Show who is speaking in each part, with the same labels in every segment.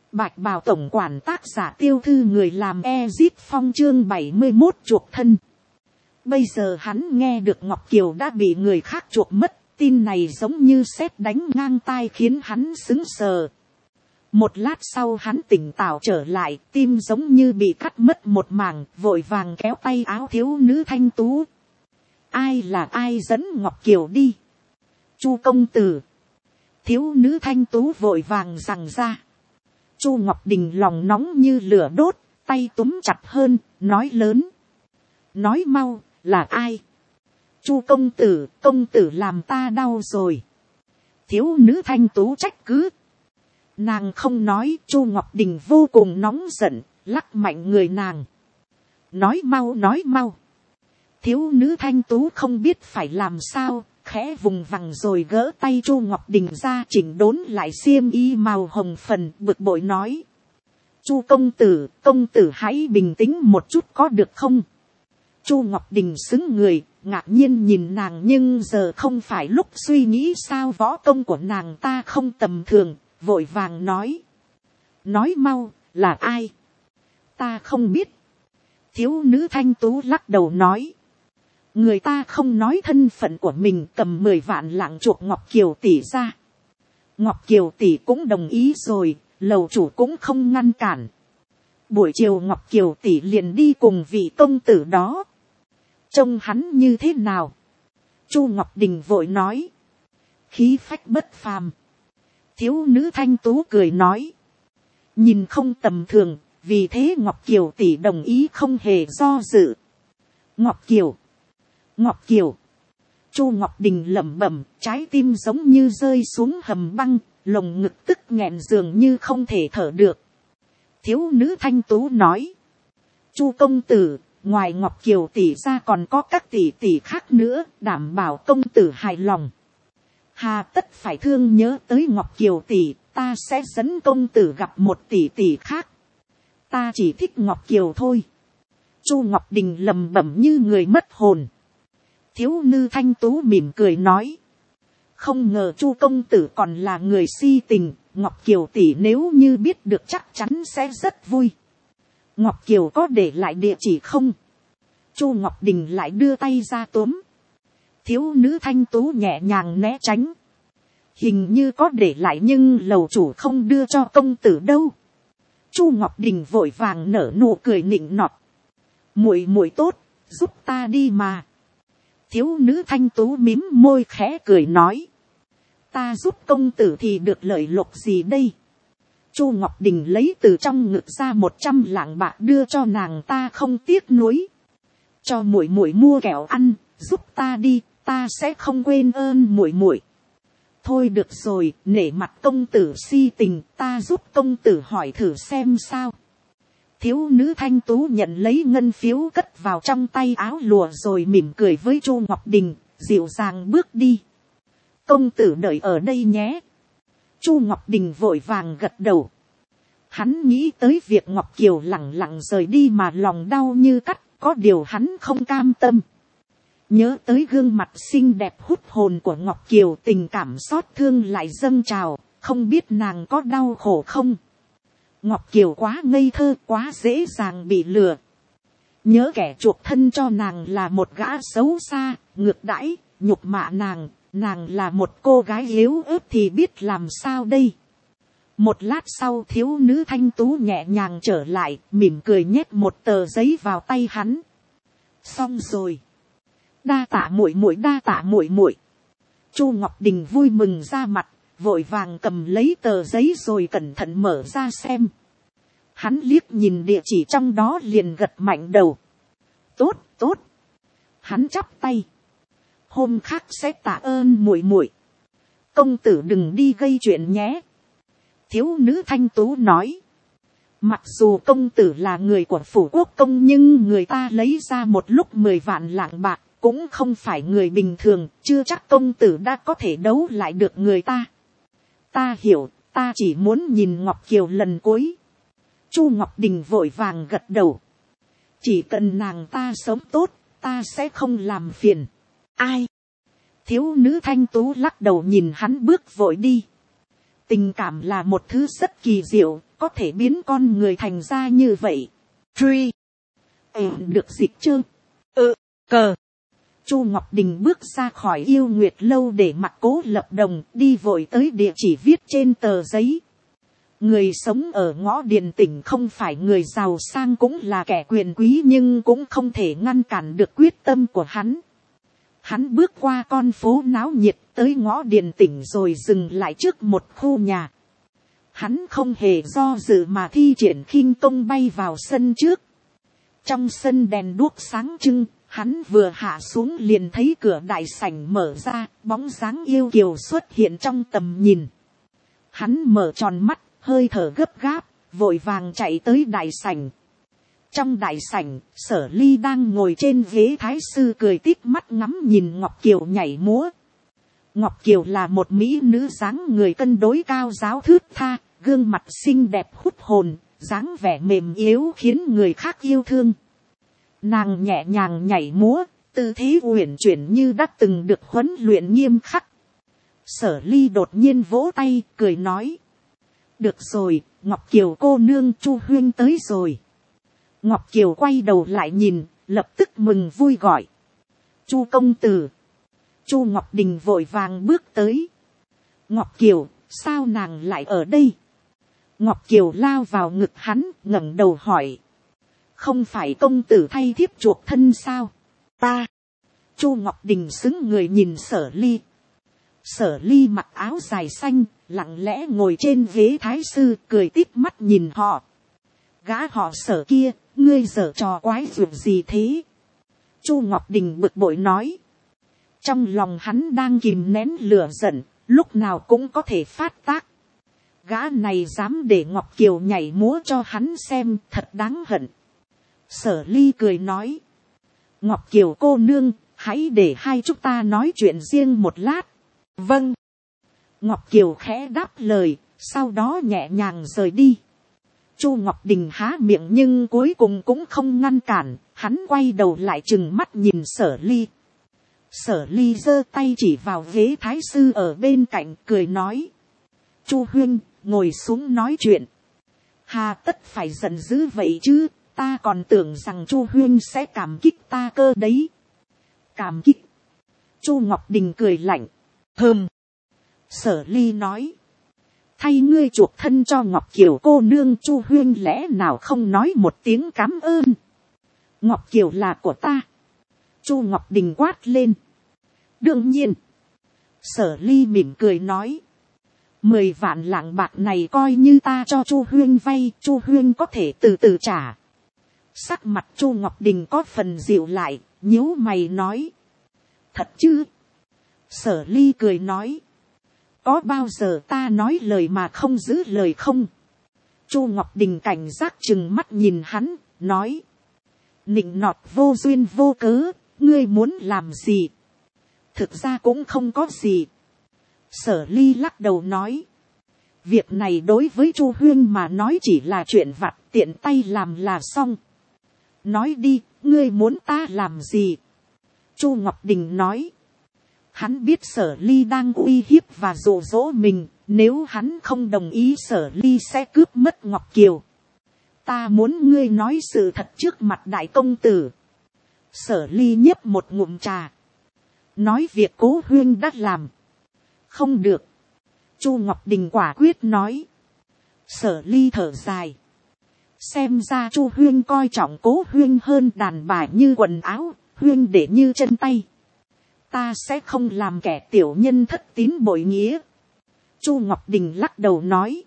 Speaker 1: Bạch bào tổng quản tác giả Tiêu Thư người làm Ezit Phong chương 71 chuộc thân. Bây giờ hắn nghe được Ngọc Kiều đã bị người khác chuộc mất, tin này giống như sét đánh ngang tai khiến hắn sững sờ. Một lát sau hắn tỉnh táo trở lại, tim giống như bị cắt mất một mảng, vội vàng kéo tay áo thiếu nữ Thanh Tú. Ai là ai dẫn Ngọc Kiều đi? Chu công tử. Thiếu nữ Thanh Tú vội vàng giằng ra. Chu Ngọc Đình lòng nóng như lửa đốt, tay túm chặt hơn, nói lớn. Nói mau, là ai? Chu công tử làm ta đau rồi. Thiếu nữ Thanh Tú trách cứ. Nàng không nói, Chu Ngọc Đình vô cùng nóng giận, lắc mạnh người nàng. Nói mau. Thiếu nữ Thanh Tú không biết phải làm sao, khẽ vùng vằng rồi gỡ tay Chu Ngọc Đình ra, chỉnh đốn lại xiêm y màu hồng phấn, bực bội nói. Chu công tử hãy bình tĩnh một chút có được không? Chu Ngọc Đình xứng người, ngạc nhiên nhìn nàng, nhưng giờ không phải lúc suy nghĩ sao võ công của nàng ta không tầm thường, vội vàng nói. Nói mau, là ai? Ta không biết. Thiếu nữ Thanh Tú lắc đầu nói. Người ta không nói thân phận của mình, cầm 10 vạn lạng chuộc Ngọc Kiều tỷ ra. Ngọc Kiều tỷ cũng đồng ý rồi, lầu chủ cũng không ngăn cản. Buổi chiều Ngọc Kiều tỷ liền đi cùng vị công tử đó. Trông hắn như thế nào? Chu Ngọc Đình vội nói. Khí phách bất phàm. Thiếu nữ Thanh Tú cười nói. Nhìn không tầm thường, vì thế Ngọc Kiều tỷ đồng ý không hề do dự. Ngọc Kiều. Chu Ngọc Đình lẩm bẩm, trái tim giống như rơi xuống hầm băng, lồng ngực tức nghẹn dường như không thể thở được. Thiếu nữ Thanh Tú nói. Chu công tử, ngoài Ngọc Kiều tỷ ra còn có các tỷ tỷ khác nữa, đảm bảo công tử hài lòng. Hà tất phải thương nhớ tới Ngọc Kiều tỷ, ta sẽ dẫn công tử gặp một tỷ tỷ khác. Ta chỉ thích Ngọc Kiều thôi. Chu Ngọc Đình lẩm bẩm như người mất hồn. Thiếu nữ Thanh Tú mỉm cười nói. Không ngờ Chu công tử còn là người si tình, Ngọc Kiều tỷ nếu như biết được chắc chắn sẽ rất vui. Ngọc Kiều có để lại địa chỉ không? Chu Ngọc Đình lại đưa tay ra túm. Thiếu nữ Thanh Tú nhẹ nhàng né tránh. Hình như có để lại nhưng lầu chủ không đưa cho công tử đâu. Chu Ngọc Đình vội vàng nở nụ cười nịnh nọt. Muội tốt, giúp ta đi mà. Thiếu nữ Thanh Tú mím môi khẽ cười nói. Ta giúp công tử thì được lợi lộc gì đây? Chu Ngọc Đình lấy từ trong ngực ra 100 lạng bạc đưa cho nàng, ta không tiếc nuối. Cho muội mua kẹo ăn, giúp ta đi, ta sẽ không quên ơn muội. Thôi được rồi, nể mặt công tử si tình, ta giúp công tử hỏi thử xem sao. Thiếu nữ Thanh Tú nhận lấy ngân phiếu cất vào trong tay áo lùa rồi mỉm cười với Chu Ngọc Đình, dịu dàng bước đi. Công tử đợi ở đây nhé. Chu Ngọc Đình vội vàng gật đầu. Hắn nghĩ tới việc Ngọc Kiều lẳng lặng rời đi mà lòng đau như cắt, có điều hắn không cam tâm. Nhớ tới gương mặt xinh đẹp hút hồn của Ngọc Kiều, tình cảm xót thương lại dâng trào, không biết nàng có đau khổ không? Ngọc Kiều quá ngây thơ, quá dễ dàng bị lừa. Nhớ kẻ chuộc thân cho nàng là một gã xấu xa, ngược đãi, nhục mạ nàng là một cô gái yếu ớt thì biết làm sao đây? Một lát sau thiếu nữ Thanh Tú nhẹ nhàng trở lại, mỉm cười nhét một tờ giấy vào tay hắn. Xong rồi. Đa tạ muội. Chu Ngọc Đình vui mừng ra mặt, vội vàng cầm lấy tờ giấy rồi cẩn thận mở ra xem. Hắn liếc nhìn địa chỉ trong đó liền gật mạnh đầu. Tốt. Hắn chắp tay. Hôm khác sẽ tạ ơn muội. Công tử đừng đi gây chuyện nhé. Thiếu nữ Thanh Tú nói. Mặc dù công tử là người của phủ quốc công nhưng người ta lấy ra một lúc 10 vạn lạng bạc, cũng không phải người bình thường, chưa chắc công tử đã có thể đấu lại được người ta. Ta hiểu, ta chỉ muốn nhìn Ngọc Kiều lần cuối. Chu Ngọc Đình vội vàng gật đầu. Chỉ cần nàng ta sống tốt, ta sẽ không làm phiền. Ai? Thiếu nữ Thanh Tú lắc đầu nhìn hắn bước vội đi. Tình cảm là một thứ rất kỳ diệu, có thể biến con người thành ra như vậy. Truy. Được dịch chưa? Cờ. Chu Ngọc Đình bước ra khỏi Yêu Nguyệt lâu để mặc Cố Lập Đồng, đi vội tới địa chỉ viết trên tờ giấy. Người sống ở Ngõ Điền tỉnh không phải người giàu sang cũng là kẻ quyền quý, nhưng cũng không thể ngăn cản được quyết tâm của hắn. Hắn bước qua con phố náo nhiệt tới Ngõ Điền tỉnh rồi dừng lại trước một khu nhà. Hắn không hề do dự mà thi triển khinh công bay vào sân trước. Trong sân đèn đuốc sáng trưng, hắn vừa hạ xuống liền thấy cửa đại sảnh mở ra, bóng dáng yêu kiều xuất hiện trong tầm nhìn. Hắn mở tròn mắt, hơi thở gấp gáp, vội vàng chạy tới đại sảnh. Trong đại sảnh, Sở Ly đang ngồi trên ghế thái sư cười tít mắt ngắm nhìn Ngọc Kiều nhảy múa. Ngọc Kiều là một mỹ nữ dáng người cân đối cao ráo thướt tha, gương mặt xinh đẹp hút hồn, dáng vẻ mềm yếu khiến người khác yêu thương. Nàng nhẹ nhàng nhảy múa, tư thế uyển chuyển như đã từng được huấn luyện nghiêm khắc. Sở Ly đột nhiên vỗ tay, cười nói. Được rồi, Ngọc Kiều cô nương, Chu huynh tới rồi. Ngọc Kiều quay đầu lại nhìn, lập tức mừng vui gọi. Chu công tử. Chu Ngọc Đình vội vàng bước tới. Ngọc Kiều, sao nàng lại ở đây? Ngọc Kiều lao vào ngực hắn, ngẩng đầu hỏi. Không phải công tử thay thiếp chuộc thân sao? Ta. Chu Ngọc Đình xứng người nhìn Sở Ly. Sở Ly mặc áo dài xanh, lặng lẽ ngồi trên ghế thái sư, cười tít mắt nhìn họ. Gã họ Sở kia, ngươi giở trò quái việc gì thế? Chu Ngọc Đình bực bội nói. Trong lòng hắn đang kìm nén lửa giận, lúc nào cũng có thể phát tác. Gã này dám để Ngọc Kiều nhảy múa cho hắn xem, thật đáng hận. Sở Ly cười nói. Ngọc Kiều cô nương, hãy để hai chúng ta nói chuyện riêng một lát. Vâng. Ngọc Kiều khẽ đáp lời, sau đó nhẹ nhàng rời đi. Chu Ngọc Đình há miệng nhưng cuối cùng cũng không ngăn cản, hắn quay đầu lại trừng mắt nhìn Sở Ly. Sở Ly giơ tay chỉ vào ghế thái sư ở bên cạnh, cười nói. Chu huynh, ngồi xuống nói chuyện. Hà tất phải giận dữ vậy chứ, ta còn tưởng rằng Chu huynh sẽ cảm kích ta cơ đấy. Cảm kích. Chu Ngọc Đình cười lạnh. Sở Ly nói. Thay ngươi chuộc thân cho Ngọc Kiều cô nương, Chu huynh lẽ nào không nói một tiếng cảm ơn? Ngọc Kiều là của ta. Chu Ngọc Đình quát lên. Đương nhiên. Sở Ly mỉm cười nói. 10 vạn lạng bạc này coi như ta cho Chu huynh vay, Chu huynh có thể từ từ trả. Sắc mặt Chu Ngọc Đình có phần dịu lại, nhíu mày nói. Thật chứ? Sở Ly cười nói. Có bao giờ ta nói lời mà không giữ lời không? Chu Ngọc Đình cảnh giác trừng mắt nhìn hắn, nói. Nịnh nọt vô duyên vô cớ, ngươi muốn làm gì? Thực ra cũng không có gì. Sở Ly lắc đầu nói. Việc này đối với Chu huynh mà nói chỉ là chuyện vặt, tiện tay làm là xong. Nói đi, ngươi muốn ta làm gì? Chu Ngọc Đình nói. Hắn biết Sở Ly đang uy hiếp và dụ dỗ mình, nếu hắn không đồng ý Sở Ly sẽ cướp mất Ngọc Kiều. Ta muốn ngươi nói sự thật trước mặt đại công tử. Sở Ly nhấp một ngụm trà. Nói việc Cố huynh đã làm. Không được. Chu Ngọc Đình quả quyết nói. Sở Ly thở dài. Xem ra Chu huynh coi trọng Cố huynh hơn đàn bà như quần áo, huynh để như chân tay. Ta sẽ không làm kẻ tiểu nhân thất tín bội nghĩa. Chu Ngọc Đình lắc đầu nói.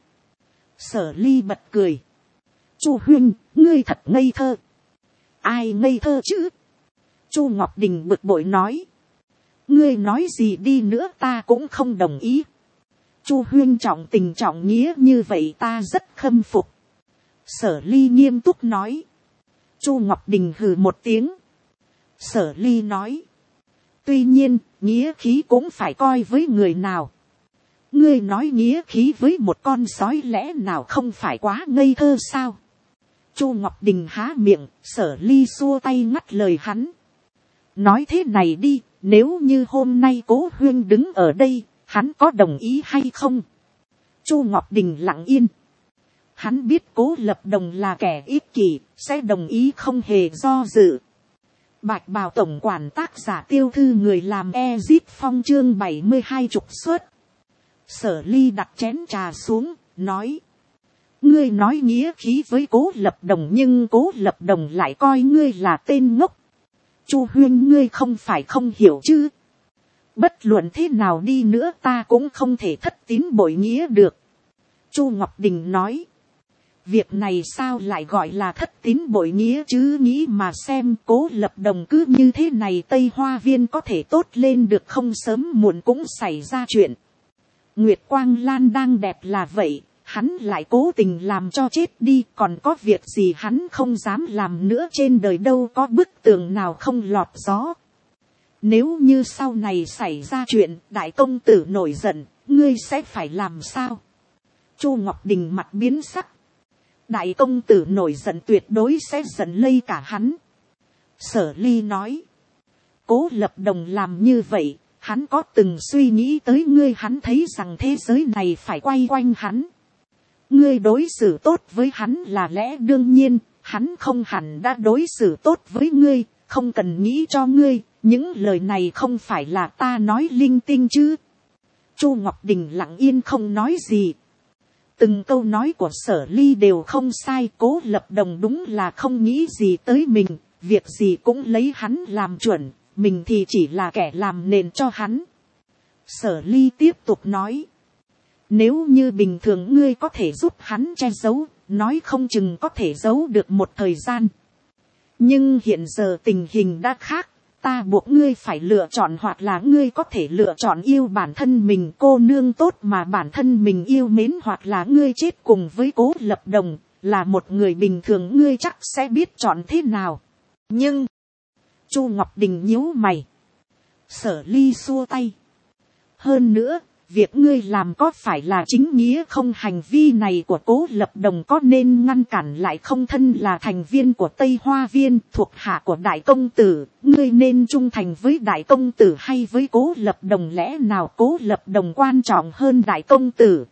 Speaker 1: Sở Ly bật cười. Chu huynh, ngươi thật ngây thơ. Ai ngây thơ chứ? Chu Ngọc Đình bực bội nói. Ngươi nói gì đi nữa ta cũng không đồng ý. Chu huynh trọng tình trọng nghĩa như vậy ta rất khâm phục. Sở Ly nghiêm túc nói. Chu Ngọc Đình hừ một tiếng. Sở Ly nói. Tuy nhiên, nghĩa khí cũng phải coi với người nào. Ngươi nói nghĩa khí với một con sói lẽ nào không phải quá ngây thơ sao? Chu Ngọc Đình há miệng, Sở Ly xua tay ngắt lời hắn. Nói thế này đi, nếu như hôm nay Cố huynh đứng ở đây, hắn có đồng ý hay không? Chu Ngọc Đình lặng yên. Hắn biết Cố Lập Đồng là kẻ ích kỷ, sẽ đồng ý không hề do dự. Bạch bào tổng quản tác giả Tiêu Thư người làm Ezip Phong chương 72 trục xuất. Sở Ly đặt chén trà xuống, nói. Ngươi nói nghĩa khí với Cố Lập Đồng nhưng Cố Lập Đồng lại coi ngươi là tên ngốc. Chu huynh ngươi không phải không hiểu chứ. Bất luận thế nào đi nữa ta cũng không thể thất tín bội nghĩa được. Chu Ngọc Đình nói. Việc này sao lại gọi là thất tín bội nghĩa chứ, nghĩ mà xem Cố Lập Đồng cứ như thế này Tây Hoa Viên có thể tốt lên được không, sớm muộn cũng xảy ra chuyện. Nguyệt Quang Lan đang đẹp là vậy, hắn lại cố tình làm cho chết đi, còn có việc gì hắn không dám làm nữa, trên đời đâu có bức tường nào không lọt gió. Nếu như sau này xảy ra chuyện, đại công tử nổi giận, ngươi sẽ phải làm sao? Chu Ngọc Đình mặt biến sắc. Đại công tử nổi giận tuyệt đối sẽ giận lây cả hắn. Sở Ly nói. Cố Lập Đồng làm như vậy, hắn có từng suy nghĩ tới ngươi, hắn thấy rằng thế giới này phải quay quanh hắn. Ngươi đối xử tốt với hắn là lẽ đương nhiên, hắn không hẳn đã đối xử tốt với ngươi, không cần nghĩ cho ngươi, những lời này không phải là ta nói linh tinh chứ. Chu Ngọc Đình lặng yên không nói gì. Từng câu nói của Sở Ly đều không sai, Cố Lập Đồng đúng là không nghĩ gì tới mình, việc gì cũng lấy hắn làm chuẩn, mình thì chỉ là kẻ làm nền cho hắn. Sở Ly tiếp tục nói. Nếu như bình thường ngươi có thể giúp hắn che giấu, nói không chừng có thể giấu được một thời gian. Nhưng hiện giờ tình hình đã khác, ta buộc ngươi phải lựa chọn, hoặc là ngươi có thể lựa chọn yêu bản thân mình, cô nương tốt mà bản thân mình yêu mến, hoặc là ngươi chết cùng với Cố Lập Đồng, là một người bình thường ngươi chắc sẽ biết chọn thế nào. Nhưng, Chu Ngọc Đình nhíu mày. Sở Ly xua tay. Hơn nữa, việc ngươi làm có phải là chính nghĩa không, hành vi này của Cố Lập Đồng có nên ngăn cản lại không, thân là thành viên của Tây Hoa Viên, thuộc hạ của đại công tử, ngươi nên trung thành với đại công tử hay với Cố Lập Đồng, lẽ nào Cố Lập Đồng quan trọng hơn đại công tử?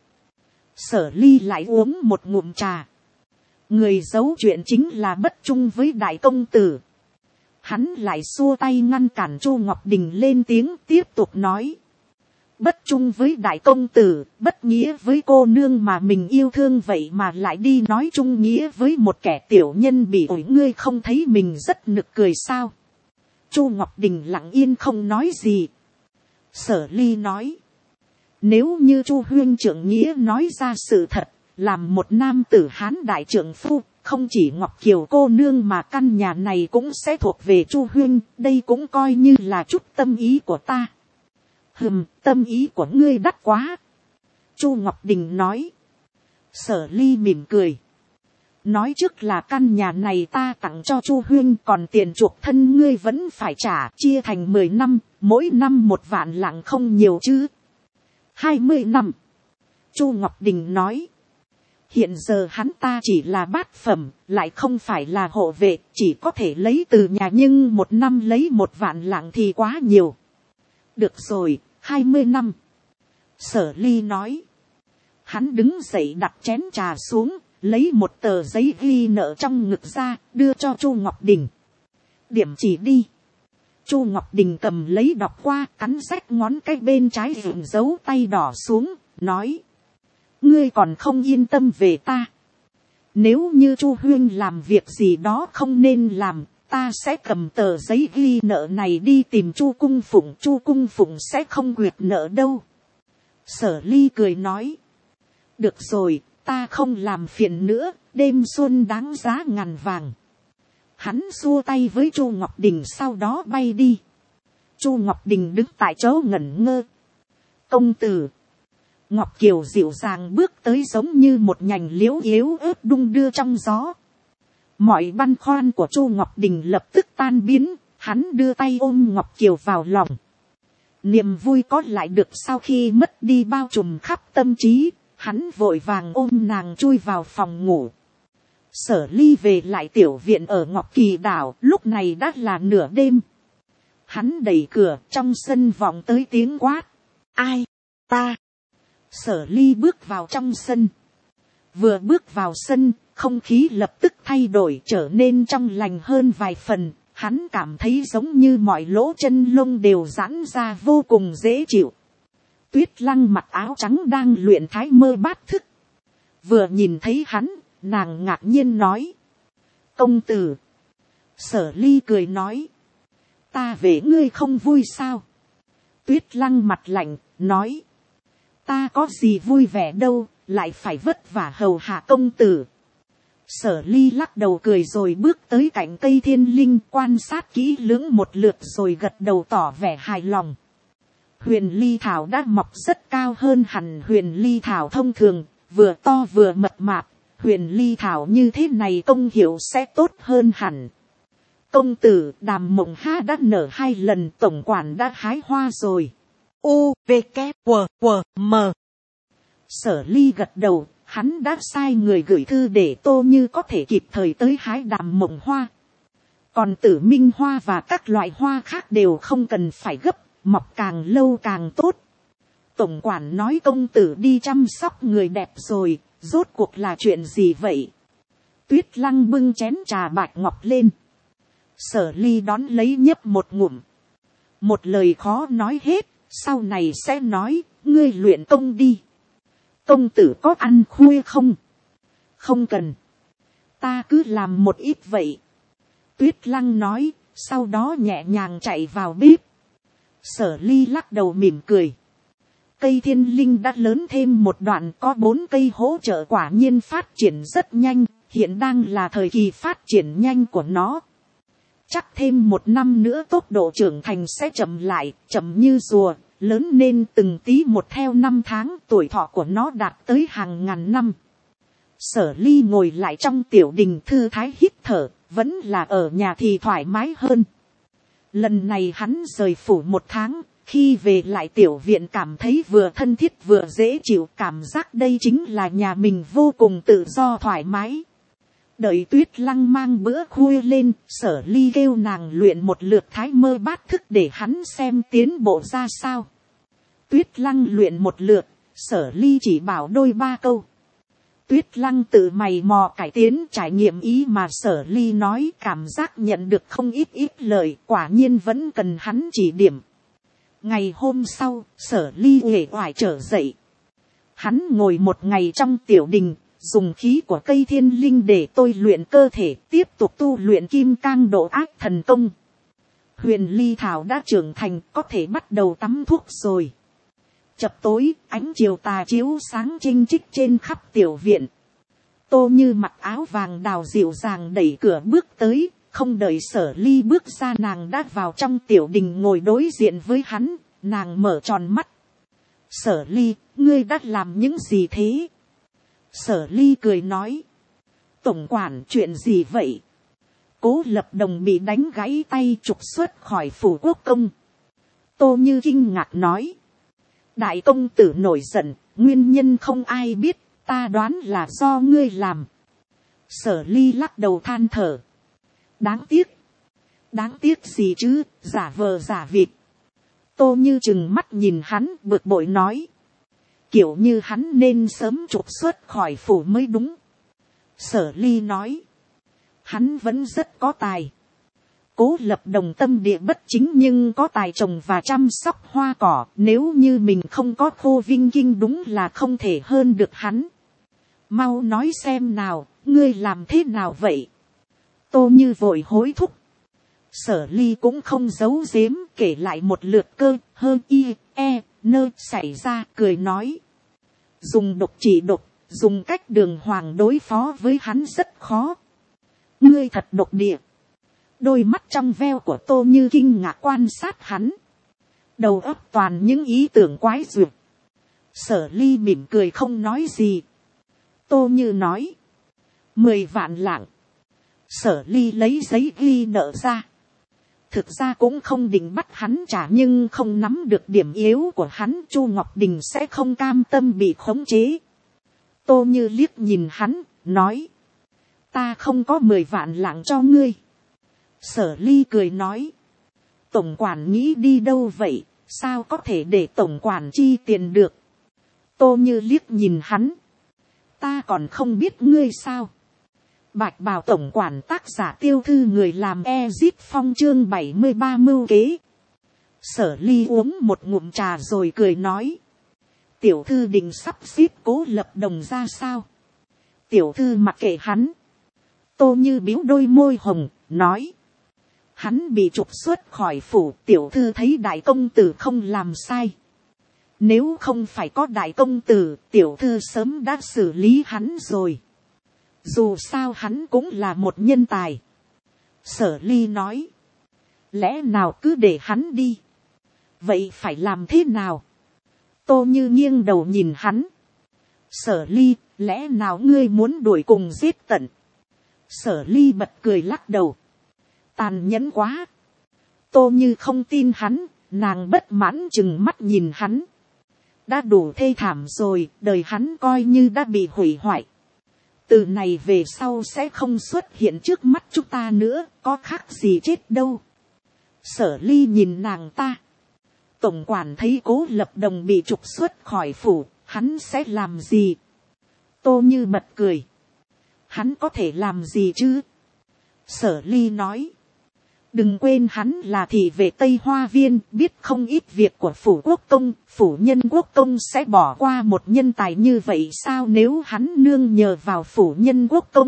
Speaker 1: Sở Ly lại uống một ngụm trà. Người giấu chuyện chính là bất trung với đại công tử. Hắn lại xua tay ngăn cản Chu Ngọc Đình lên tiếng, tiếp tục nói. Bất trung với đại công tử, bất nghĩa với cô nương mà mình yêu thương, vậy mà lại đi nói trung nghĩa với một kẻ tiểu nhân bị ổi, ngươi không thấy mình rất nực cười sao? Chu Ngọc Đình lặng yên không nói gì. Sở Ly nói. Nếu như Chu huynh trưởng nghĩa nói ra sự thật, làm một nam tử Hán đại trượng phu, không chỉ Ngọc Kiều cô nương mà căn nhà này cũng sẽ thuộc về Chu huynh, đây cũng coi như là chút tâm ý của ta. Tâm ý của ngươi đắt quá. Chu Ngọc Đình nói. Sở Ly mỉm cười. Nói trước là căn nhà này ta tặng cho Chu huynh, còn tiền chuộc thân ngươi vẫn phải trả, chia thành 10 năm, mỗi năm 1 vạn lạng không nhiều chứ. 20 năm. Chu Ngọc Đình nói. Hiện giờ hắn ta chỉ là bát phẩm, lại không phải là hộ vệ, chỉ có thể lấy từ nhà, nhưng 1 năm lấy 1 vạn lạng thì quá nhiều. Được rồi, 20 năm. Sở Ly nói. Hắn đứng dậy đặt chén trà xuống, lấy một tờ giấy ghi nợ trong ngực ra, đưa cho Chu Ngọc Đình. Điểm chỉ đi. Chu Ngọc Đình cầm lấy đọc qua, cắn rách ngón cái bên trái vụn dấu tay đỏ xuống, nói. Ngươi còn không yên tâm về ta. Nếu như Chu huynh làm việc gì đó không nên làm, ta sẽ cầm tờ giấy ghi nợ này đi tìm Chu Cung Phụng. Chu Cung Phụng sẽ không quyệt nợ đâu. Sở Ly cười nói. Được rồi, ta không làm phiền nữa, đêm xuân đáng giá ngàn vàng. Hắn xua tay với Chu Ngọc Đình sau đó bay đi. Chu Ngọc Đình đứng tại chỗ ngẩn ngơ. Công tử. Ngọc Kiều dịu dàng bước tới giống như một nhành liễu yếu ớt đung đưa trong gió. Mọi băn khoăn của Chu Ngọc Đình lập tức tan biến, hắn đưa tay ôm Ngọc Kiều vào lòng. Niềm vui có lại được sau khi mất đi bao trùm khắp tâm trí, hắn vội vàng ôm nàng chui vào phòng ngủ. Sở Ly về lại tiểu viện ở Ngọc Kỳ đảo, lúc này đã là nửa đêm. Hắn đẩy cửa, trong sân vọng tới tiếng quát. Ai? Ta. Sở Ly bước vào trong sân. Vừa bước vào sân, không khí lập tức thay đổi trở nên trong lành hơn vài phần. Hắn cảm thấy giống như mọi lỗ chân lông đều giãn ra vô cùng dễ chịu. Tuyết Lăng mặc áo trắng đang luyện thái mơ bát thức. Vừa nhìn thấy hắn, nàng ngạc nhiên nói. Công tử. Sở Ly cười nói. Ta về ngươi không vui sao? Tuyết Lăng mặt lạnh, nói. Ta có gì vui vẻ đâu, lại phải vất vả hầu hạ công tử. Sở Ly lắc đầu cười rồi bước tới cạnh cây thiên linh, quan sát kỹ lưỡng một lượt rồi gật đầu tỏ vẻ hài lòng. Huyền ly thảo đã mọc rất cao hơn hẳn huyền ly thảo thông thường, vừa to vừa mập mạp. Huyền ly thảo như thế này công hiệu sẽ tốt hơn hẳn. Công tử, Đàm Mộng Ha đã nở 2 lần, tổng quản đã hái hoa rồi. U, V, K, W, W, M. Sở Ly gật đầu, hắn đã sai người gửi thư để Tô Như có thể kịp thời tới hái Đàm Mộng Hoa. Còn Tử Minh Hoa và các loại hoa khác đều không cần phải gấp, mọc càng lâu càng tốt. Tổng quản nói công tử đi chăm sóc người đẹp rồi, rốt cuộc là chuyện gì vậy? Tuyết Lăng bưng chén trà bạch ngọc lên. Sở Ly đón lấy nhấp một ngụm. Một lời khó nói hết, sau này sẽ nói, ngươi luyện công đi. Công tử có ăn khuya không? Không cần. Ta cứ làm một ít vậy. Tuyết Lăng nói, sau đó nhẹ nhàng chạy vào bếp. Sở Ly lắc đầu mỉm cười. Cây thiên linh đã lớn thêm một đoạn, có 4 cây hỗ trợ quả nhiên phát triển rất nhanh, hiện đang là thời kỳ phát triển nhanh của nó. Chắc thêm 1 năm nữa tốc độ trưởng thành sẽ chậm lại, chậm như rùa, lớn lên từng tí một theo năm tháng, tuổi thọ của nó đạt tới hàng ngàn năm. Sở Ly ngồi lại trong tiểu đình thư thái hít thở, vẫn là ở nhà thì thoải mái hơn. Lần này hắn rời phủ 1 tháng, khi về lại tiểu viện cảm thấy vừa thân thiết vừa dễ chịu, cảm giác đây chính là nhà mình, vô cùng tự do thoải mái. Đợi Tuyết Lăng mang bữa khuya lên, Sở Ly kêu nàng luyện một lượt thái mơ bát thức để hắn xem tiến bộ ra sao. Tuyết Lăng luyện một lượt, Sở Ly chỉ bảo đôi 3 câu. Tuyết Lăng tự mày mò cải tiến trải nghiệm ý mà Sở Ly nói, cảm giác nhận được không ít lời, quả nhiên vẫn cần hắn chỉ điểm. Ngày hôm sau, Sở Ly uể oải trở dậy. Hắn ngồi 1 ngày trong tiểu đình, dùng khí của cây thiên linh để tôi luyện cơ thể, tiếp tục tu luyện kim cang độ ác thần công. Huyền ly thảo đã trưởng thành, có thể bắt đầu tắm thuốc rồi. Chập tối, ánh chiều tà chiếu sáng chênh chích trên khắp tiểu viện. Tô Như mặc áo vàng đào dịu dàng đẩy cửa bước tới, không đợi Sở Ly bước ra nàng đã vào trong tiểu đình ngồi đối diện với hắn, nàng mở tròn mắt. Sở Ly, ngươi đã làm những gì thế? Sở Ly cười nói. Tổng quản, chuyện gì vậy? Cố Lập Đồng bị đánh gãy tay, trục xuất khỏi phủ quốc công. Tô Như kinh ngạc nói. Đại công tử nổi giận, nguyên nhân không ai biết, ta đoán là do ngươi làm. Sở Ly lắc đầu than thở. Đáng tiếc. Đáng tiếc gì chứ, giả vờ giả vịt. Tô Như chừng mắt nhìn hắn, bực bội nói. Kiểu như hắn nên sớm trục xuất khỏi phủ mới đúng. Sở Ly nói. Hắn vẫn rất có tài. Cố Lập Đồng tâm địa bất chính nhưng có tài trồng và chăm sóc hoa cỏ. Nếu như mình không có Khô Vinh Kinh đúng là không thể hơn được hắn. Mau nói xem nào, ngươi làm thế nào vậy? Tô Như vội hối thúc. Sở Ly cũng không giấu giếm, kể lại một lượt cơ, hơn y, e, nơ xảy ra, cười nói. Dùng độc trị độc, dùng cách đường hoàng đối phó với hắn rất khó. Ngươi thật độc địa. Đôi mắt trong veo của Tô Như kinh ngạc quan sát hắn. Đầu óc toàn những ý tưởng quái duyệt. Sở Ly mỉm cười không nói gì. Tô Như nói. 10 vạn lạng. Sở Ly lấy giấy ghi nợ ra. Thực ra cũng không định bắt hắn trả, nhưng không nắm được điểm yếu của hắn, Chu Ngọc Đình sẽ không cam tâm bị khống chế. Tô Như liếc nhìn hắn, nói. Ta không có 10 vạn lạng cho ngươi. Sở Ly cười nói. Tổng quản nghĩ đi đâu vậy, sao có thể để tổng quản chi tiền được. Tô Như liếc nhìn hắn. Ta còn không biết ngươi sao. Bạch bào tổng quản tác giả Tiêu Thư người làm Ezip Phong chương 73 mưu kế. Sở Ly uống một ngụm trà rồi cười nói. Tiểu thư định sắp xếp Cố Lập Đồng ra sao? Tiểu thư mặc kệ hắn. Tô Như biếu đôi môi hồng, nói. Hắn bị trục xuất khỏi phủ, tiểu thư thấy đại công tử không làm sai. Nếu không phải có đại công tử, tiểu thư sớm đã xử lý hắn rồi. Dù sao hắn cũng là một nhân tài. Sở Ly nói. Lẽ nào cứ để hắn đi? Vậy phải làm thế nào? Tô Như nghiêng đầu nhìn hắn. Sở Ly, lẽ nào ngươi muốn đuổi cùng giết tận? Sở Ly bật cười lắc đầu. Tàn nhẫn quá. Tô Như không tin hắn, nàng bất mãn chừng mắt nhìn hắn. Đã đủ thê thảm rồi, đời hắn coi như đã bị hủy hoại. Từ này về sau sẽ không xuất hiện trước mắt chúng ta nữa, có khác gì chết đâu. Sở Ly nhìn nàng ta. Tổng quản thấy Cố Lập Đồng bị trục xuất khỏi phủ, hắn sẽ làm gì? Tô Như bật cười. Hắn có thể làm gì chứ? Sở Ly nói. Đừng quên hắn là thị vệ Tây Hoa Viên, biết không ít việc của phủ quốc công, phủ nhân quốc công sẽ bỏ qua một nhân tài như vậy sao? Nếu hắn nương nhờ vào phủ nhân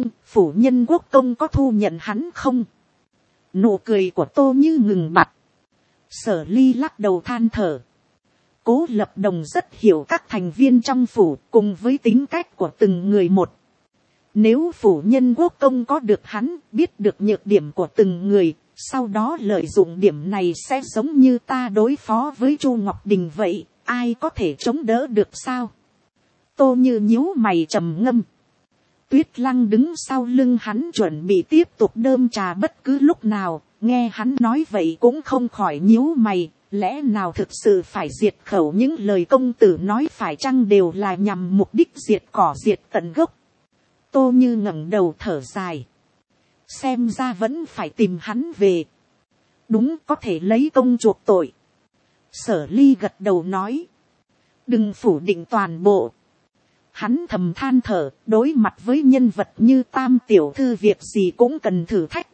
Speaker 1: quốc công có thu nhận hắn không? Nụ cười của Tô Như ngừng bặt. Sở Ly lắc đầu than thở. Cố Lập Đồng rất hiểu các thành viên trong phủ cùng với tính cách của từng người một. Nếu phủ nhân quốc công có được hắn, biết được nhược điểm của từng người, sau đó lợi dụng điểm này sẽ giống như ta đối phó với Chu Ngọc Đình vậy, ai có thể chống đỡ được sao? Tô Như nhíu mày trầm ngâm. Tuyết Lăng đứng sau lưng hắn chuẩn bị tiếp tục đơm trà bất cứ lúc nào, nghe hắn nói vậy cũng không khỏi nhíu mày, lẽ nào thực sự phải diệt khẩu? Những lời công tử nói phải chăng đều là nhằm mục đích diệt cỏ diệt tận gốc? Tô Như ngẩng đầu thở dài. Xem ra vẫn phải tìm hắn về. Đúng, có thể lấy công chuộc tội. Sở Ly gật đầu nói. Đừng phủ định toàn bộ. Hắn thầm than thở, đối mặt với nhân vật như Tam tiểu thư việc gì cũng cần thử thách.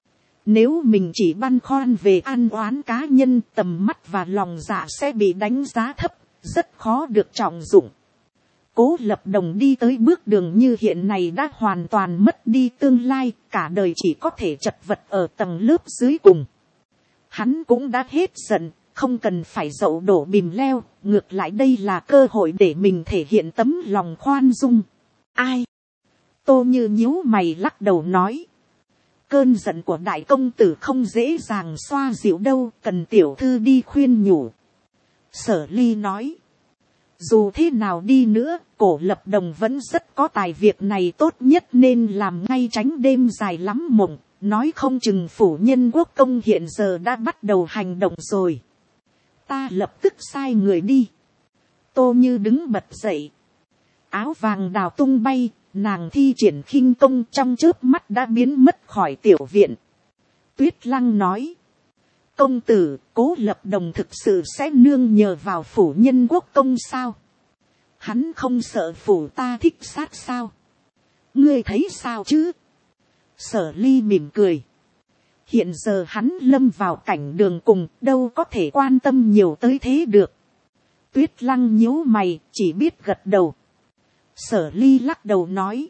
Speaker 1: Nếu mình chỉ băn khoăn về an oán cá nhân, tầm mắt và lòng dạ sẽ bị đánh giá thấp, rất khó được trọng dụng. Cố Lập Đồng đi tới bước đường như hiện này đã hoàn toàn mất đi tương lai, cả đời chỉ có thể chật vật ở tầng lớp dưới cùng. Hắn cũng đã hết giận, không cần phải dậu đổ bìm leo, ngược lại đây là cơ hội để mình thể hiện tấm lòng khoan dung. Ai? Tô Như nhíu mày lắc đầu nói. Cơn giận của đại công tử không dễ dàng xoa dịu đâu, cần tiểu thư đi khuyên nhủ. Sở Ly nói. Dù thế nào đi nữa, Cố Lập Đồng vẫn rất có tài, việc này tốt nhất nên làm ngay, tránh đêm dài lắm mộng, nói không chừng phủ nhân quốc công hiện giờ đã bắt đầu hành động rồi. Ta lập tức sai người đi. Tô Như đứng bật dậy. Áo vàng đào tung bay, nàng thi triển khinh công trong chớp mắt đã biến mất khỏi tiểu viện. Tuyết Lăng nói. Công tử, Cố Lập Đồng thực sự sẽ nương nhờ vào phủ nhân quốc công sao? Hắn không sợ phủ ta thích sát sao? Ngươi thấy sao chứ? Sở Ly mỉm cười. Hiện giờ hắn lâm vào cảnh đường cùng, đâu có thể quan tâm nhiều tới thế được. Tuyết Lăng nhíu mày, chỉ biết gật đầu. Sở Ly lắc đầu nói.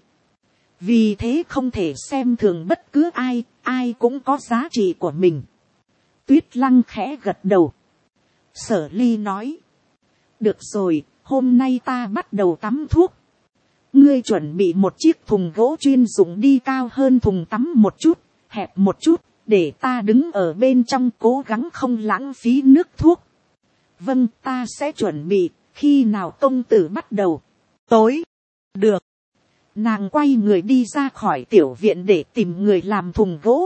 Speaker 1: Vì thế không thể xem thường bất cứ ai, ai cũng có giá trị của mình. Tuyết Lăng khẽ gật đầu. Sở Ly nói. Được rồi, hôm nay ta bắt đầu tắm thuốc. Ngươi chuẩn bị một chiếc thùng gỗ chuyên dụng đi, cao hơn thùng tắm một chút, hẹp một chút, để ta đứng ở bên trong cố gắng không lãng phí nước thuốc. Vâng, ta sẽ chuẩn bị, khi nào công tử bắt đầu? Tối. Được. Nàng quay người đi ra khỏi tiểu viện để tìm người làm thùng gỗ.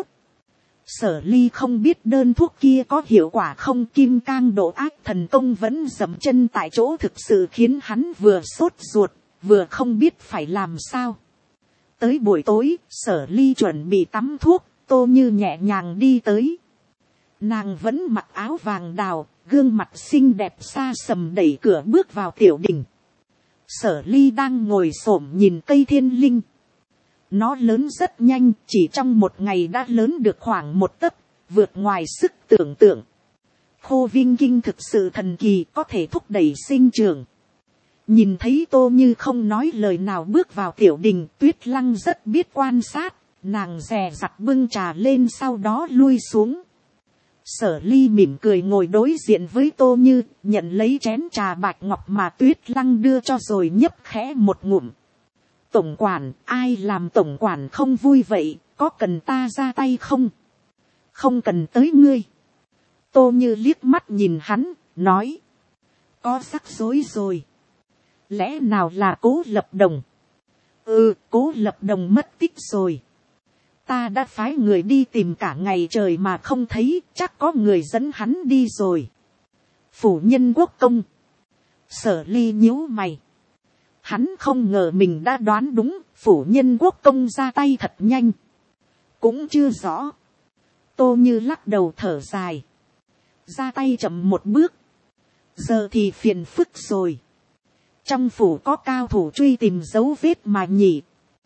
Speaker 1: Sở Ly không biết đơn thuốc kia có hiệu quả không, kim cang độ ác thần công vẫn dậm chân tại chỗ, thực sự khiến hắn vừa sốt ruột, vừa không biết phải làm sao. Tới buổi tối, Sở Ly chuẩn bị tắm thuốc, Tô Như nhẹ nhàng đi tới. Nàng vẫn mặc áo vàng đào, gương mặt xinh đẹp xa sầm đẩy cửa bước vào tiểu đình. Sở Ly đang ngồi xổm nhìn cây thiên linh. Nó lớn rất nhanh, chỉ trong một ngày đã lớn được khoảng 1 tấc, vượt ngoài sức tưởng tượng. Khô Vinh Kinh thực sự thần kỳ, có thể thúc đẩy sinh trưởng. Nhìn thấy Tô Như không nói lời nào bước vào tiểu đình, Tuyết Lăng rất biết quan sát, nàng dè dặt bưng trà lên sau đó lui xuống. Sở Ly mỉm cười ngồi đối diện với Tô Như, nhận lấy chén trà bạch ngọc mà Tuyết Lăng đưa cho rồi nhấp khẽ một ngụm. Tổng quản, ai làm tổng quản không vui vậy, có cần ta ra tay không? Không cần tới ngươi. Tô Như liếc mắt nhìn hắn, nói. Có rắc rối rồi. Lẽ nào là Cố Lập Đồng? Cố Lập Đồng mất tích rồi. Ta đã phái người đi tìm cả ngày trời mà không thấy, chắc có người dẫn hắn đi rồi. Phủ Nhân Quốc công. Sở Ly nhíu mày. Hắn không ngờ mình đã đoán đúng, Phủ Nhân Quốc công ra tay thật nhanh. Cũng chưa rõ. Tô Như lắc đầu thở dài. Ra tay chậm một bước. Giờ thì phiền phức rồi. Trong phủ có cao thủ truy tìm dấu vết mà nhỉ.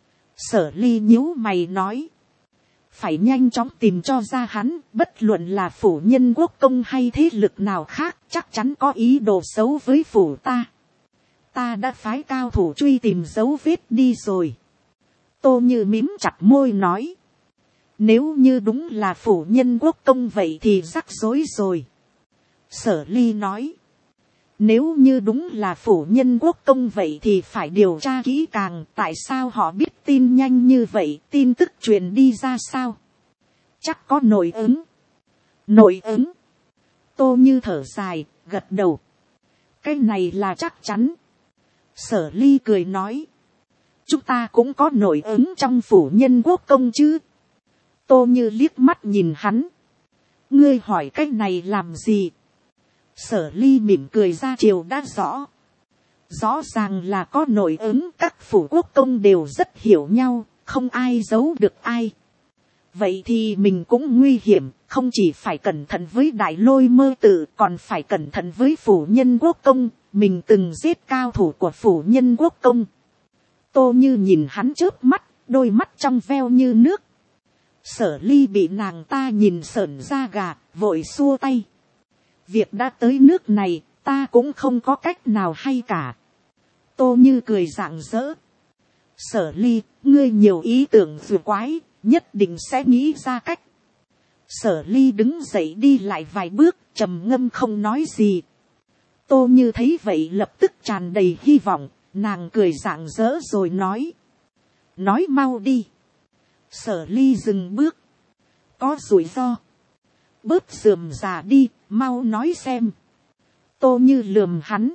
Speaker 1: Sở Ly nhíu mày nói. Phải nhanh chóng tìm cho ra hắn, bất luận là Phủ Nhân Quốc công hay thế lực nào khác, chắc chắn có ý đồ xấu với phủ ta. Ta đã phái cao thủ truy tìm dấu vết đi rồi. Tô Như mím chặt môi nói. Nếu như đúng là Phủ Nhân Quốc công vậy thì rắc rối rồi. Sở Ly nói. Nếu như đúng là Phủ Nhân Quốc công vậy thì phải điều tra kỹ càng. Tại sao họ biết tin nhanh như vậy, tin tức truyền đi ra sao? Chắc có nội ứng. Nội ứng. Tô Như thở dài, gật đầu. Cái này là chắc chắn. Sở Ly cười nói. Chúng ta cũng có nội ứng trong Phủ Nhân Quốc công chứ. Tô Như liếc mắt nhìn hắn. Ngươi hỏi cái này làm gì? Sở Ly mỉm cười ra chiều đã rõ. Rõ ràng là có nội ứng, các phủ quốc công đều rất hiểu nhau, không ai giấu được ai. Vậy thì mình cũng nguy hiểm, không chỉ phải cẩn thận với Đại Lôi Mơ Tự, còn phải cẩn thận với Phủ Nhân Quốc công. Mình từng giết cao thủ của Phủ Nhân Quốc công. Tô Như nhìn hắn chớp mắt, đôi mắt trong veo như nước. Sở Ly bị nàng ta nhìn sởn da gà, vội xua tay. Việc đã tới nước này, ta cũng không có cách nào hay cả. Tô Như cười rạng rỡ. Sở Ly, ngươi nhiều ý tưởng vừa quái, nhất định sẽ nghĩ ra cách. Sở Ly đứng dậy đi lại vài bước, trầm ngâm không nói gì. Tô Như thấy vậy lập tức tràn đầy hy vọng, nàng cười rạng rỡ rồi nói. Nói mau đi. Sở Ly dừng bước. Có rủi ro. Bớt rườm rà đi, mau nói xem. Tô Như lườm hắn.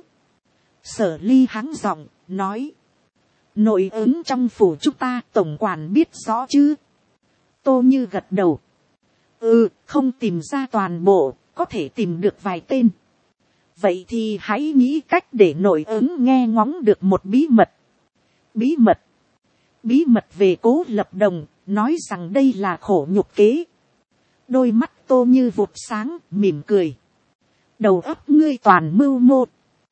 Speaker 1: Sở Ly hắng giọng, nói. Nội ứng trong phủ chúng ta tổng quản biết rõ chứ. Tô Như gật đầu. Không tìm ra toàn bộ, có thể tìm được vài tên. Vậy thì hãy nghĩ cách để nội ứng nghe ngóng được một bí mật. Bí mật. Bí mật về Cố Lập Đồng, nói rằng đây là khổ nhục kế. Đôi mắt Tô Như vụt sáng, mỉm cười. Đầu óc ngươi toàn mưu mô.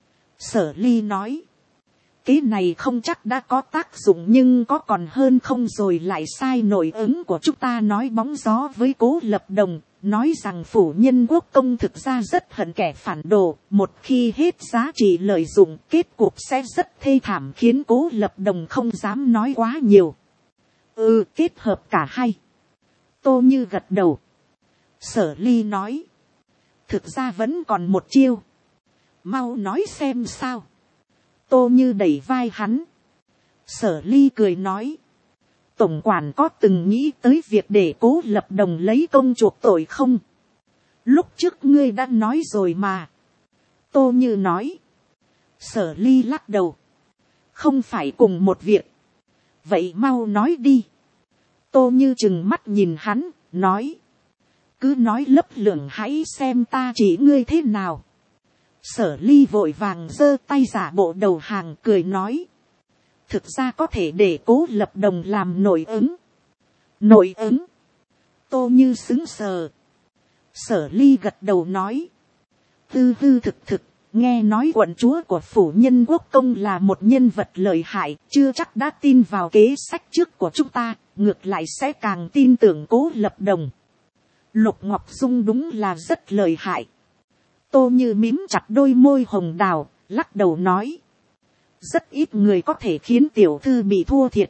Speaker 1: Sở Ly nói. Kế này không chắc đã có tác dụng nhưng có còn hơn không rồi lại sai nội ứng của chúng ta nói bóng gió với Cố Lập Đồng. Nói rằng Phủ Nhân Quốc công thực ra rất hận kẻ phản đồ. Một khi hết giá trị lợi dụng, kết cục sẽ rất thê thảm khiến Cố Lập Đồng không dám nói quá nhiều. Kết hợp cả hai. Tô Như gật đầu. Sở Ly nói. Thực ra vẫn còn một chiêu. Mau nói xem sao. Tô Như đẩy vai hắn. Sở Ly cười nói. Tổng quản có từng nghĩ tới việc để Cố Lập Đồng lấy công chuộc tội không? Lúc trước ngươi đã nói rồi mà. Tô Như nói. Sở Ly lắc đầu. Không phải cùng một việc. Vậy mau nói đi. Tô Như trừng mắt nhìn hắn, nói. Cứ nói lấp lửng hãy xem ta chỉ ngươi thế nào. Sở Ly vội vàng giơ tay giả bộ đầu hàng cười nói. Thực ra có thể để Cố Lập Đồng làm nội ứng. Nội ứng. Tô Như sững sờ. Sở Ly gật đầu nói. Hư thực, nghe nói quận chúa của phủ Nhân Quốc công là một nhân vật lợi hại, chưa chắc đã tin vào kế sách trước của chúng ta, ngược lại sẽ càng tin tưởng Cố Lập Đồng. Lục Ngọc Dung đúng là rất lợi hại. Tô Như mím chặt đôi môi hồng đào, lắc đầu nói. Rất ít người có thể khiến tiểu thư bị thua thiệt.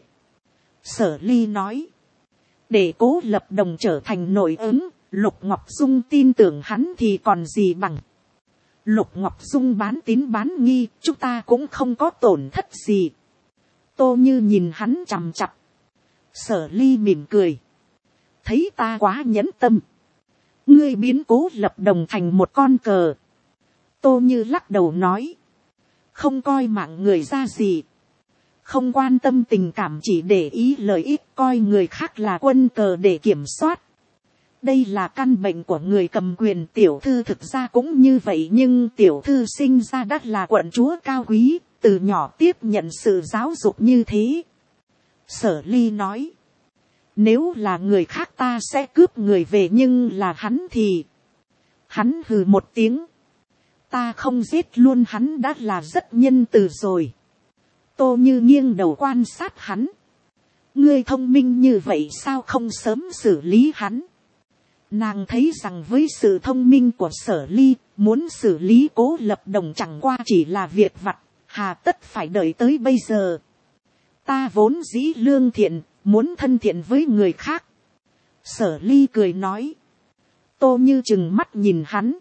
Speaker 1: Sở Ly nói. Để Cố Lập Đồng trở thành nội ứng, Lục Ngọc Dung tin tưởng hắn thì còn gì bằng. Lục Ngọc Dung bán tín bán nghi, chúng ta cũng không có tổn thất gì. Tô Như nhìn hắn chằm chặp. Sở Ly mỉm cười. Thấy ta quá nhẫn tâm. Ngươi biến Cố Lập Đồng thành một con cờ. Tô Như lắc đầu nói. Không coi mạng người ra gì. Không quan tâm tình cảm, chỉ để ý lợi ích, coi người khác là quân cờ để kiểm soát. Đây là căn bệnh của người cầm quyền. Tiểu thư thực ra cũng như vậy, nhưng tiểu thư sinh ra đã là quận chúa cao quý, từ nhỏ tiếp nhận sự giáo dục như thế. Sở Ly nói. Nếu là người khác ta sẽ cướp người về, nhưng là hắn thì... Hắn hừ một tiếng. Ta không giết luôn hắn đã là rất nhân từ rồi. Tô Như nghiêng đầu quan sát hắn. Ngươi thông minh như vậy sao không sớm xử lý hắn? Nàng thấy rằng với sự thông minh của Sở Ly, muốn xử lý Cố Lập Đồng chẳng qua chỉ là việc vặt, hà tất phải đợi tới bây giờ. Ta vốn dĩ lương thiện, muốn thân thiện với người khác. Sở Ly cười nói. Tô Như chừng mắt nhìn hắn.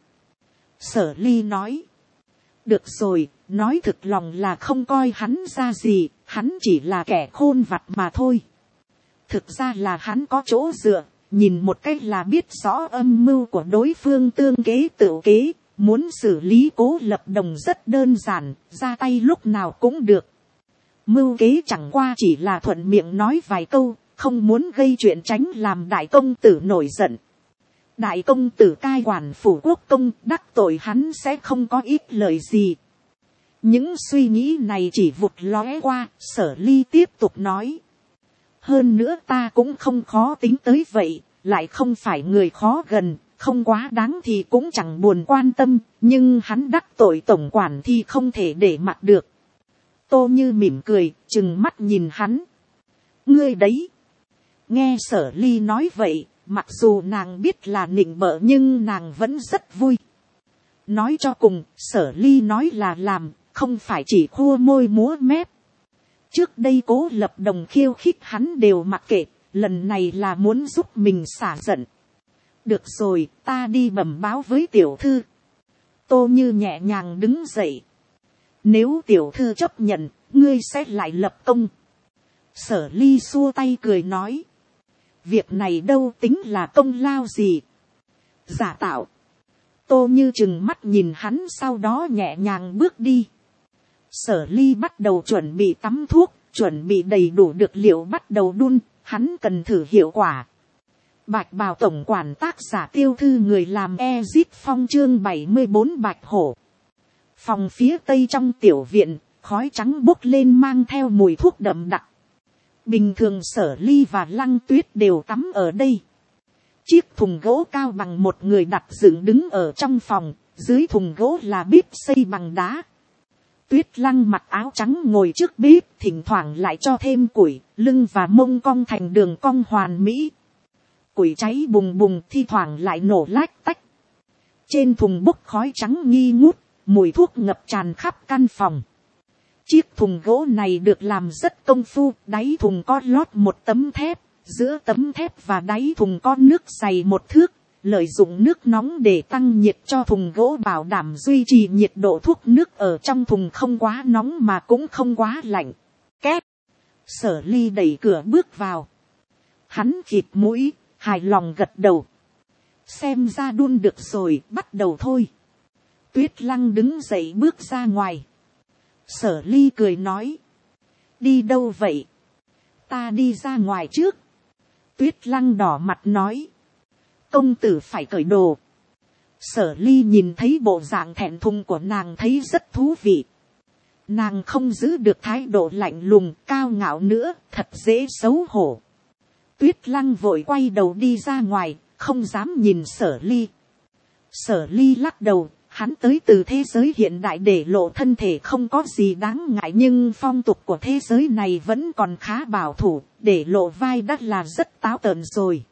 Speaker 1: Sở Ly nói. Được rồi, nói thực lòng là không coi hắn ra gì, hắn chỉ là kẻ khôn vặt mà thôi. Thực ra là hắn có chỗ dựa, nhìn một cách là biết rõ âm mưu của đối phương tương kế tự kế, muốn xử lý Cố Lập Đồng rất đơn giản, ra tay lúc nào cũng được. Mưu kế chẳng qua chỉ là thuận miệng nói vài câu, không muốn gây chuyện tránh làm đại công tử nổi giận. Đại công tử cai quản phủ quốc công, đắc tội hắn sẽ không có ít lời gì. Những suy nghĩ này chỉ vụt lóe qua, Sở Ly tiếp tục nói. Hơn nữa ta cũng không khó tính tới vậy, lại không phải người khó gần, không quá đáng thì cũng chẳng buồn quan tâm, nhưng hắn đắc tội tổng quản thì không thể để mặc được. Tô Như mỉm cười, chừng mắt nhìn hắn. Ngươi đấy. Nghe Sở Ly nói vậy, mặc dù nàng biết là nịnh bợ nhưng nàng vẫn rất vui. Nói cho cùng, Sở Ly nói là làm, không phải chỉ khua môi múa mép. Trước đây Cố Lập Đồng khiêu khích hắn đều mặc kệ, lần này là muốn giúp mình xả giận. Được rồi, ta đi bẩm báo với tiểu thư. Tô Như nhẹ nhàng đứng dậy. Nếu tiểu thư chấp nhận, ngươi sẽ lại lập công. Sở Ly xua tay cười nói. Việc này đâu tính là công lao gì. Giả tạo. Tô Như chừng mắt nhìn hắn, sau đó nhẹ nhàng bước đi. Sở Ly bắt đầu chuẩn bị tắm thuốc, chuẩn bị đầy đủ dược liệu bắt đầu đun, hắn cần thử hiệu quả. Bạch Bào tổng quản, tác giả Tiêu Thư, người làm Ezit Phong, chương 74 Bạch Hổ. Phòng phía tây trong tiểu viện, khói trắng bốc lên mang theo mùi thuốc đậm đặc. Bình thường Sở Ly và Lăng Tuyết đều tắm ở đây. Chiếc thùng gỗ cao bằng một người đặt dựng đứng ở trong phòng, dưới thùng gỗ là bếp xây bằng đá. Tuyết Lăng mặc áo trắng ngồi trước bếp, thỉnh thoảng lại cho thêm củi, lưng và mông cong thành đường cong hoàn mỹ. Củi cháy bùng bùng, thi thoảng lại nổ lách tách. Trên thùng bốc khói trắng nghi ngút, mùi thuốc ngập tràn khắp căn phòng. Chiếc thùng gỗ này được làm rất công phu, đáy thùng có lót một tấm thép, giữa tấm thép và đáy thùng có nước dày một thước, lợi dụng nước nóng để tăng nhiệt cho thùng gỗ, bảo đảm duy trì nhiệt độ thuốc nước ở trong thùng không quá nóng mà cũng không quá lạnh. Két. Sở Ly đẩy cửa bước vào. Hắn khịt mũi, hài lòng gật đầu. Xem ra đun được rồi, bắt đầu thôi. Tuyết Lăng đứng dậy bước ra ngoài. Sở Ly cười nói. Đi đâu vậy? Ta đi ra ngoài trước. Tuyết Lăng đỏ mặt nói. Công tử phải cởi đồ. Sở Ly nhìn thấy bộ dạng thẹn thùng của nàng thấy rất thú vị. Nàng không giữ được thái độ lạnh lùng cao ngạo nữa, thật dễ xấu hổ. Tuyết Lăng vội quay đầu đi ra ngoài, không dám nhìn Sở Ly. Sở Ly lắc đầu, Hắn tới từ thế giới hiện đại để lộ thân thể không có gì đáng ngại, nhưng phong tục của thế giới này vẫn còn khá bảo thủ, để lộ vai đã là rất táo tợn rồi.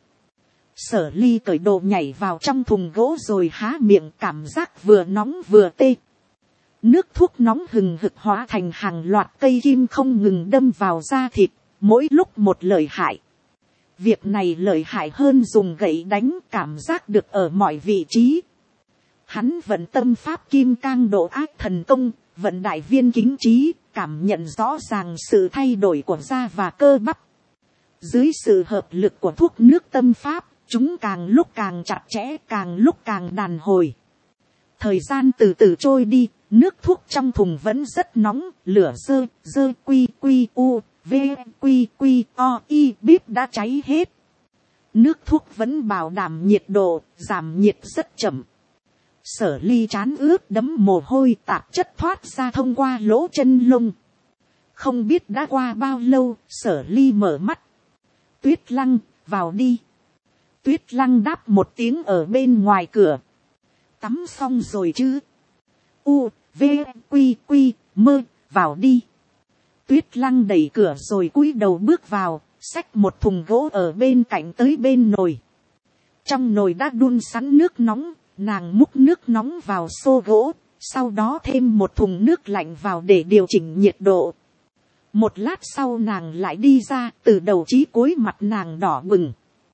Speaker 1: Sở Ly cởi đồ nhảy vào trong thùng gỗ rồi há miệng, cảm giác vừa nóng vừa tê. Nước thuốc nóng hừng hực hóa thành hàng loạt cây kim không ngừng đâm vào da thịt, mỗi lúc một lợi hại. Việc này lợi hại hơn dùng gậy đánh, cảm giác được ở mọi vị trí. Hắn vận tâm pháp kim cang độ ác thần công, vận đại viên kính trí, cảm nhận rõ ràng sự thay đổi của da và cơ bắp. Dưới sự hợp lực của thuốc nước tâm pháp, chúng càng lúc càng chặt chẽ, càng lúc càng đàn hồi. Thời gian từ từ trôi đi, nước thuốc trong thùng vẫn rất nóng, lửa dơ quy quy u, v quy quy o y bíp đã cháy hết. Nước thuốc vẫn bảo đảm nhiệt độ, giảm nhiệt rất chậm. Sở Ly trán ướt đẫm mồ hôi, tạp chất thoát ra thông qua lỗ chân lông. Không biết đã qua bao lâu, Sở Ly mở mắt. Tuyết Lăng, vào đi. Tuyết Lăng đáp một tiếng ở bên ngoài cửa. Tắm xong rồi chứ? U, V, Quy, Quy, mơ, vào đi. Tuyết Lăng đẩy cửa rồi cúi đầu bước vào, xách một thùng gỗ ở bên cạnh tới bên nồi. Trong nồi đã đun sẵn nước nóng, nàng múc nước nóng vào xô gỗ, sau đó thêm một thùng nước lạnh vào để điều chỉnh nhiệt độ. Một lát sau nàng lại đi ra, từ đầu chí cuối mặt nàng đỏ bừng.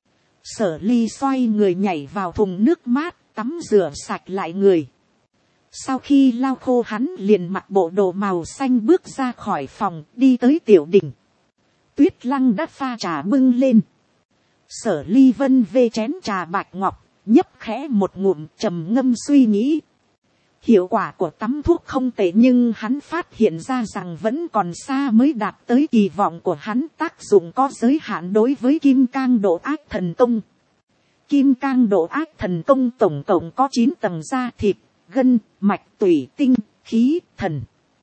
Speaker 1: Sở Ly xoay người nhảy vào thùng nước mát, tắm rửa sạch lại người. Sau khi lau khô hắn liền mặc bộ đồ màu xanh bước ra khỏi phòng, đi tới tiểu đình. Tuyết Lăng đã pha trà bưng lên. Sở Ly vân vê chén trà bạch ngọc, nhấp khẽ một ngụm, trầm ngâm suy nghĩ. Hiệu quả của tắm thuốc không tệ, nhưng hắn phát hiện ra rằng vẫn còn xa mới đạt tới kỳ vọng của hắn. Tác dụng có giới hạn đối với kim cang độ ác thần công. Kim cang độ ác thần công tổng cộng có 9 tầng da thịt, gân, mạch, tủy, tinh, khí, thần.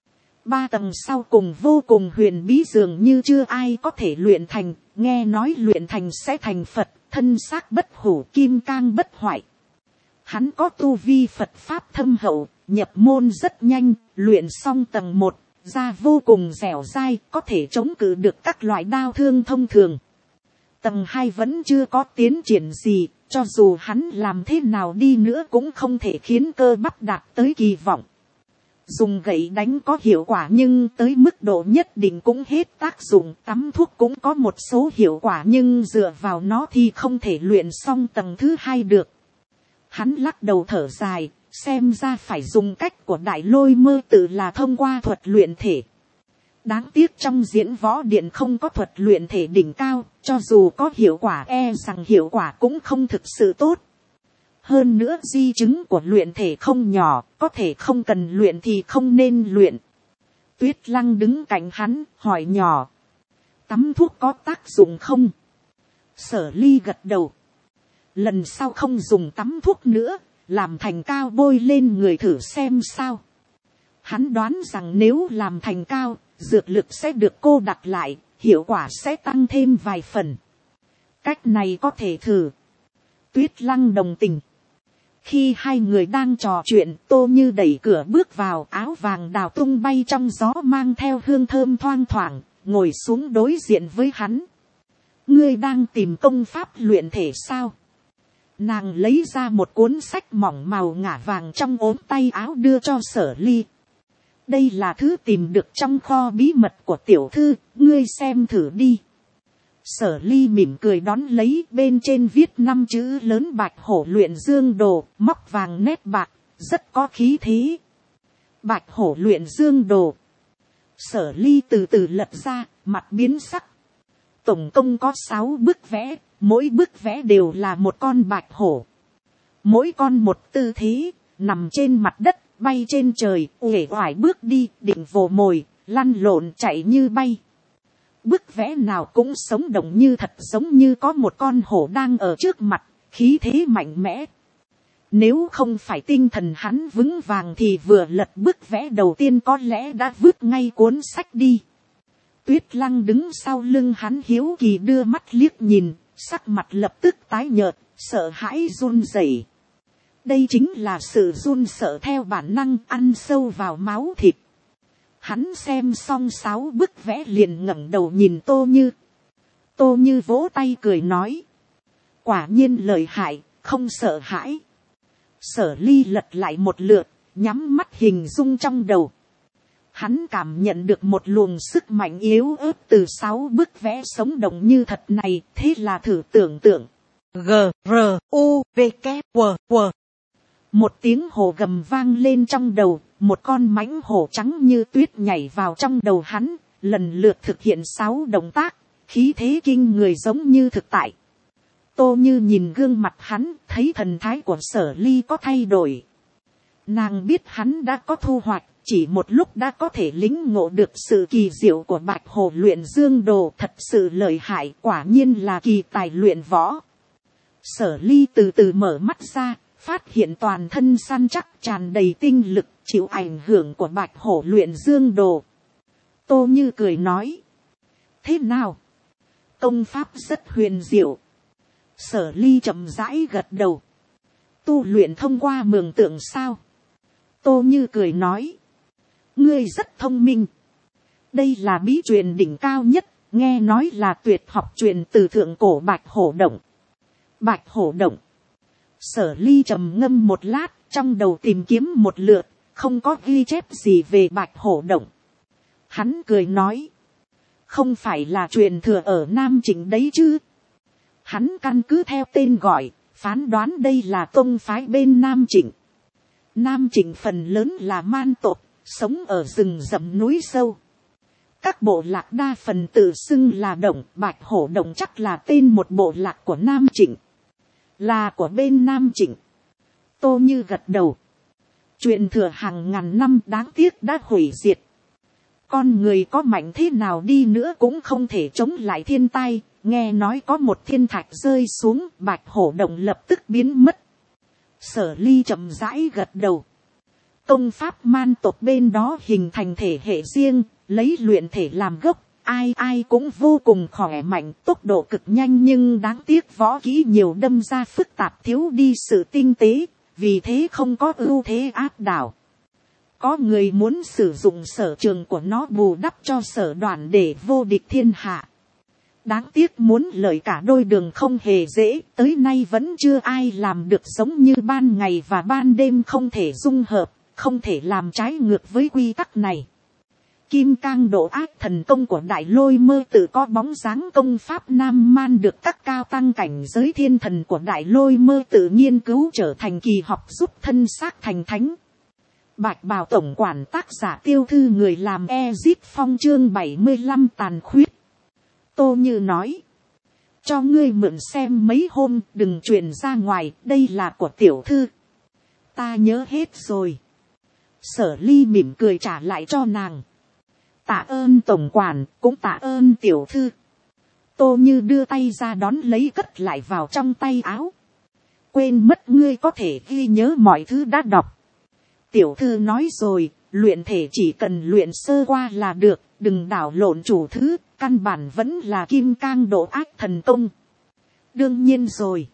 Speaker 1: 3 tầng sau cùng vô cùng huyền bí, dường như chưa ai có thể luyện thành. Nghe nói luyện thành sẽ thành Phật, thân xác bất hủ, kim cang bất hoại. Hắn có tu vi Phật pháp thâm hậu, nhập môn rất nhanh, luyện xong tầng 1, da vô cùng dẻo dai, có thể chống cự được các loại đao thương thông thường. Tầng 2 vẫn chưa có tiến triển gì, cho dù hắn làm thế nào đi nữa cũng không thể khiến cơ bắp đạt tới kỳ vọng. Dùng gậy đánh có hiệu quả nhưng tới mức độ nhất định cũng hết tác dụng. Tắm thuốc cũng có một số hiệu quả nhưng dựa vào nó thì không thể luyện xong tầng thứ 2 được. Hắn lắc đầu thở dài, xem ra phải dùng cách của Đại Lôi Mơ Tự là thông qua thuật luyện thể. Đáng tiếc trong diễn võ điện không có thuật luyện thể đỉnh cao, cho dù có hiệu quả e rằng hiệu quả cũng không thực sự tốt. Hơn nữa di chứng của luyện thể không nhỏ, có thể không cần luyện thì không nên luyện. Tuyết Lăng đứng cạnh hắn, hỏi nhỏ. Tắm thuốc có tác dụng không? Sở Ly gật đầu. Lần sau không dùng tắm thuốc nữa, làm thành cao bôi lên người thử xem sao. Hắn đoán rằng nếu làm thành cao, dược lực sẽ được cô đặc lại, hiệu quả sẽ tăng thêm vài phần. Cách này có thể thử. Tuyết Lăng đồng tình. Khi hai người đang trò chuyện, Tô Như đẩy cửa bước vào, áo vàng đào tung bay trong gió mang theo hương thơm thoang thoảng, ngồi xuống đối diện với hắn. Ngươi đang tìm công pháp luyện thể sao? Nàng lấy ra một cuốn sách mỏng màu ngả vàng trong ốm tay áo đưa cho Sở Ly. Đây là thứ tìm được trong kho bí mật của tiểu thư, ngươi xem thử đi. Sở Ly mỉm cười đón lấy, bên trên viết 5 chữ lớn Bạch Hổ luyện dương đồ, móc vàng nét bạc, rất có khí thế. Bạch Hổ luyện dương đồ. Sở Ly từ từ lật ra, mặt biến sắc. Tổng cộng có 6 bức vẽ, mỗi bức vẽ đều là một con bạch hổ. Mỗi con một tư thế, nằm trên mặt đất, bay trên trời, uể oải bước đi, định vồ mồi, lăn lộn chạy như bay. Bức vẽ nào cũng sống động như thật, giống như có một con hổ đang ở trước mặt, khí thế mạnh mẽ. Nếu không phải tinh thần hắn vững vàng thì vừa lật bức vẽ đầu tiên có lẽ đã vứt ngay cuốn sách đi. Tuyết Lăng đứng sau lưng hắn hiếu kỳ đưa mắt liếc nhìn, sắc mặt lập tức tái nhợt, sợ hãi run rẩy. Đây chính là sự run sợ theo bản năng ăn sâu vào máu thịt. Hắn xem xong 6 bức vẽ liền ngẩng đầu nhìn Tô Như. Tô Như vỗ tay cười nói. Quả nhiên lợi hại, không sợ hãi. Sở Ly lật lại một lượt, nhắm mắt hình dung trong đầu. Hắn cảm nhận được một luồng sức mạnh yếu ớt từ 6 bức vẽ sống động như thật này. Thế là thử tưởng tượng. G-R-U-V-K-W-W. Một tiếng hổ gầm vang lên trong đầu. Một con mãnh hổ trắng như tuyết nhảy vào trong đầu hắn. Lần lượt thực hiện 6 động tác. Khí thế kinh người giống như thực tại. Tô Như nhìn gương mặt hắn, thấy thần thái của Sở Ly có thay đổi. Nàng biết hắn đã có thu hoạch, chỉ một lúc đã có thể lĩnh ngộ được sự kỳ diệu của Bạch Hổ luyện dương đồ. Thật sự lợi hại, quả nhiên là kỳ tài luyện võ. Sở Ly từ từ mở mắt ra, phát hiện toàn thân săn chắc tràn đầy tinh lực, chịu ảnh hưởng của Bạch Hổ luyện dương đồ. Tô Như cười nói. Thế nào? Công pháp rất huyền diệu. Sở Ly chậm rãi gật đầu. Tu luyện thông qua mường tượng sao? Tô Như cười nói. Ngươi rất thông minh. Đây là bí truyền đỉnh cao nhất, nghe nói là tuyệt học truyền từ thượng cổ Bạch Hổ động. Bạch Hổ động. Sở Ly trầm ngâm một lát, trong đầu tìm kiếm một lượt, không có ghi chép gì về Bạch Hổ động. Hắn cười nói. Không phải là truyền thừa ở Nam Trịnh đấy chứ? Hắn căn cứ theo tên gọi, phán đoán đây là tông phái bên Nam Trịnh. Nam Trịnh phần lớn là man tộc, sống ở rừng rậm núi sâu. Các bộ lạc đa phần tự xưng là động. Bạch Hổ động chắc là tên một bộ lạc của Nam Trịnh. Là của bên Nam Trịnh. Tô Như gật đầu. Truyền thừa hàng ngàn năm đáng tiếc đã hủy diệt. Con người có mạnh thế nào đi nữa cũng không thể chống lại thiên tai. Nghe nói có một thiên thạch rơi xuống, Bạch Hổ động lập tức biến mất. Sở Ly chậm rãi gật đầu. Công pháp man tộc bên đó hình thành thể hệ riêng, lấy luyện thể làm gốc. Ai ai cũng vô cùng khỏe mạnh, tốc độ cực nhanh, nhưng đáng tiếc võ kỹ nhiều đâm ra phức tạp, thiếu đi sự tinh tế, vì thế không có ưu thế áp đảo. Có người muốn sử dụng sở trường của nó bù đắp cho sở đoàn để vô địch thiên hạ. Đáng tiếc muốn lợi cả đôi đường không hề dễ, tới nay vẫn chưa ai làm được giống như ban ngày và ban đêm không thể dung hợp, không thể làm trái ngược với quy tắc này. Kim cang độ ác thần công của Đại Lôi Mơ Tự có bóng dáng công pháp Nam Man được các cao tăng cảnh giới thiên thần của Đại Lôi Mơ Tự nghiên cứu trở thành kỳ học giúp thân xác thành thánh. Bạch Bào tổng quản tác giả Tiêu Thư người làm Ezit Phong chương 75 tàn khuyết. Tô Như nói. Cho ngươi mượn xem mấy hôm, đừng truyền ra ngoài, đây là của tiểu thư. Ta nhớ hết rồi. Sở Ly mỉm cười trả lại cho nàng. Tạ ơn tổng quản, cũng tạ ơn tiểu thư. Tô Như đưa tay ra đón lấy cất lại vào trong tay áo. Quên mất ngươi có thể ghi nhớ mọi thứ đã đọc. Tiểu thư nói rồi, luyện thể chỉ cần luyện sơ qua là được, đừng đảo lộn chủ thứ, căn bản vẫn là kim cang độ ác thần công. Đương nhiên rồi.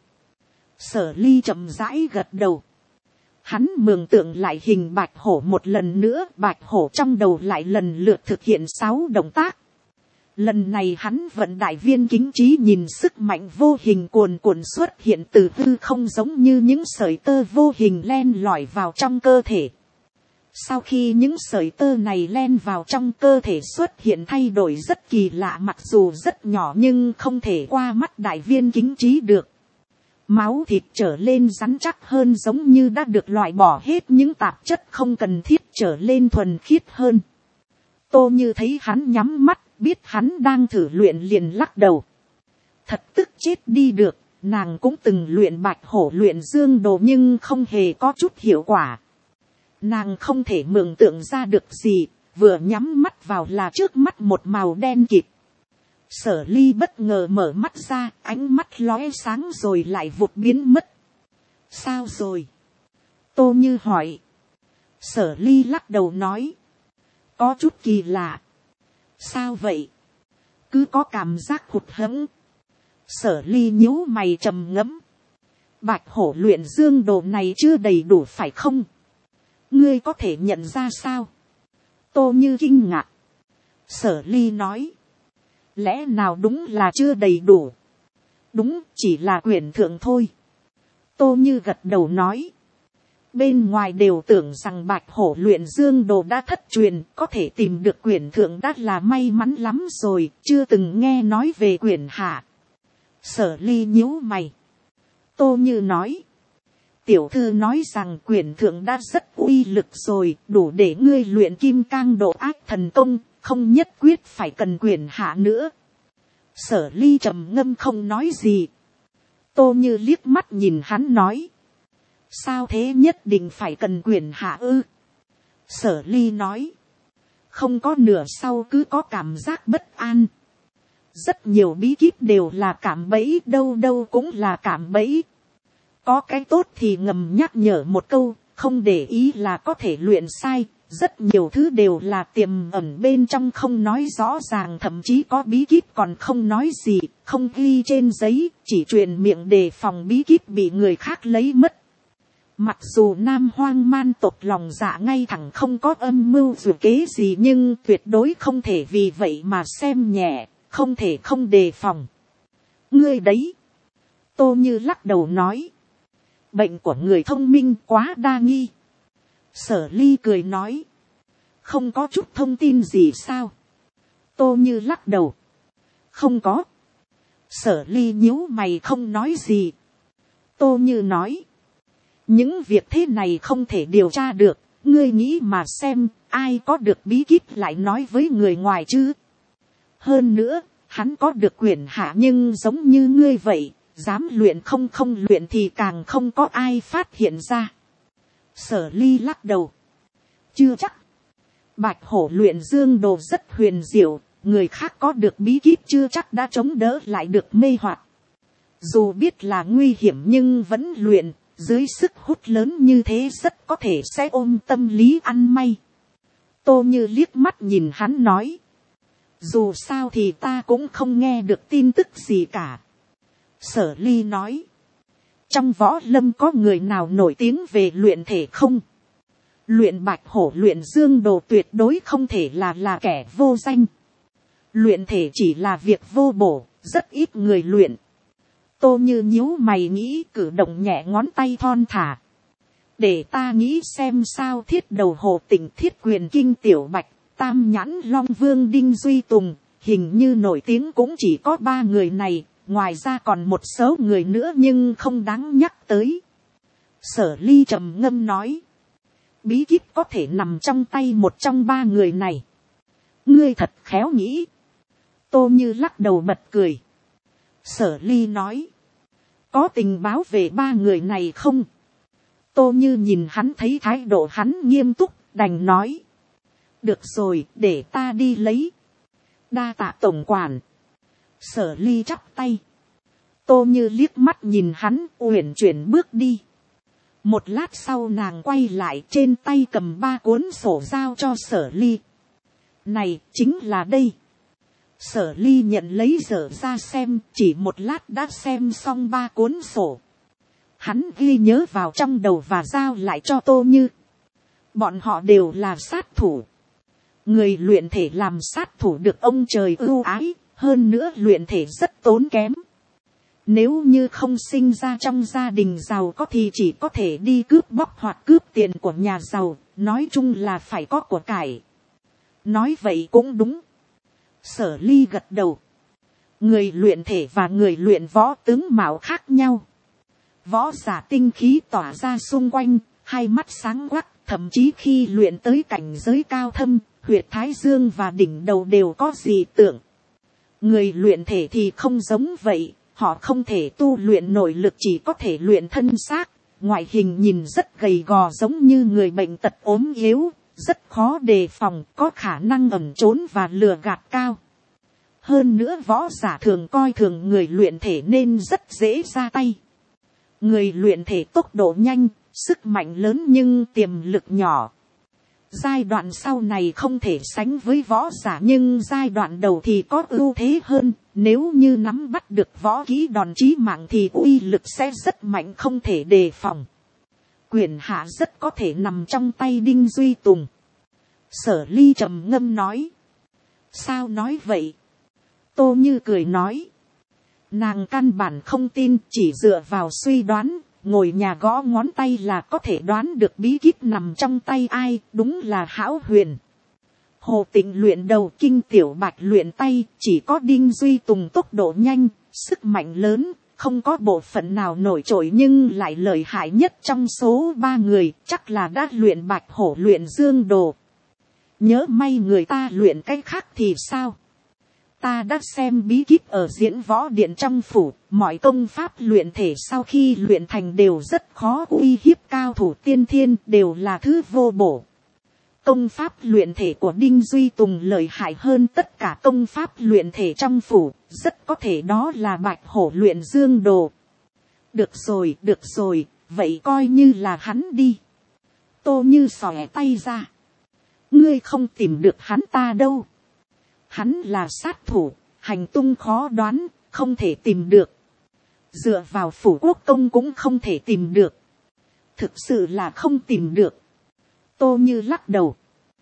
Speaker 1: Sở Ly chậm rãi gật đầu. Hắn mường tượng lại hình Bạch Hổ một lần nữa, Bạch Hổ trong đầu lại lần lượt thực hiện 6 động tác. Lần này hắn vận đại viên kính trí, nhìn sức mạnh vô hình cuồn cuộn xuất hiện từ hư không, giống như những sợi tơ vô hình len lỏi vào trong cơ thể. Sau khi những sợi tơ này len vào trong cơ thể xuất hiện thay đổi rất kỳ lạ, mặc dù rất nhỏ nhưng không thể qua mắt đại viên kính trí được. Máu thịt trở lên rắn chắc hơn, giống như đã được loại bỏ hết những tạp chất không cần thiết, trở lên thuần khiết hơn. Tô Như thấy hắn nhắm mắt, biết hắn đang thử luyện liền lắc đầu. Thật tức chết đi được, nàng cũng từng luyện Bạch Hổ luyện dương đồ nhưng không hề có chút hiệu quả. Nàng không thể mường tượng ra được gì, vừa nhắm mắt vào là trước mắt một màu đen kịt. Sở Ly bất ngờ mở mắt ra, ánh mắt lóe sáng rồi lại vụt biến mất. Sao rồi? Tô Như hỏi. Sở Ly lắc đầu nói. Có chút kỳ lạ. Sao vậy? Cứ có cảm giác hụt hẫng. Sở Ly nhíu mày trầm ngẫm. Bạch hổ luyện dương đồ này chưa đầy đủ phải không? Ngươi có thể nhận ra sao? Tô Như kinh ngạc. Sở Ly nói. Lẽ nào đúng là chưa đầy đủ? Đúng, chỉ là quyển thượng thôi. Tô Như gật đầu nói. Bên ngoài đều tưởng rằng bạch hổ luyện dương đồ đã thất truyền, có thể tìm được quyển thượng đã là may mắn lắm rồi, chưa từng nghe nói về quyển hạ. Sở Ly nhíu mày. Tô Như nói. Tiểu thư nói rằng quyển thượng đã rất uy lực rồi, đủ để ngươi luyện kim cang độ ác thần công, không nhất quyết phải cần quyển hạ nữa. Sở Ly trầm ngâm không nói gì. Tô Như liếc mắt nhìn hắn nói. Sao thế, nhất định phải cần quyển hạ ư? Sở Ly nói. Không có nửa sau cứ có cảm giác bất an. Rất nhiều bí kíp đều là cạm bẫy, đâu đâu cũng là cạm bẫy. Có cái tốt thì ngầm nhắc nhở một câu, không để ý là có thể luyện sai. Rất nhiều thứ đều là tiềm ẩn bên trong không nói rõ ràng, thậm chí có bí kíp còn không nói gì, không ghi trên giấy, chỉ truyền miệng đề phòng bí kíp bị người khác lấy mất. Mặc dù Nam Hoang man tộc lòng dạ ngay thẳng không có âm mưu dù kế gì, nhưng tuyệt đối không thể vì vậy mà xem nhẹ, không thể không đề phòng. Ngươi đấy. Tô Như lắc đầu nói. Bệnh của người thông minh quá đa nghi. Sở Ly cười nói. Không có chút thông tin gì sao? Tô Như lắc đầu. Không có. Sở Ly nhíu mày không nói gì. Tô Như nói. Những việc thế này không thể điều tra được. Ngươi nghĩ mà xem, ai có được bí kíp lại nói với người ngoài chứ? Hơn nữa, hắn có được quyền hạ nhưng giống như ngươi vậy, dám luyện không luyện thì càng không có ai phát hiện ra. Sở Ly lắc đầu. Chưa chắc. Bạch hổ luyện dương đồ rất huyền diệu, người khác có được bí kíp chưa chắc đã chống đỡ lại được mê hoặc. Dù biết là nguy hiểm nhưng vẫn luyện, dưới sức hút lớn như thế rất có thể sẽ ôm tâm lý ăn may. Tô Như liếc mắt nhìn hắn nói. Dù sao thì ta cũng không nghe được tin tức gì cả. Sở Ly nói. Trong võ lâm có người nào nổi tiếng về luyện thể không? Luyện bạch hổ luyện dương đồ tuyệt đối không thể là kẻ vô danh. Luyện thể chỉ là việc vô bổ, rất ít người luyện. Tô Như nhíu mày nghĩ, cử động nhẹ ngón tay thon thả. Để ta nghĩ xem sao. Thiết đầu hồ tỉnh, Thiết quyền kinh tiểu bạch, Tam nhãn long vương đinh duy tùng, hình như nổi tiếng cũng chỉ có 3 người này, ngoài ra còn một số người nữa nhưng không đáng nhắc tới. Sở Ly trầm ngâm nói. Bí kíp có thể nằm trong tay một trong 3 người này. Ngươi thật khéo nghĩ. Tô Như lắc đầu bật cười. Sở Ly nói. Có tình báo về 3 người này không? Tô Như nhìn hắn thấy thái độ hắn nghiêm túc, đành nói. Được rồi, để ta đi lấy. Đa tạ tổng quản. Sở Ly chắp tay. Tô Như liếc mắt nhìn hắn, uyển chuyển bước đi. Một lát sau nàng quay lại, trên tay cầm 3 cuốn sổ giao cho Sở Ly. Này, chính là đây. Sở Ly nhận lấy dở ra xem, chỉ một lát đã xem xong 3 cuốn sổ. Hắn ghi nhớ vào trong đầu và giao lại cho Tô Như. Bọn họ đều là sát thủ. Người luyện thể làm sát thủ được ông trời ưu ái, hơn nữa luyện thể rất tốn kém. Nếu như không sinh ra trong gia đình giàu có thì chỉ có thể đi cướp bóc hoặc cướp tiền của nhà giàu, nói chung là phải có của cải. Nói vậy cũng đúng. Sở Ly gật đầu. Người luyện thể và người luyện võ tướng mạo khác nhau. Võ giả tinh khí tỏa ra xung quanh, hai mắt sáng quắc, thậm chí khi luyện tới cảnh giới cao thâm, huyệt thái dương và đỉnh đầu đều có dị tượng. Người luyện thể thì không giống vậy, họ không thể tu luyện nội lực, chỉ có thể luyện thân xác, ngoại hình nhìn rất gầy gò giống như người bệnh tật ốm yếu, rất khó đề phòng, có khả năng ẩn trốn và lừa gạt cao. Hơn nữa võ giả thường coi thường người luyện thể nên rất dễ ra tay. Người luyện thể tốc độ nhanh, sức mạnh lớn nhưng tiềm lực nhỏ. Giai đoạn sau này không thể sánh với võ giả, nhưng giai đoạn đầu thì có ưu thế hơn. Nếu như nắm bắt được võ kỹ đòn chí mạng thì uy lực sẽ rất mạnh, không thể đề phòng. Quyền hạ rất có thể nằm trong tay Đinh Duy Tùng. Sở Ly trầm ngâm nói. Sao nói vậy? Tô Như cười nói. Nàng căn bản không tin, chỉ dựa vào suy đoán, ngồi nhà gõ ngón tay là có thể đoán được bí kíp nằm trong tay ai, đúng là hão huyền. Hồ Tịnh luyện đầu, Kinh Tiểu Bạch luyện tay, chỉ có Đinh Duy Tùng tốc độ nhanh, sức mạnh lớn, không có bộ phận nào nổi trội nhưng lại lợi hại nhất trong số 3 người, chắc là đã luyện Bạch Hổ, luyện Dương Đồ. Nhớ may người ta luyện cái khác thì sao? Ta đã xem bí kíp ở Diễn Võ Điện trong phủ, mọi công pháp luyện thể sau khi luyện thành đều rất khó, uy hiếp cao thủ tiên thiên, đều là thứ vô bổ. Công pháp luyện thể của Đinh Duy Tùng lợi hại hơn tất cả công pháp luyện thể trong phủ, rất có thể đó là Bạch Hổ, luyện Dương Đồ. Được rồi, vậy coi như là hắn đi. Tô Như xòe tay ra. Ngươi không tìm được hắn ta đâu. Hắn là sát thủ, hành tung khó đoán, không thể tìm được. Dựa vào phủ quốc công cũng không thể tìm được. Thực sự là không tìm được. Tô Như lắc đầu.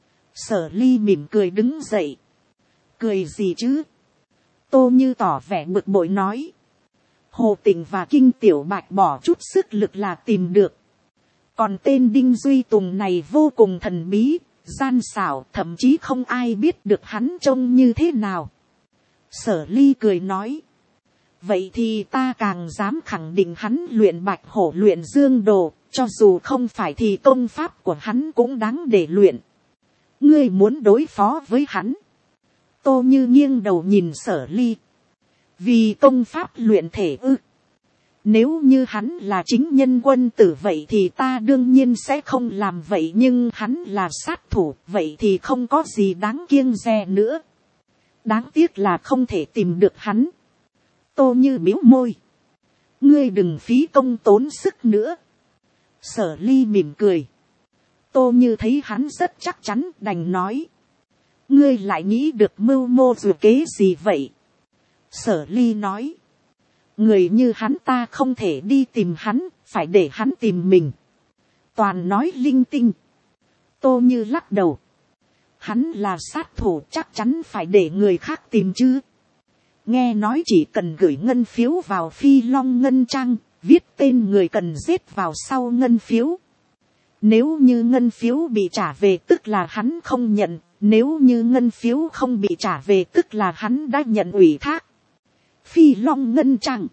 Speaker 1: Sở Ly mỉm cười đứng dậy. Cười gì chứ? Tô Như tỏ vẻ bực bội nói. Hồ Tịnh và Kinh Tiểu Bạch bỏ chút sức lực là tìm được. Còn tên Đinh Duy Tùng này vô cùng thần bí, gian xảo, thậm chí không ai biết được hắn trông như thế nào. Sở Ly cười nói. Vậy thì ta càng dám khẳng định hắn luyện Bạch Hổ, luyện Dương Đồ, cho dù không phải thì công pháp của hắn cũng đáng để luyện. Ngươi muốn đối phó với hắn? Tô Như nghiêng đầu nhìn Sở Ly. Vì công pháp luyện thể ư? Nếu như hắn là chính nhân quân tử vậy thì ta đương nhiên sẽ không làm vậy, nhưng hắn là sát thủ, vậy thì không có gì đáng kiêng dè nữa. Đáng tiếc là không thể tìm được hắn. Tô Như bĩu môi. Ngươi đừng phí công tốn sức nữa. Sở Ly mỉm cười. Tô Như thấy hắn rất chắc chắn, đành nói. Ngươi lại nghĩ được mưu mô dù kế gì vậy? Sở Ly nói. Người như hắn ta không thể đi tìm hắn, phải để hắn tìm mình. Toàn nói linh tinh. Tô Như lắc đầu. Hắn là sát thủ, chắc chắn phải để người khác tìm chứ. Nghe nói chỉ cần gửi ngân phiếu vào Phi Long Ngân Trang, viết tên người cần giết vào sau ngân phiếu. Nếu như ngân phiếu bị trả về tức là hắn không nhận, nếu như ngân phiếu không bị trả về tức là hắn đã nhận ủy thác. Phi Long Ngân Trang.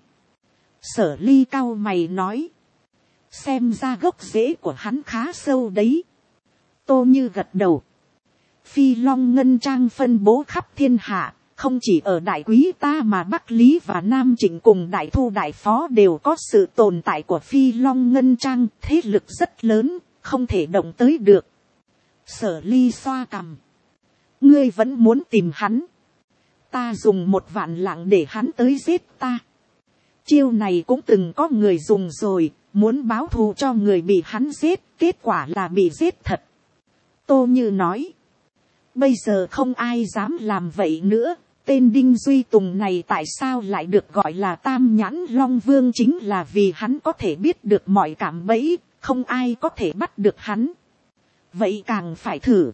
Speaker 1: Sở Ly cau mày nói. Xem ra gốc rễ của hắn khá sâu đấy. Tô Như gật đầu. Phi Long Ngân Trang phân bố khắp thiên hạ, không chỉ ở Đại Quý ta mà Bắc Lý và Nam Trịnh cùng Đại Thu Đại Phó đều có sự tồn tại của Phi Long Ngân Trang, thế lực rất lớn, không thể động tới được. Sở Ly xoa cằm. Ngươi vẫn muốn tìm hắn. Ta dùng 1 vạn lạng để hắn tới giết ta. Chiêu này cũng từng có người dùng rồi, muốn báo thù cho người bị hắn giết, kết quả là bị giết thật. Tô Như nói. Bây giờ không ai dám làm vậy nữa. Tên Đinh Duy Tùng này tại sao lại được gọi là Tam Nhãn Long Vương, chính là vì hắn có thể biết được mọi cạm bẫy, không ai có thể bắt được hắn. Vậy càng phải thử.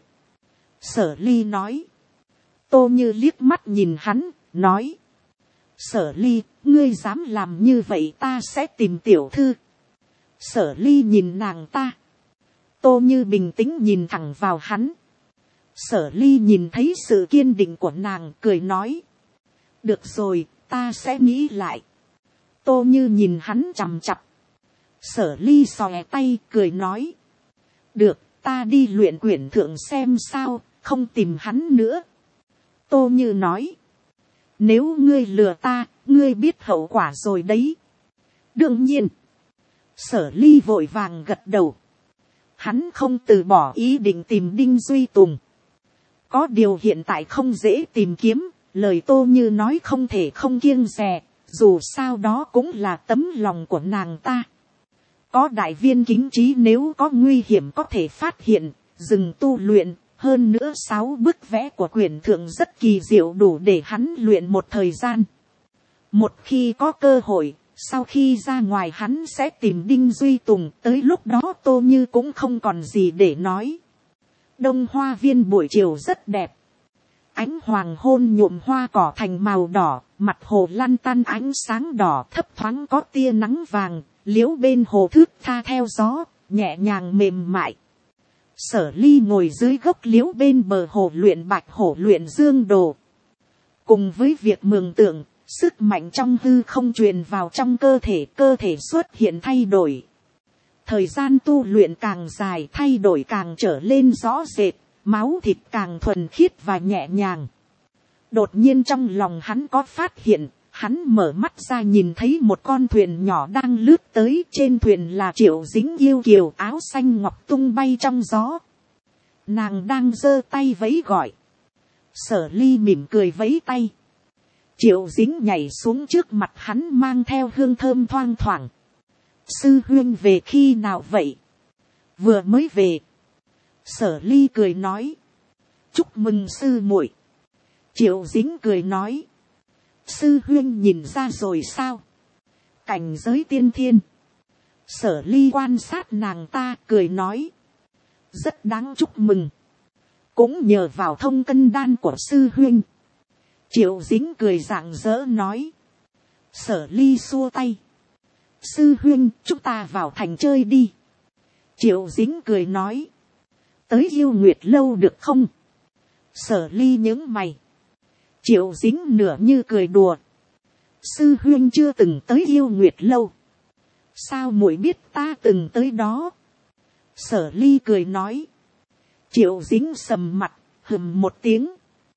Speaker 1: Sở Ly nói. Tô Như liếc mắt nhìn hắn, nói. Sở Ly, ngươi dám làm như vậy ta sẽ tìm tiểu thư. Sở Ly nhìn nàng ta. Tô Như bình tĩnh nhìn thẳng vào hắn. Sở Ly nhìn thấy sự kiên định của nàng, cười nói. Được rồi, ta sẽ nghĩ lại. Tô Như nhìn hắn chằm chặp. Sở Ly xòe tay, cười nói. Được, ta đi luyện quyển thượng xem sao, không tìm hắn nữa. Tô Như nói. Nếu ngươi lừa ta, ngươi biết hậu quả rồi đấy. Đương nhiên. Sở Ly vội vàng gật đầu. Hắn không từ bỏ ý định tìm Đinh Duy Tùng. Có điều hiện tại không dễ tìm kiếm, lời Tô Như nói không thể không kiêng dè, dù sao đó cũng là tấm lòng của nàng ta. Có đại viên kính trí, nếu có nguy hiểm có thể phát hiện, dừng tu luyện, hơn nữa 6 bức vẽ của quyển thượng rất kỳ diệu, đủ để hắn luyện một thời gian. Một khi có cơ hội, sau khi ra ngoài hắn sẽ tìm Đinh Duy Tùng, tới lúc đó Tô Như cũng không còn gì để nói. Đông hoa viên buổi chiều rất đẹp. Ánh hoàng hôn nhuộm hoa cỏ thành màu đỏ, mặt hồ lăn tăn ánh sáng đỏ thấp thoáng có tia nắng vàng, liễu bên hồ thước tha theo gió, nhẹ nhàng mềm mại. Sở Ly ngồi dưới gốc liễu bên bờ hồ luyện bạch hổ luyện dương đồ. Cùng với việc mường tượng, sức mạnh trong hư không truyền vào trong cơ thể xuất hiện thay đổi. Thời gian tu luyện càng dài, thay đổi càng trở lên rõ rệt, máu thịt càng thuần khiết và nhẹ nhàng. Đột nhiên trong lòng hắn có phát hiện, hắn mở mắt ra nhìn thấy một con thuyền nhỏ đang lướt tới, trên thuyền là Triệu Dính yêu kiều áo xanh ngọc tung bay trong gió. Nàng đang giơ tay vẫy gọi. Sở Ly mỉm cười vẫy tay. Triệu Dính nhảy xuống trước mặt hắn mang theo hương thơm thoang thoảng. Sư huynh về khi nào vậy? Vừa mới về. Sở Ly cười nói. Chúc mừng sư muội. Triệu Dính cười nói. Sư huynh nhìn ra rồi sao? Cảnh giới tiên thiên. Sở Ly quan sát nàng ta cười nói. Rất đáng chúc mừng. Cũng nhờ vào thông cân đan của sư huynh. Triệu Dính cười rạng rỡ nói. Sở Ly xua tay. Sư huynh, chúng ta vào thành chơi đi. Triệu Dính cười nói. Tới Yêu Nguyệt lâu được không? Sở Ly nhướng mày. Triệu Dính nửa như cười đùa. Sư huynh chưa từng tới Yêu Nguyệt lâu. Sao muội biết ta từng tới đó? Sở Ly cười nói. Triệu Dính sầm mặt, hừm một tiếng.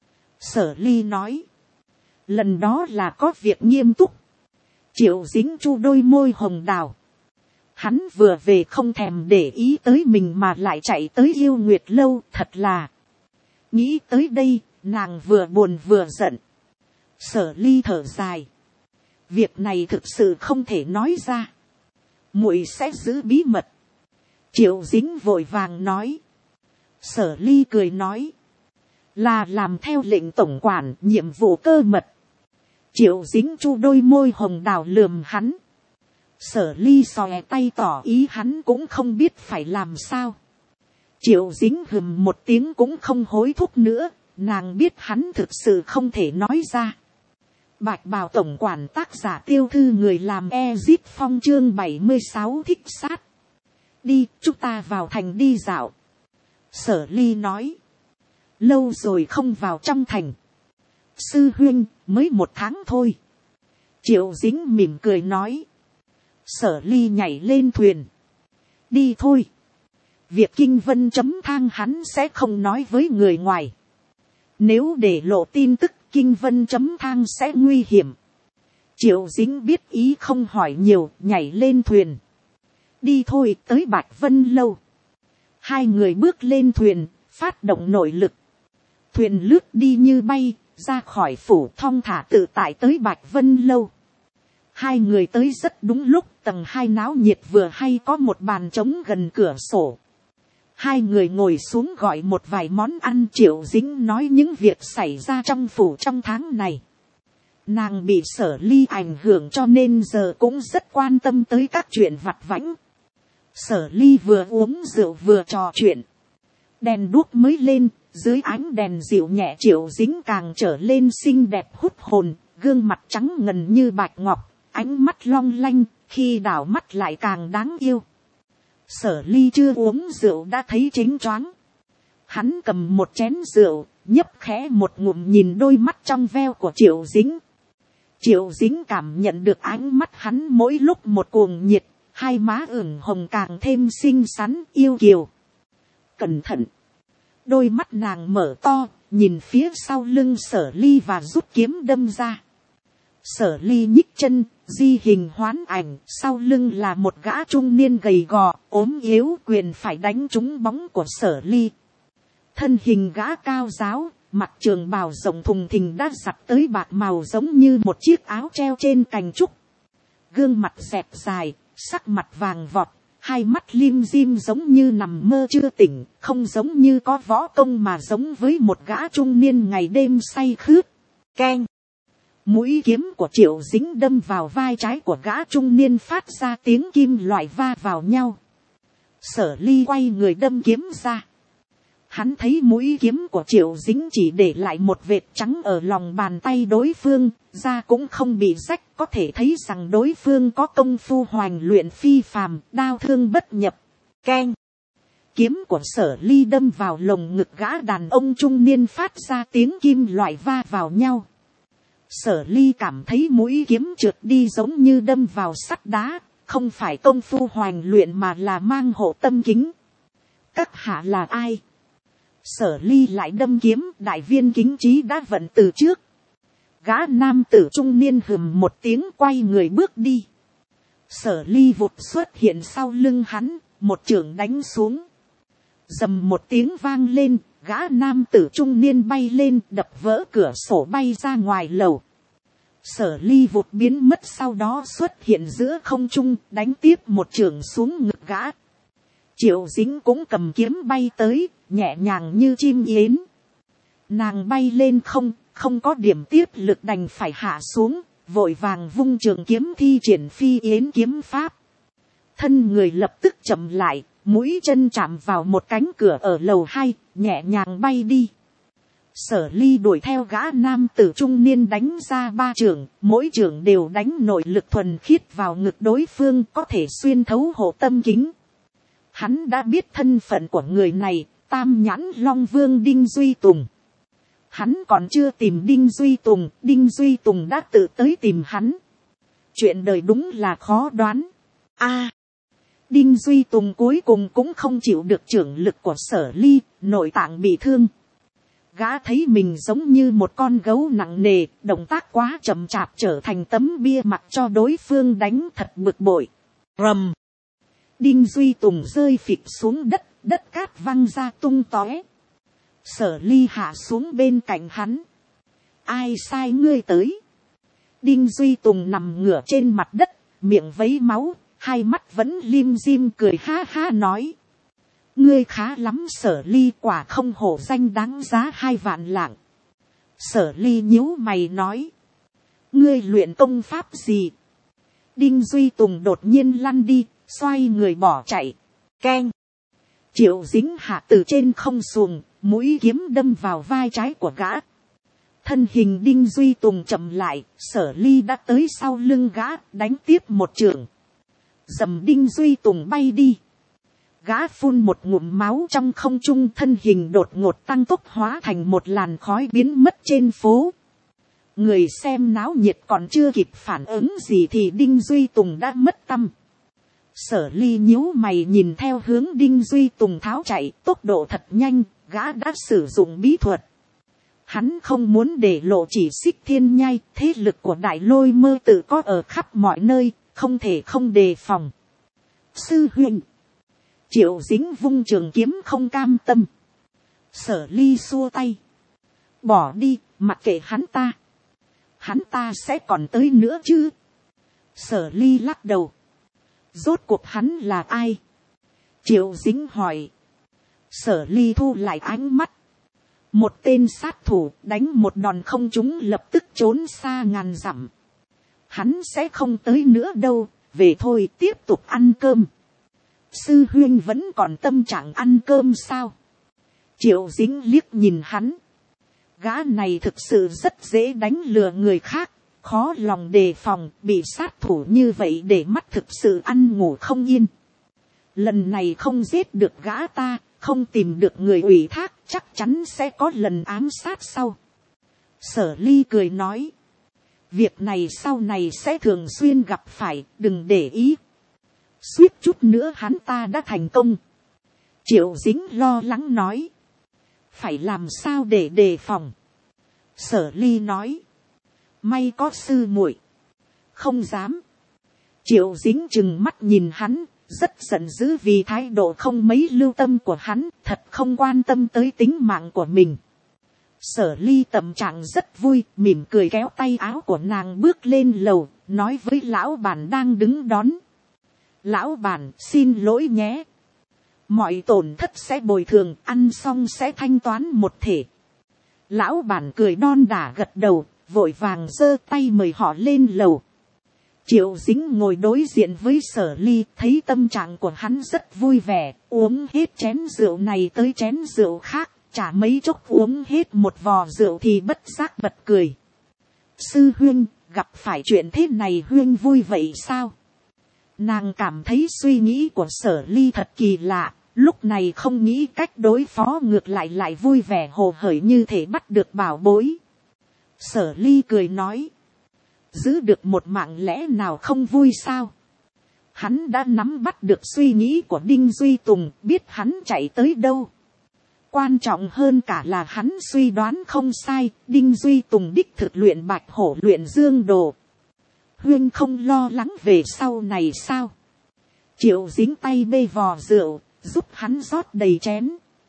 Speaker 1: Sở Ly nói. Lần đó là có việc nghiêm túc. Triệu Dính chu đôi môi hồng đào. Hắn vừa về không thèm để ý tới mình mà lại chạy tới Yêu Nguyệt lâu, thật là. Nghĩ tới đây, nàng vừa buồn vừa giận. Sở Ly thở dài. Việc này thực sự không thể nói ra. Muội sẽ giữ bí mật. Triệu Dính vội vàng nói. Sở Ly cười nói. Là làm theo lệnh tổng quản, nhiệm vụ cơ mật. Triệu Dính chu đôi môi hồng đào lườm hắn. Sở Ly xòe tay tỏ ý hắn cũng không biết phải làm sao. Triệu Dính hừm một tiếng cũng không hối thúc nữa, nàng biết hắn thực sự không thể nói ra. Bạch Bào tổng quản tác giả Tiêu Thư người làm Ezit Phong chương 76 thích sát. Đi, chúng ta vào thành đi dạo. Sở Ly nói. Lâu rồi không vào trong thành. Sư huynh, mới 1 tháng thôi. Triệu Dính mỉm cười nói. Sở Ly nhảy lên thuyền. Đi thôi. Việc Kinh Vân chấm thang hắn sẽ không nói với người ngoài. Nếu để lộ tin tức Kinh Vân chấm thang sẽ nguy hiểm. Triệu Dính biết ý không hỏi nhiều, nhảy lên thuyền. Đi thôi, tới Bạch Vân lâu. Hai người bước lên thuyền, phát động nội lực. Thuyền lướt đi như bay, ra khỏi phủ thong thả tự tại tới Bạch Vân lâu. Hai người tới rất đúng lúc, tầng 2 náo nhiệt vừa hay có một bàn trống gần cửa sổ. Hai người ngồi xuống gọi một vài món ăn. Triệu Dính nói những việc xảy ra trong phủ trong tháng này. Nàng bị Sở Ly ảnh hưởng cho nên giờ cũng rất quan tâm tới các chuyện vặt vãnh. Sở Ly vừa uống rượu vừa trò chuyện. Đèn đuốc mới lên, dưới ánh đèn dịu nhẹ Triệu Dính càng trở lên xinh đẹp hút hồn, gương mặt trắng ngần như bạch ngọc, ánh mắt long lanh, khi đảo mắt lại càng đáng yêu. Sở Ly chưa uống rượu đã thấy chính choáng. Hắn cầm một chén rượu, nhấp khẽ một ngụm nhìn đôi mắt trong veo của Triệu Dính. Triệu Dính cảm nhận được ánh mắt hắn mỗi lúc một cuồng nhiệt, hai má ửng hồng càng thêm xinh xắn yêu kiều. Cẩn thận! Đôi mắt nàng mở to, nhìn phía sau lưng Sở Ly và rút kiếm đâm ra. Sở Ly nhích chân, di hình hoán ảnh, sau lưng là một gã trung niên gầy gò, ốm yếu, quyền phải đánh trúng bóng của Sở Ly. Thân hình gã cao ráo, mặc trường bào rộng thùng thình đã giặt tới bạc màu giống như một chiếc áo treo trên cành trúc. Gương mặt dẹp dài, sắc mặt vàng vọt, hai mắt lim dim giống như nằm mơ chưa tỉnh, không giống như có võ công mà giống với một gã trung niên ngày đêm say khướt. Keng. Mũi kiếm của Triệu Dính đâm vào vai trái của gã trung niên phát ra tiếng kim loại va vào nhau. Sở Ly quay người đâm kiếm ra. Hắn thấy mũi kiếm của Triệu Dính chỉ để lại một vệt trắng ở lòng bàn tay đối phương, da cũng không bị rách, có thể thấy rằng đối phương có công phu hoành luyện phi phàm, đao thương bất nhập. Keng. Kiếm của Sở Ly đâm vào lồng ngực gã đàn ông trung niên phát ra tiếng kim loại va vào nhau. Sở Ly cảm thấy mũi kiếm trượt đi giống như đâm vào sắt đá, không phải công phu hoành luyện mà là mang hộ tâm kính. Các hạ là ai? Sở Ly lại đâm kiếm, đại viên kính trí đã vận từ trước. Gã nam tử trung niên hừm một tiếng quay người bước đi. Sở Ly vụt xuất hiện sau lưng hắn, một chưởng đánh xuống. Dầm một tiếng vang lên, gã nam tử trung niên bay lên, đập vỡ cửa sổ bay ra ngoài lầu. Sở Ly vụt biến mất, sau đó xuất hiện giữa không trung, đánh tiếp một chưởng xuống ngực gã. Triệu Dính cũng cầm kiếm bay tới, nhẹ nhàng như chim yến. Nàng bay lên không có điểm tiếp lực đành phải hạ xuống, vội vàng vung trường kiếm thi triển phi yến kiếm pháp. Thân người lập tức chậm lại, mũi chân chạm vào một cánh cửa ở lầu 2, nhẹ nhàng bay đi. Sở Ly đuổi theo gã nam tử trung niên đánh ra 3 chưởng, mỗi chưởng đều đánh nội lực thuần khiết vào ngực đối phương, có thể xuyên thấu hộ tâm kính. Hắn đã biết thân phận của người này, Tam Nhãn Long Vương Đinh Duy Tùng. Hắn còn chưa tìm Đinh Duy Tùng đã tự tới tìm hắn. Chuyện đời đúng là khó đoán. Đinh Duy Tùng cuối cùng cũng không chịu được chưởng lực của Sở Ly, nội tạng bị thương. Gã thấy mình giống như một con gấu nặng nề, động tác quá chậm chạp trở thành tấm bia mặt cho đối phương đánh, thật bực bội. Rầm. Đinh Duy Tùng rơi phịch xuống đất, đất cát văng ra tung tóe. Sở Ly hạ xuống bên cạnh hắn. Ai sai ngươi tới? Đinh Duy Tùng nằm ngửa trên mặt đất, miệng vấy máu, hai mắt vẫn lim dim cười ha ha nói. Ngươi khá lắm Sở Ly, quả không hổ danh đáng giá 2 vạn lạng. Sở Ly nhíu mày nói. Ngươi luyện công pháp gì? Đinh Duy Tùng đột nhiên lăn đi, xoay người bỏ chạy. Keng. Triệu Dính hạ từ trên không xuồng, mũi kiếm đâm vào vai trái của gã. Thân hình Đinh Duy Tùng chậm lại, Sở Ly đã tới sau lưng gã, đánh tiếp một chưởng. Dầm, Đinh Duy Tùng bay đi. Gã phun một ngụm máu trong không trung, thân hình đột ngột tăng tốc hóa thành một làn khói biến mất trên phố. Người xem náo nhiệt còn chưa kịp phản ứng gì thì Đinh Duy Tùng đã mất tăm. Sở Ly nhíu mày nhìn theo hướng Đinh Duy Tùng tháo chạy, tốc độ thật nhanh, gã đã sử dụng bí thuật. Hắn không muốn để lộ chỉ Xích Thiên Nhai, thế lực của Đại Lôi Mơ tự có ở khắp mọi nơi, không thể không đề phòng. Sư huynh. Triệu Dính vung trường kiếm không cam tâm. Sở Ly xua tay. Bỏ đi, mặc kệ hắn ta. Hắn ta sẽ còn tới nữa chứ? Sở Ly lắc đầu. Rốt cuộc hắn là ai? Triệu Dính hỏi. Sở Ly thu lại ánh mắt. Một tên sát thủ đánh một đòn không trúng lập tức trốn xa ngàn dặm. Hắn sẽ không tới nữa đâu, về thôi tiếp tục ăn cơm. Sư huynh vẫn còn tâm trạng ăn cơm sao? Triệu Dính liếc nhìn hắn. Gã này thực sự rất dễ đánh lừa người khác, khó lòng đề phòng, bị sát thủ như vậy để mắt thực sự ăn ngủ không yên. Lần này không giết được gã ta, không tìm được người ủy thác, chắc chắn sẽ có lần ám sát sau. Sở Ly cười nói. Việc này sau này sẽ thường xuyên gặp phải, đừng để ý. Suýt chút nữa hắn ta đã thành công. Triệu Dính lo lắng nói. Phải làm sao để đề phòng? Sở Ly nói. May có sư muội. Không dám. Triệu Dính trừng mắt nhìn hắn, rất giận dữ vì thái độ không mấy lưu tâm của hắn, thật không quan tâm tới tính mạng của mình. Sở Ly tâm trạng rất vui, mỉm cười kéo tay áo của nàng bước lên lầu, nói với lão bản đang đứng đón. Lão bản xin lỗi nhé. Mọi tổn thất sẽ bồi thường, ăn xong sẽ thanh toán một thể. Lão bản cười đon đả gật đầu, vội vàng giơ tay mời họ lên lầu. Triệu Dính ngồi đối diện với Sở Ly, thấy tâm trạng của hắn rất vui vẻ, uống hết chén rượu này tới chén rượu khác, chả mấy chốc uống hết một vò rượu thì bất giác bật cười. Sư huynh, gặp phải chuyện thế này huynh vui vậy sao? Nàng cảm thấy suy nghĩ của Sở Ly thật kỳ lạ, lúc này không nghĩ cách đối phó, ngược lại vui vẻ hồ hởi như thể bắt được bảo bối. Sở Ly cười nói, giữ được một mạng lẽ nào không vui sao? Hắn đã nắm bắt được suy nghĩ của Đinh Duy Tùng, biết hắn chạy tới đâu. Quan trọng hơn cả là hắn suy đoán không sai, Đinh Duy Tùng đích thực luyện bạch hổ luyện dương đồ. Huynh không lo lắng về sau này sao? Triệu Dính tay bê vò rượu, giúp hắn rót đầy chén.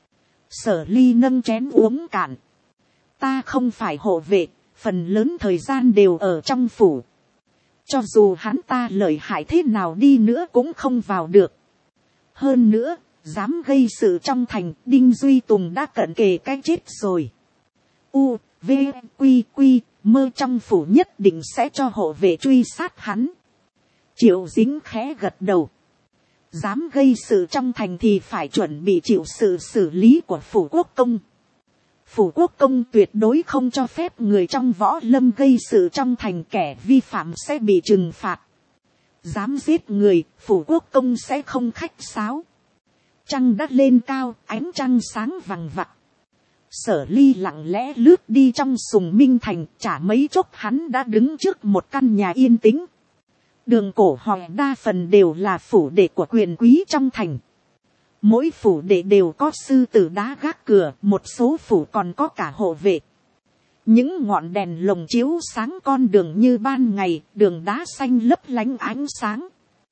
Speaker 1: Sở Ly nâng chén uống cạn. Ta không phải hộ vệ, phần lớn thời gian đều ở trong phủ. Cho dù hắn ta lợi hại thế nào đi nữa cũng không vào được. Hơn nữa, dám gây sự trong thành, Đinh Duy Tùng đã cận kề cái chết rồi. U, V, Quy, mơ trong phủ nhất định sẽ cho hộ vệ truy sát hắn. Triệu Dính khẽ gật đầu. Dám gây sự trong thành thì phải chuẩn bị chịu sự xử lý của phủ quốc công. Phủ quốc công tuyệt đối không cho phép người trong võ lâm gây sự trong thành, kẻ vi phạm sẽ bị trừng phạt. Dám giết người, phủ quốc công sẽ không khách sáo. Trăng đã lên cao, ánh trăng sáng vằng vặc. Sở Ly lặng lẽ lướt đi trong Sùng Minh Thành, chả mấy chốc hắn đã đứng trước một căn nhà yên tĩnh. Đường cổ hòe đa phần đều là phủ đệ của quyền quý trong thành. Mỗi phủ đệ đều có sư tử đá gác cửa, một số phủ còn có cả hộ vệ. Những ngọn đèn lồng chiếu sáng con đường như ban ngày, đường đá xanh lấp lánh ánh sáng.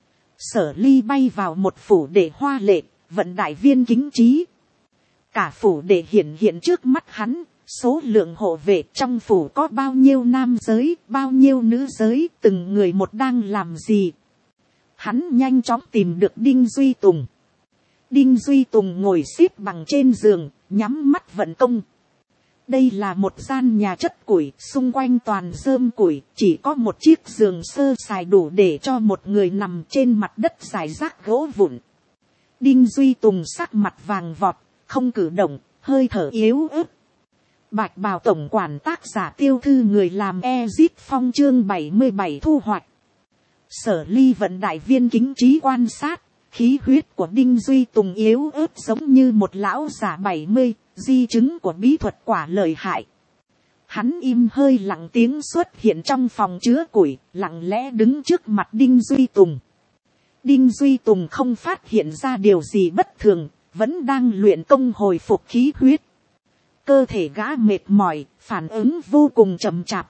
Speaker 1: Sở Ly bay vào một phủ đệ hoa lệ, vận đại viên Kính Trí. Cả phủ đệ hiện trước mắt hắn, số lượng hộ vệ trong phủ có bao nhiêu nam giới, bao nhiêu nữ giới, từng người một đang làm gì. Hắn nhanh chóng tìm được Đinh Duy Tùng. Đinh Duy Tùng ngồi xếp bằng trên giường, nhắm mắt vận công. Đây là một gian nhà chất củi, xung quanh toàn rơm củi, chỉ có một chiếc giường sơ sài đủ để cho một người nằm trên mặt đất rải rác gỗ vụn. Đinh Duy Tùng sắc mặt vàng vọt, không cử động, hơi thở yếu ớt. Bạch Bào tổng quản tác giả Tiêu Thư người làm Ezip Phong chương 77 thu hoạch. Sở Ly vận đại viên Kính Trí quan sát, khí huyết của Đinh Duy Tùng yếu ớt giống như một lão già 70, di chứng của bí thuật quả lợi hại. Hắn im hơi lặng tiếng xuất hiện trong phòng chứa củi, lặng lẽ đứng trước mặt Đinh Duy Tùng. Đinh Duy Tùng không phát hiện ra điều gì bất thường, vẫn đang luyện công hồi phục khí huyết. Cơ thể gã mệt mỏi, phản ứng vô cùng chậm chạp.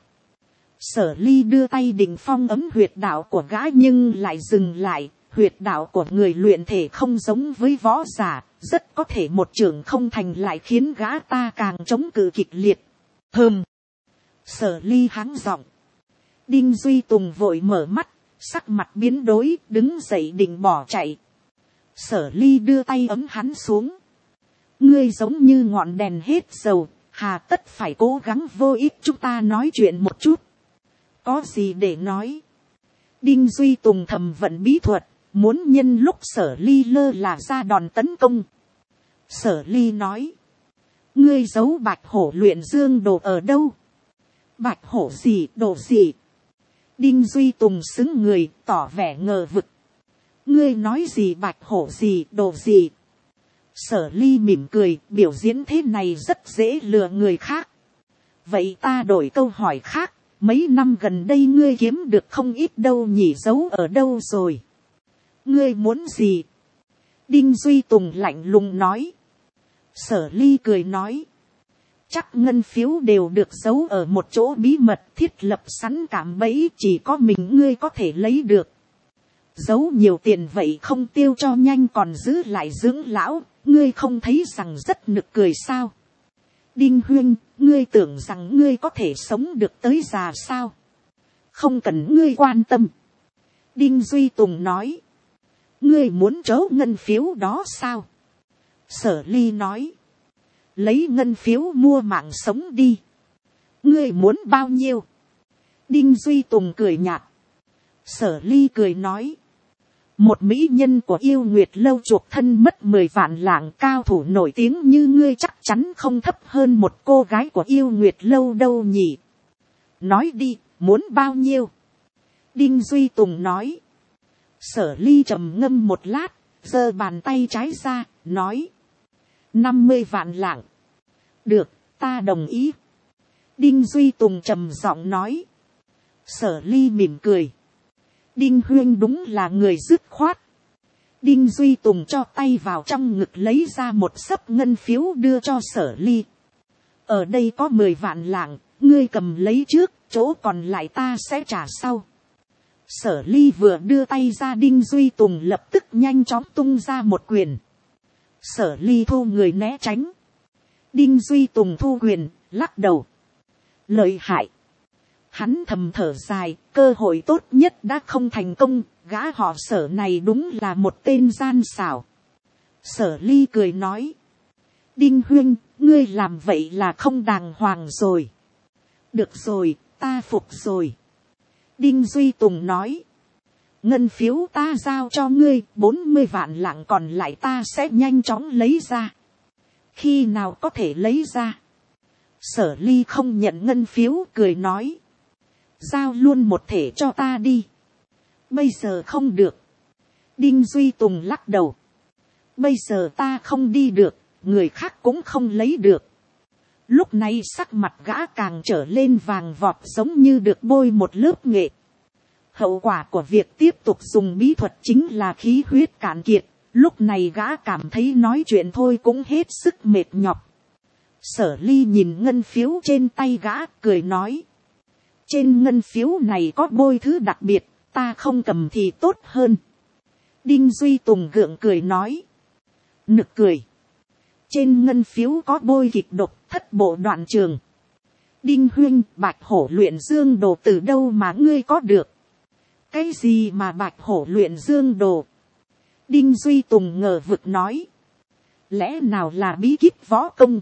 Speaker 1: Sở Ly đưa tay định phong ấm huyệt đạo của gã nhưng lại dừng lại. Huyệt đạo của người luyện thể không giống với võ giả, rất có thể một chưởng không thành lại khiến gã ta càng chống cự kịch liệt. Sở Ly hắng giọng. Đinh Duy Tùng vội mở mắt, sắc mặt biến đổi, đứng dậy định bỏ chạy. Sở Ly đưa tay ấm hắn xuống. Ngươi giống như ngọn đèn hết dầu, hà tất phải cố gắng vô ích, chúng ta nói chuyện một chút. Có gì để nói? Đinh Duy Tùng thầm vận bí thuật, muốn nhân lúc Sở Ly lơ là ra đòn tấn công. Sở Ly nói. Ngươi giấu bạch hổ luyện dương đồ ở đâu? Bạch hổ gì, đồ gì? Đinh Duy Tùng xứng người, tỏ vẻ ngờ vực. Ngươi nói gì bạch hổ gì, đồ gì? Sở Ly mỉm cười, biểu diễn thế này rất dễ lừa người khác. Vậy ta đổi câu hỏi khác, mấy năm gần đây ngươi kiếm được không ít đâu nhỉ, giấu ở đâu rồi? Ngươi muốn gì? Đinh Duy Tùng lạnh lùng nói. Sở Ly cười nói. Chắc ngân phiếu đều được giấu ở một chỗ bí mật, thiết lập sẵn cạm bẫy, chỉ có mình ngươi có thể lấy được. Giấu nhiều tiền vậy không tiêu cho nhanh còn giữ lại dưỡng lão, ngươi không thấy rằng rất nực cười sao? Đinh huynh, ngươi tưởng rằng ngươi có thể sống được tới già sao? Không cần ngươi quan tâm. Đinh Duy Tùng nói. ngươi muốn trớ ngân phiếu đó sao? Sở ly nói, lấy ngân phiếu mua mạng sống đi. Ngươi muốn bao nhiêu? Đinh Duy Tùng cười nhạt. Sở ly cười nói, một mỹ nhân của yêu nguyệt lâu chuộc thân mất 10 vạn lạng, cao thủ nổi tiếng như ngươi chắc chắn không thấp hơn một cô gái của yêu nguyệt lâu đâu nhỉ. Nói đi, muốn bao nhiêu? Đinh Duy Tùng nói. Sở ly trầm ngâm một lát, giơ bàn tay trái ra, nói, 50 vạn lạng. Được, ta đồng ý. Đinh Duy Tùng trầm giọng nói. Sở ly mỉm cười. Đinh huyên đúng là người dứt khoát. Đinh Duy Tùng cho tay vào trong ngực lấy ra một xấp ngân phiếu đưa cho Sở ly. Ở đây có 10 vạn lạng, ngươi cầm lấy trước, chỗ còn lại ta sẽ trả sau. Sở ly vừa đưa tay ra, Đinh Duy Tùng lập tức nhanh chóng tung ra một quyền. Sở ly thu người né tránh. Đinh Duy Tùng thu quyền, lắc đầu. Lợi hại. Hắn thầm thở dài, cơ hội tốt nhất đã không thành công, gã họ Sở này đúng là một tên gian xảo. Sở ly cười nói. Đinh huynh, ngươi làm vậy là không đàng hoàng rồi. Được rồi, ta phục rồi. Đinh Duy Tùng nói. Ngân phiếu ta giao cho ngươi, 40 vạn lạng còn lại ta sẽ nhanh chóng lấy ra. Khi nào có thể lấy ra? Sở ly không nhận ngân phiếu, cười nói. Giao luôn một thể cho ta đi. Bây giờ không được. Đinh Duy Tùng lắc đầu. Bây giờ ta không đi được, người khác cũng không lấy được. Lúc này sắc mặt gã càng trở lên vàng vọt, giống như được bôi một lớp nghệ. Hậu quả của việc tiếp tục dùng bí thuật chính là khí huyết cạn kiệt. Lúc này gã cảm thấy nói chuyện thôi cũng hết sức mệt nhọc. Sở ly nhìn ngân phiếu trên tay gã, cười nói. Trên ngân phiếu này có bôi thứ đặc biệt, ta không cầm thì tốt hơn. Đinh Duy Tùng gượng cười nói. Nực cười. Trên ngân phiếu có bôi kịch độc, thất bộ đoạn trường. Đinh huynh, bạch hổ luyện dương đồ từ đâu mà ngươi có được? Cái gì mà bạch hổ luyện dương đồ? Đinh Duy Tùng ngờ vực nói. Lẽ nào là bí kíp võ công?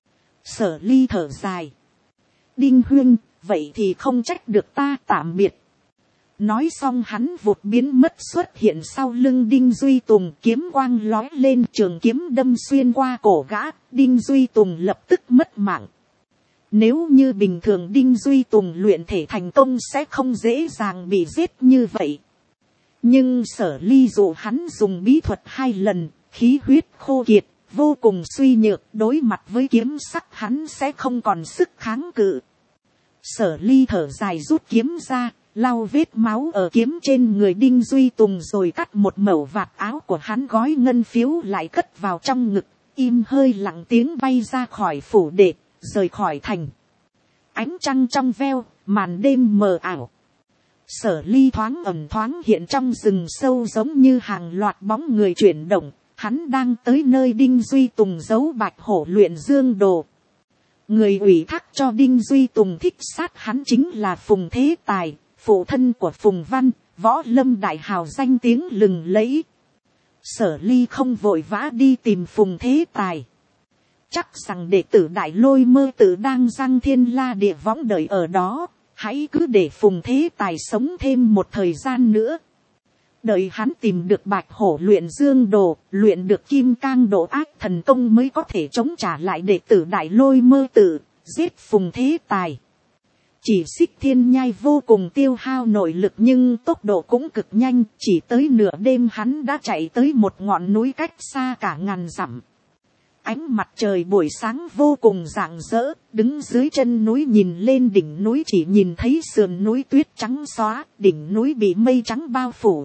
Speaker 1: Sở ly thở dài. Đinh huynh, vậy thì không trách được ta, tạm biệt. Nói xong hắn vụt biến mất, xuất hiện sau lưng Đinh Duy Tùng, kiếm quang lói lên, trường kiếm đâm xuyên qua cổ gã. Đinh Duy Tùng lập tức mất mạng. Nếu như bình thường Đinh Duy Tùng luyện thể thành công sẽ không dễ dàng bị giết như vậy. Nhưng Sở ly dụ hắn dùng bí thuật 2 lần, khí huyết khô kiệt, vô cùng suy nhược, đối mặt với kiếm sắc hắn sẽ không còn sức kháng cự. Sở ly thở dài rút kiếm ra, lau vết máu ở kiếm trên người Đinh Duy Tùng, rồi cắt một mẩu vạt áo của hắn, gói ngân phiếu lại cất vào trong ngực, im hơi lặng tiếng bay ra khỏi phủ đệ, rời khỏi thành. Ánh trăng trong veo, màn đêm mờ ảo. Sở ly thoáng ẩn thoáng hiện trong rừng sâu, giống như hàng loạt bóng người chuyển động. Hắn đang tới nơi Đinh Duy Tùng giấu bạch hổ luyện dương đồ. Người ủy thác cho Đinh Duy Tùng thích sát hắn chính là Phùng Thế Tài, phụ thân của Phùng Văn, võ lâm đại hào danh tiếng lừng lẫy. Sở ly không vội vã đi tìm Phùng Thế Tài. Chắc rằng đệ tử Đại Lôi Mơ Tử đang giăng thiên la địa võng đợi ở đó, hãy cứ để Phùng Thế Tài sống thêm một thời gian nữa. Đợi hắn tìm được bạch hổ luyện dương đồ, luyện được kim cang độ ác thần công mới có thể chống trả lại đệ tử Đại Lôi Mơ Tử, giết Phùng Thế Tài. Chỉ Xích Thiên Nhai vô cùng tiêu hao nội lực nhưng tốc độ cũng cực nhanh, chỉ tới nửa đêm hắn đã chạy tới một ngọn núi cách xa cả ngàn dặm. Ánh mặt trời buổi sáng vô cùng rạng rỡ, đứng dưới chân núi nhìn lên đỉnh núi chỉ nhìn thấy sườn núi tuyết trắng xóa, đỉnh núi bị mây trắng bao phủ.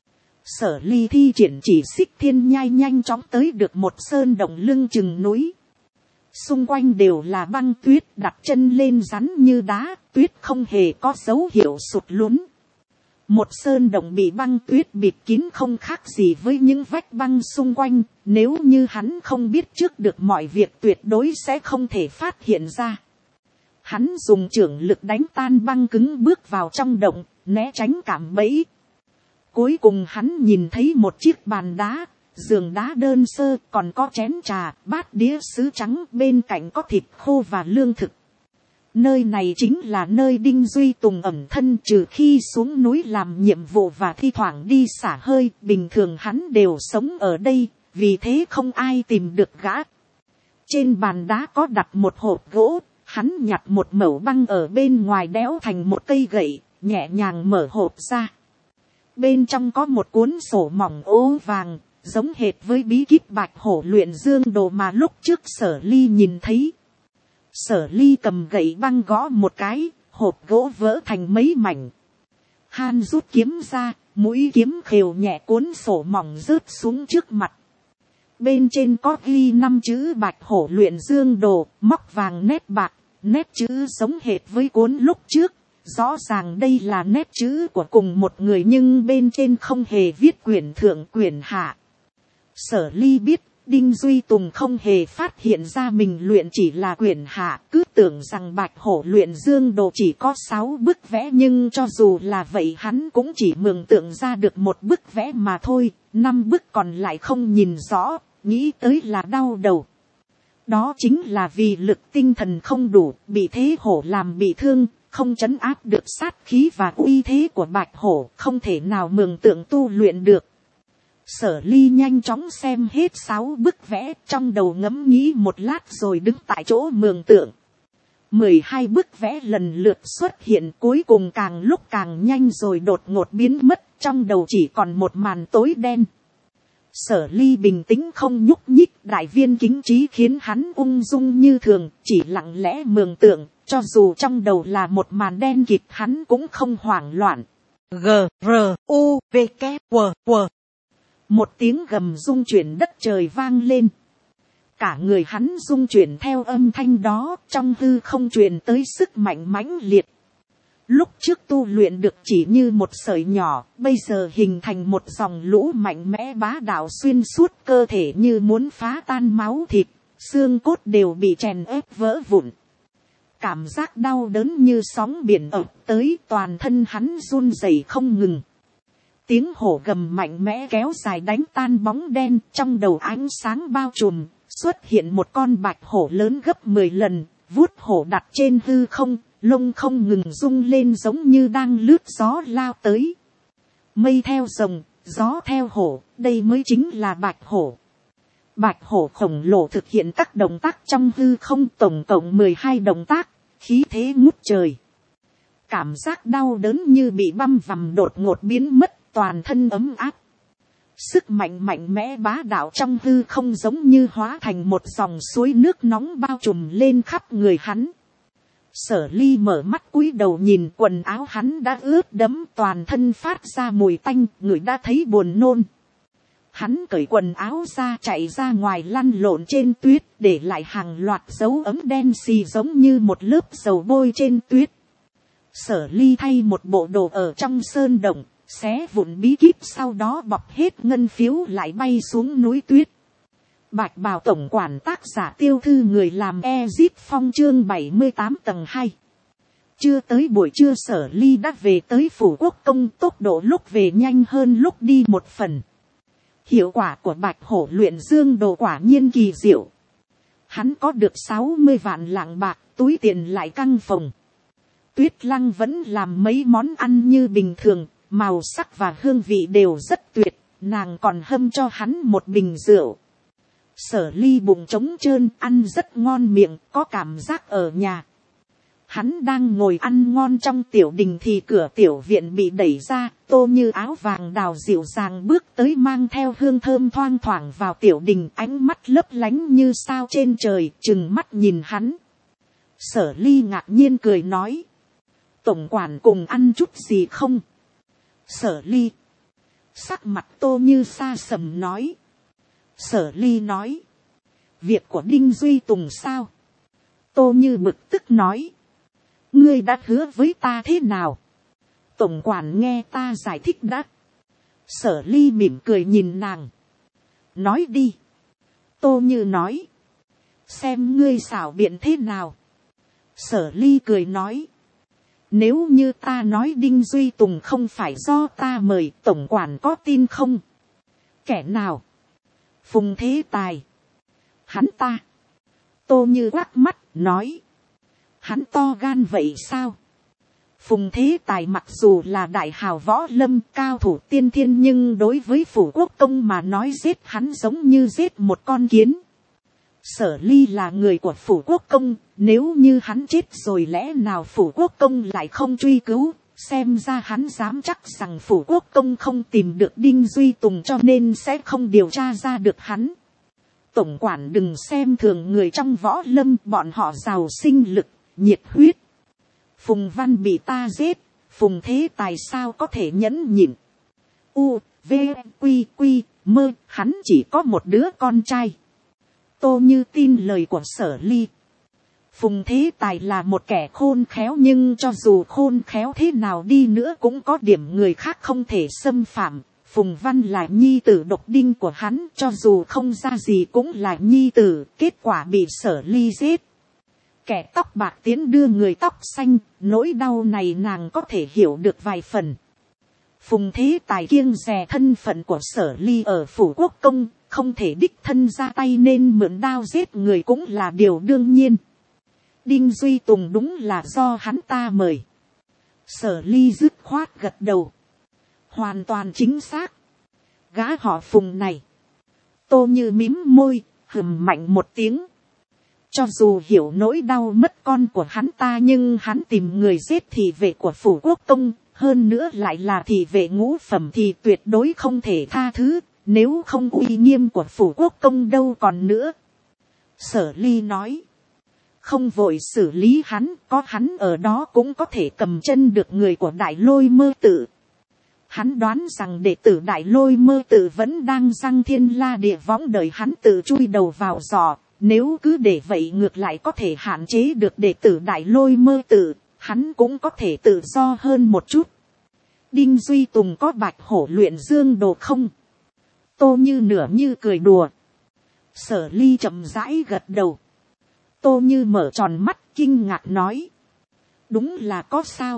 Speaker 1: Sở ly thi triển chỉ Xích Thiên Nhai nhanh chóng tới được một sơn động lưng chừng núi. Xung quanh đều là băng tuyết, đặt chân lên rắn như đá, tuyết không hề có dấu hiệu sụt lún. Một sơn động bị băng tuyết bịt kín không khác gì với những vách băng xung quanh, nếu như hắn không biết trước được mọi việc tuyệt đối sẽ không thể phát hiện ra. Hắn dùng trưởng lực đánh tan băng cứng, bước vào trong động, né tránh cạm bẫy. Cuối cùng hắn nhìn thấy một chiếc bàn đá, giường đá đơn sơ, còn có chén trà, bát đĩa sứ trắng, bên cạnh có thịt khô và lương thực. Nơi này chính là nơi Đinh Duy Tùng ẩn thân, trừ khi xuống núi làm nhiệm vụ và thi thoảng đi xả hơi, bình thường hắn đều sống ở đây, vì thế không ai tìm được gã. Trên bàn đá có đặt một hộp gỗ, hắn nhặt một mẩu băng ở bên ngoài đẽo thành một cây gậy, nhẹ nhàng mở hộp ra. Bên trong có một cuốn sổ mỏng ố vàng, giống hệt với bí kíp Bạch Hổ luyện dương đồ mà lúc trước Sở Ly nhìn thấy. Sở Ly cầm gậy băng gõ một cái, hộp gỗ vỡ thành mấy mảnh. Han rút kiếm ra, mũi kiếm khều nhẹ cuốn sổ mỏng rớt xuống trước mặt. Bên trên có ghi 5 chữ Bạch Hổ luyện dương đồ, móc vàng nét bạc, nét chữ giống hệt với cuốn lúc trước. Rõ ràng đây là nét chữ của cùng một người, nhưng bên trên không hề viết quyển thượng quyển hạ. Sở Ly biết Đinh Duy Tùng không hề phát hiện ra mình luyện chỉ là quyển hạ, cứ tưởng rằng Bạch Hổ luyện dương đồ chỉ có 6 bức vẽ, nhưng cho dù là vậy hắn cũng chỉ mường tượng ra được một bức vẽ mà thôi, 5 bức còn lại không nhìn rõ, nghĩ tới là đau đầu. Đó chính là vì lực tinh thần không đủ, bị thế hổ làm bị thương, không trấn áp được sát khí và uy thế của Bạch Hổ, không thể nào mường tượng tu luyện được. Sở Ly nhanh chóng xem hết 6 bức vẽ, trong đầu ngẫm nghĩ một lát rồi đứng tại chỗ mường tượng. 12 bức vẽ lần lượt xuất hiện, cuối cùng càng lúc càng nhanh rồi đột ngột biến mất, trong đầu chỉ còn một màn tối đen. Sở Ly bình tĩnh không nhúc nhích, đại viên kính trí khiến hắn ung dung như thường, chỉ lặng lẽ mường tượng, cho dù trong đầu là một màn đen kịt hắn cũng không hoảng loạn. G-R-U-V-K-W-W. Một tiếng gầm rung chuyển đất trời vang lên. Cả người hắn rung chuyển theo âm thanh đó, trong hư không truyền tới sức mạnh mãnh liệt. Lúc trước tu luyện được chỉ như một sợi nhỏ, bây giờ hình thành một dòng lũ mạnh mẽ bá đạo xuyên suốt cơ thể, như muốn phá tan máu thịt, xương cốt đều bị chèn ép vỡ vụn. Cảm giác đau đớn như sóng biển ập tới, toàn thân hắn run rẩy không ngừng. Tiếng hổ gầm mạnh mẽ kéo dài đánh tan bóng đen, trong đầu ánh sáng bao trùm, xuất hiện một con bạch hổ lớn gấp 10 lần, vuốt hổ đặt trên hư không, lông không ngừng rung lên giống như đang lướt gió lao tới. Mây theo rồng, gió theo hổ, đây mới chính là bạch hổ. Bạch hổ khổng lồ thực hiện các động tác trong hư không, tổng cộng 12 động tác, khí thế ngút trời. Cảm giác đau đớn như bị băm vằm đột ngột biến mất, toàn thân ấm áp. Sức mạnh mạnh mẽ bá đạo trong hư không giống như hóa thành một dòng suối nước nóng bao trùm lên khắp người hắn. Sở Ly mở mắt cúi đầu nhìn, quần áo hắn đã ướt đẫm, toàn thân phát ra mùi tanh, người đã thấy buồn nôn. Hắn cởi quần áo ra, chạy ra ngoài lăn lộn trên tuyết, để lại hàng loạt dấu ấm đen xì giống như một lớp dầu bôi trên tuyết. Sở Ly thay một bộ đồ ở trong sơn động, xé vụn bí kíp, sau đó bọc hết ngân phiếu lại bay xuống núi tuyết. Bạch Bào tổng quản, tác giả Tiêu Thư, người làm Ezit Phong, chương 78 tầng 2. Chưa tới buổi trưa Sở Ly đã về tới phủ quốc công, tốc độ lúc về nhanh hơn lúc đi một phần. Hiệu quả của Bạch Hổ luyện dương đồ quả nhiên kỳ diệu. Hắn có được 60 vạn lạng bạc, túi tiền lại căng phồng. Tuyết Lăng vẫn làm mấy món ăn như bình thường, màu sắc và hương vị đều rất tuyệt, nàng còn hâm cho hắn một bình rượu. Sở Ly bụng trống trơn, ăn rất ngon miệng, có cảm giác ở nhà. Hắn đang ngồi ăn ngon trong tiểu đình thì cửa tiểu viện bị đẩy ra, Tô Như áo vàng đào dịu dàng bước tới, mang theo hương thơm thoang thoảng vào tiểu đình, ánh mắt lấp lánh như sao trên trời, trừng mắt nhìn hắn. Sở Ly ngạc nhiên cười nói: tổng quản cùng ăn chút gì không? Sở Ly. Sắc mặt Tô Như xa sầm nói. Sở Ly nói: việc của Đinh Duy Tùng sao? Tô Như bực tức nói: ngươi đã hứa với ta thế nào? Tổng quản nghe ta giải thích đã. Sở Ly mỉm cười nhìn nàng. Nói đi. Tô Như nói: xem ngươi xảo biện thế nào. Sở Ly cười nói: Nếu như ta nói Đinh Duy Tùng không phải do ta mời, tổng quản có tin không? Kẻ nào? Phùng Thế Tài. Hắn ta. Tô Như quắc mắt, nói. Hắn to gan vậy sao? Phùng Thế Tài mặc dù là đại hào võ lâm cao thủ tiên thiên, nhưng đối với Phủ Quốc Công mà nói giết hắn giống như giết một con kiến. Sở Ly là người của Phủ Quốc Công, nếu như hắn chết rồi lẽ nào Phủ Quốc Công lại không truy cứu, xem ra hắn dám chắc rằng Phủ Quốc Công không tìm được Đinh Duy Tùng cho nên sẽ không điều tra ra được hắn. Tổng quản đừng xem thường người trong võ lâm, bọn họ giàu sinh lực, nhiệt huyết. Phùng Văn bị ta giết, Phùng Thế Tài sao có thể nhẫn nhịn. U, V, Quy, Quy, Mơ, hắn chỉ có một đứa con trai. Tô Như tin lời của Sở Ly. Phùng Thế Tài là một kẻ khôn khéo, nhưng cho dù khôn khéo thế nào đi nữa cũng có điểm người khác không thể xâm phạm. Phùng Văn là nhi tử độc đinh của hắn, cho dù không ra gì cũng là nhi tử, kết quả bị Sở Ly giết. Kẻ tóc bạc tiến đưa người tóc xanh, nỗi đau này nàng có thể hiểu được vài phần. Phùng Thế Tài kiêng dè thân phận của Sở Ly ở Phủ Quốc Công, không thể đích thân ra tay nên mượn đao giết người cũng là điều đương nhiên. Đinh Duy Tùng đúng là do hắn ta mời. Sở Ly dứt khoát gật đầu. Hoàn toàn chính xác. Gã họ Phùng này. Tô Như mím môi, hừm mạnh một tiếng. Cho dù hiểu nỗi đau mất con của hắn ta, nhưng hắn tìm người giết thị vệ của Phủ Quốc Công, hơn nữa lại là thị vệ ngũ phẩm thì tuyệt đối không thể tha thứ, nếu không uy nghiêm của Phủ Quốc Công đâu còn nữa. Sở Ly nói, không vội xử lý hắn, có hắn ở đó cũng có thể cầm chân được người của Đại Lôi Mơ Tự. Hắn đoán rằng đệ tử Đại Lôi Mơ Tự vẫn đang giăng thiên la địa võng đợi hắn tự chui đầu vào giò. Nếu cứ để vậy ngược lại có thể hạn chế được đệ tử Đại Lôi Mơ Tự, hắn cũng có thể tự do hơn một chút. Đinh Duy Tùng có Bạch Hổ luyện dương đồ không? Tô Như nửa như cười đùa. Sở Ly chậm rãi gật đầu. Tô Như mở tròn mắt kinh ngạc nói. Đúng là có sao?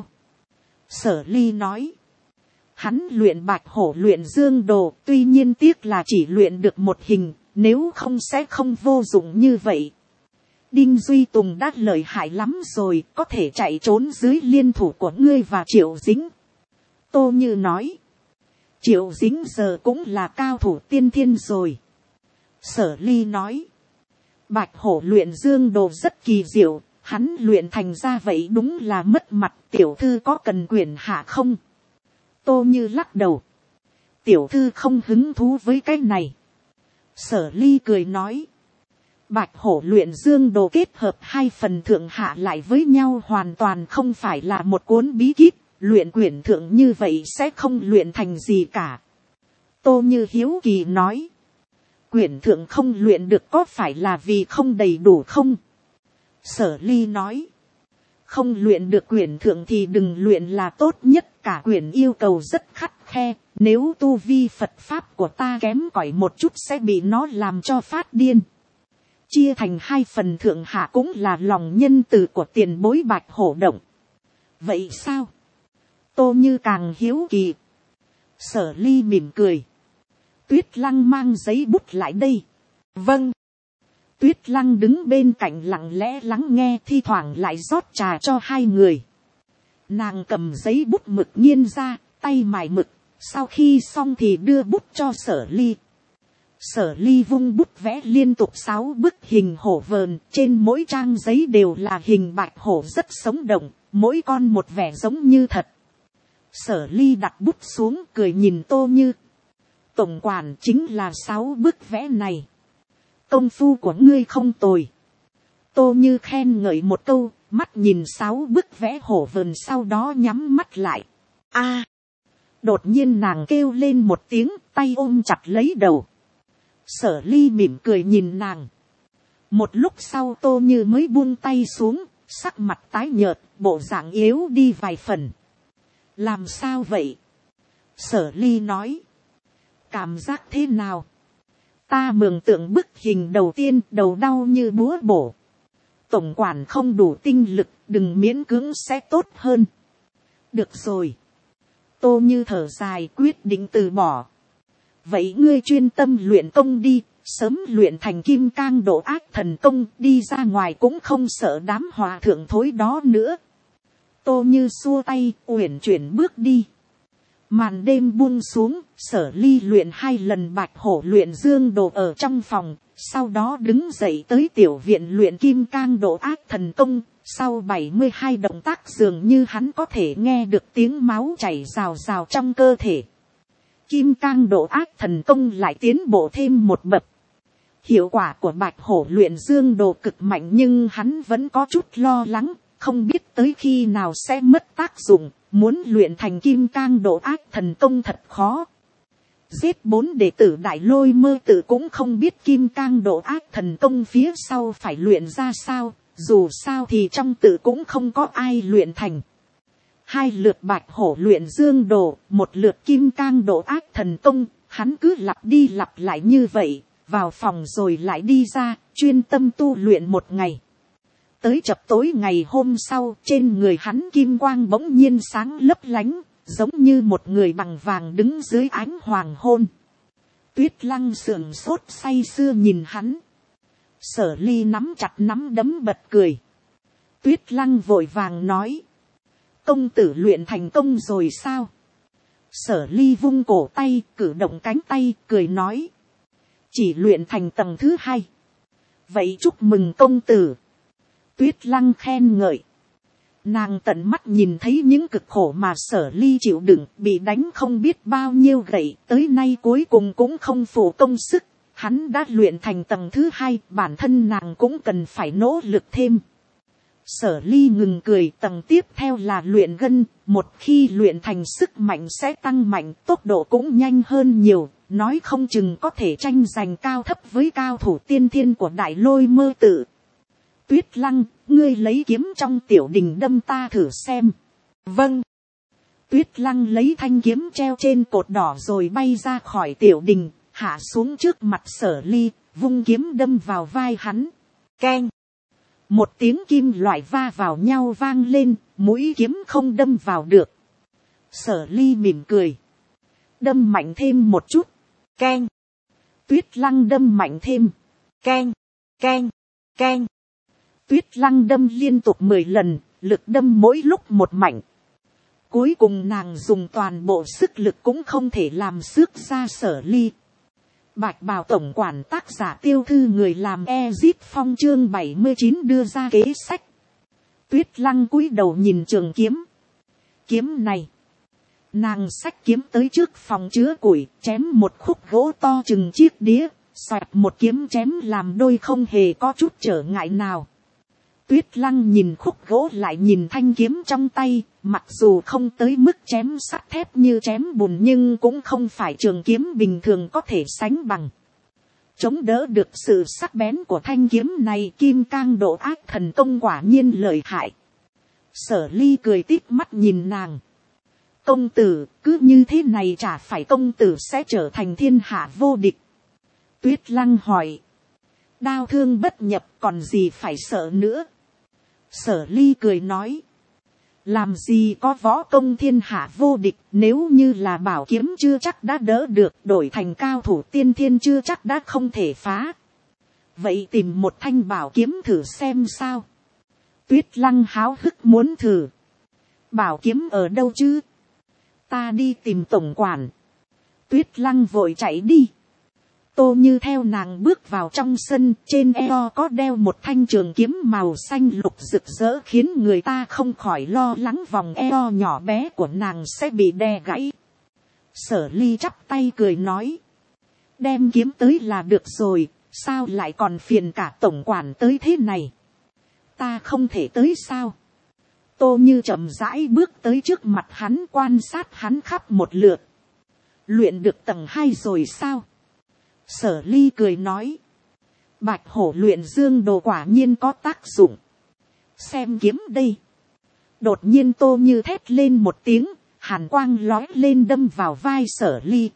Speaker 1: Sở Ly nói. Hắn luyện Bạch Hổ luyện dương đồ, tuy nhiên tiếc là chỉ luyện được một hình. Nếu không sẽ không vô dụng như vậy. Đinh Duy Tùng đã lợi hại lắm rồi, có thể chạy trốn dưới liên thủ của ngươi và Triệu Dính. Tô Như nói. Triệu Dính giờ cũng là cao thủ tiên thiên rồi. Sở Ly nói. Bạch Hổ luyện dương đồ rất kỳ diệu, hắn luyện thành ra vậy đúng là mất mặt. Tiểu thư có cần quyền hạ không? Tô Như lắc đầu. Tiểu thư không hứng thú với cái này. Sở Ly cười nói. Bạch Hổ luyện dương đồ kết hợp hai phần thượng hạ lại với nhau hoàn toàn không phải là một cuốn bí kíp. Luyện quyển thượng như vậy sẽ không luyện thành gì cả. Tô Như hiếu kỳ nói. Quyển thượng không luyện được có phải là vì không đầy đủ không? Sở Ly nói. Không luyện được quyển thượng thì đừng luyện là tốt nhất, cả quyển yêu cầu rất khắt khe. Nếu tu vi Phật Pháp của ta kém cỏi một chút sẽ bị nó làm cho phát điên. Chia thành hai phần thượng hạ cũng là lòng nhân từ của tiền bối Bạch Hổ động. Vậy sao? Tô Như càng hiếu kỳ. Sở Ly mỉm cười. Tuyết Lăng mang giấy bút lại đây. Vâng. Tuyết Lăng đứng bên cạnh lặng lẽ lắng nghe, thi thoảng lại rót trà cho hai người. Nàng cầm giấy bút mực nghiên ra, tay mài mực. Sau khi xong thì đưa bút cho Sở Ly. Sở Ly vung bút vẽ liên tục 6 bức hình hổ vờn. Trên mỗi trang giấy đều là hình bạch hổ rất sống động. Mỗi con một vẻ giống như thật. Sở Ly đặt bút xuống cười nhìn Tô Như. Tổng quản chính là 6 bức vẽ này. Công phu của ngươi không tồi. Tô Như khen ngợi một câu. Mắt nhìn 6 bức vẽ hổ vờn sau đó nhắm mắt lại. A. Đột nhiên nàng kêu lên một tiếng, tay ôm chặt lấy đầu. Sở Ly mỉm cười nhìn nàng. Một lúc sau Tô Như mới buông tay xuống, sắc mặt tái nhợt, bộ dạng yếu đi vài phần. Làm sao vậy? Sở Ly nói. Cảm giác thế nào? Ta mường tượng bức hình đầu tiên, đầu đau như búa bổ. Tổng quản không đủ tinh lực, đừng miễn cưỡng sẽ tốt hơn. Được rồi. Tô Như thở dài quyết định từ bỏ. Vậy ngươi chuyên tâm luyện công đi, sớm luyện thành kim cang độ ác thần công, đi ra ngoài cũng không sợ đám hòa thượng thối đó nữa. Tô Như xua tay, uyển chuyển bước đi. Màn đêm buông xuống, Sở Ly luyện 2 lần bạch hổ luyện dương đồ ở trong phòng, sau đó đứng dậy tới tiểu viện luyện kim cang độ ác thần công. Sau 72 động tác dường như hắn có thể nghe được tiếng máu chảy rào rào trong cơ thể. Kim cang độ ác thần công lại tiến bộ thêm một bậc. Hiệu quả của bạch hổ luyện dương đồ cực mạnh, nhưng hắn vẫn có chút lo lắng, không biết tới khi nào sẽ mất tác dụng, muốn luyện thành kim cang độ ác thần công thật khó. Giết 4 đệ tử Đại Lôi Mơ Tự cũng không biết kim cang độ ác thần công phía sau phải luyện ra sao, dù sao thì trong tự cũng không có ai luyện thành. 2 lượt bạch hổ luyện dương đồ, 1 lượt kim cang độ ác thần công, hắn cứ lặp đi lặp lại như vậy, vào phòng rồi lại đi ra, chuyên tâm tu luyện một ngày. Tới chập tối ngày hôm sau, trên người hắn kim quang bỗng nhiên sáng lấp lánh, giống như một người bằng vàng đứng dưới ánh hoàng hôn. Tuyết Lăng sườn sốt say sưa nhìn hắn. Sở Ly nắm chặt nắm đấm bật cười. Tuyết Lăng vội vàng nói. Công tử luyện thành công rồi sao? Sở Ly vung cổ tay, cử động cánh tay, cười nói. Chỉ luyện thành tầng thứ 2. Vậy chúc mừng công tử. Tuyết Lăng khen ngợi. Nàng tận mắt nhìn thấy những cực khổ mà Sở Ly chịu đựng, bị đánh không biết bao nhiêu gậy, tới nay cuối cùng cũng không phụ công sức. Hắn đã luyện thành tầng thứ 2, bản thân nàng cũng cần phải nỗ lực thêm. Sở Ly ngừng cười, tầng tiếp theo là luyện gân, một khi luyện thành sức mạnh sẽ tăng mạnh, tốc độ cũng nhanh hơn nhiều, nói không chừng có thể tranh giành cao thấp với cao thủ tiên thiên của Đại Lôi Mơ Tự. Tuyết Lăng, ngươi lấy kiếm trong tiểu đình đâm ta thử xem. Vâng. Tuyết Lăng lấy thanh kiếm treo trên cột đỏ rồi bay ra khỏi tiểu đình, hạ xuống trước mặt Sở Ly, vung kiếm đâm vào vai hắn. Keng. Một tiếng kim loại va vào nhau vang lên, mũi kiếm không đâm vào được. Sở Ly mỉm cười. Đâm mạnh thêm một chút. Keng. Tuyết Lăng đâm mạnh thêm. Keng. Keng. Keng. Tuyết Lăng đâm liên tục 10 lần, lực đâm mỗi lúc một mạnh. Cuối cùng nàng dùng toàn bộ sức lực cũng không thể làm xước ra Sở Ly. Bạch Bào tổng quản tác giả Tiêu Thư người làm Ezip Phong chương 79 đưa ra kế sách. Tuyết Lăng cúi đầu nhìn trường kiếm. Kiếm này. Nàng xách kiếm tới trước phòng chứa củi, chém một khúc gỗ to chừng chiếc đĩa, xoẹt một kiếm chém làm đôi không hề có chút trở ngại nào. Tuyết Lăng nhìn khúc gỗ lại nhìn thanh kiếm trong tay, mặc dù không tới mức chém sắt thép như chém bùn nhưng cũng không phải trường kiếm bình thường có thể sánh bằng. Chống đỡ được sự sắc bén của thanh kiếm này, kim cang độ ác thần công quả nhiên lợi hại. Sở Ly cười tít mắt nhìn nàng. Công tử, cứ như thế này chả phải công tử sẽ trở thành thiên hạ vô địch. Tuyết Lăng hỏi. Đao thương bất nhập còn gì phải sợ nữa. Sở Ly cười nói. Làm gì có võ công thiên hạ vô địch, nếu như là bảo kiếm chưa chắc đã đỡ được, đổi thành cao thủ tiên thiên chưa chắc đã không thể phá. Vậy tìm một thanh bảo kiếm thử xem sao. Tuyết Lăng háo hức muốn thử. Bảo kiếm ở đâu chứ? Ta đi tìm tổng quản. Tuyết Lăng vội chạy đi. Tô Như theo nàng bước vào trong sân, trên eo có đeo một thanh trường kiếm màu xanh lục rực rỡ khiến người ta không khỏi lo lắng vòng eo nhỏ bé của nàng sẽ bị đè gãy. Sở Ly chắp tay cười nói. Đem kiếm tới là được rồi, sao lại còn phiền cả tổng quản tới thế này? Ta không thể tới sao? Tô Như chậm rãi bước tới trước mặt hắn, quan sát hắn khắp một lượt. Luyện được tầng 2 rồi sao? Sở Ly cười nói. Bạch hổ luyện dương đồ quả nhiên có tác dụng. Xem kiếm đây. Đột nhiên Tô Như thét lên một tiếng, hàn quang lói lên đâm vào vai Sở Ly.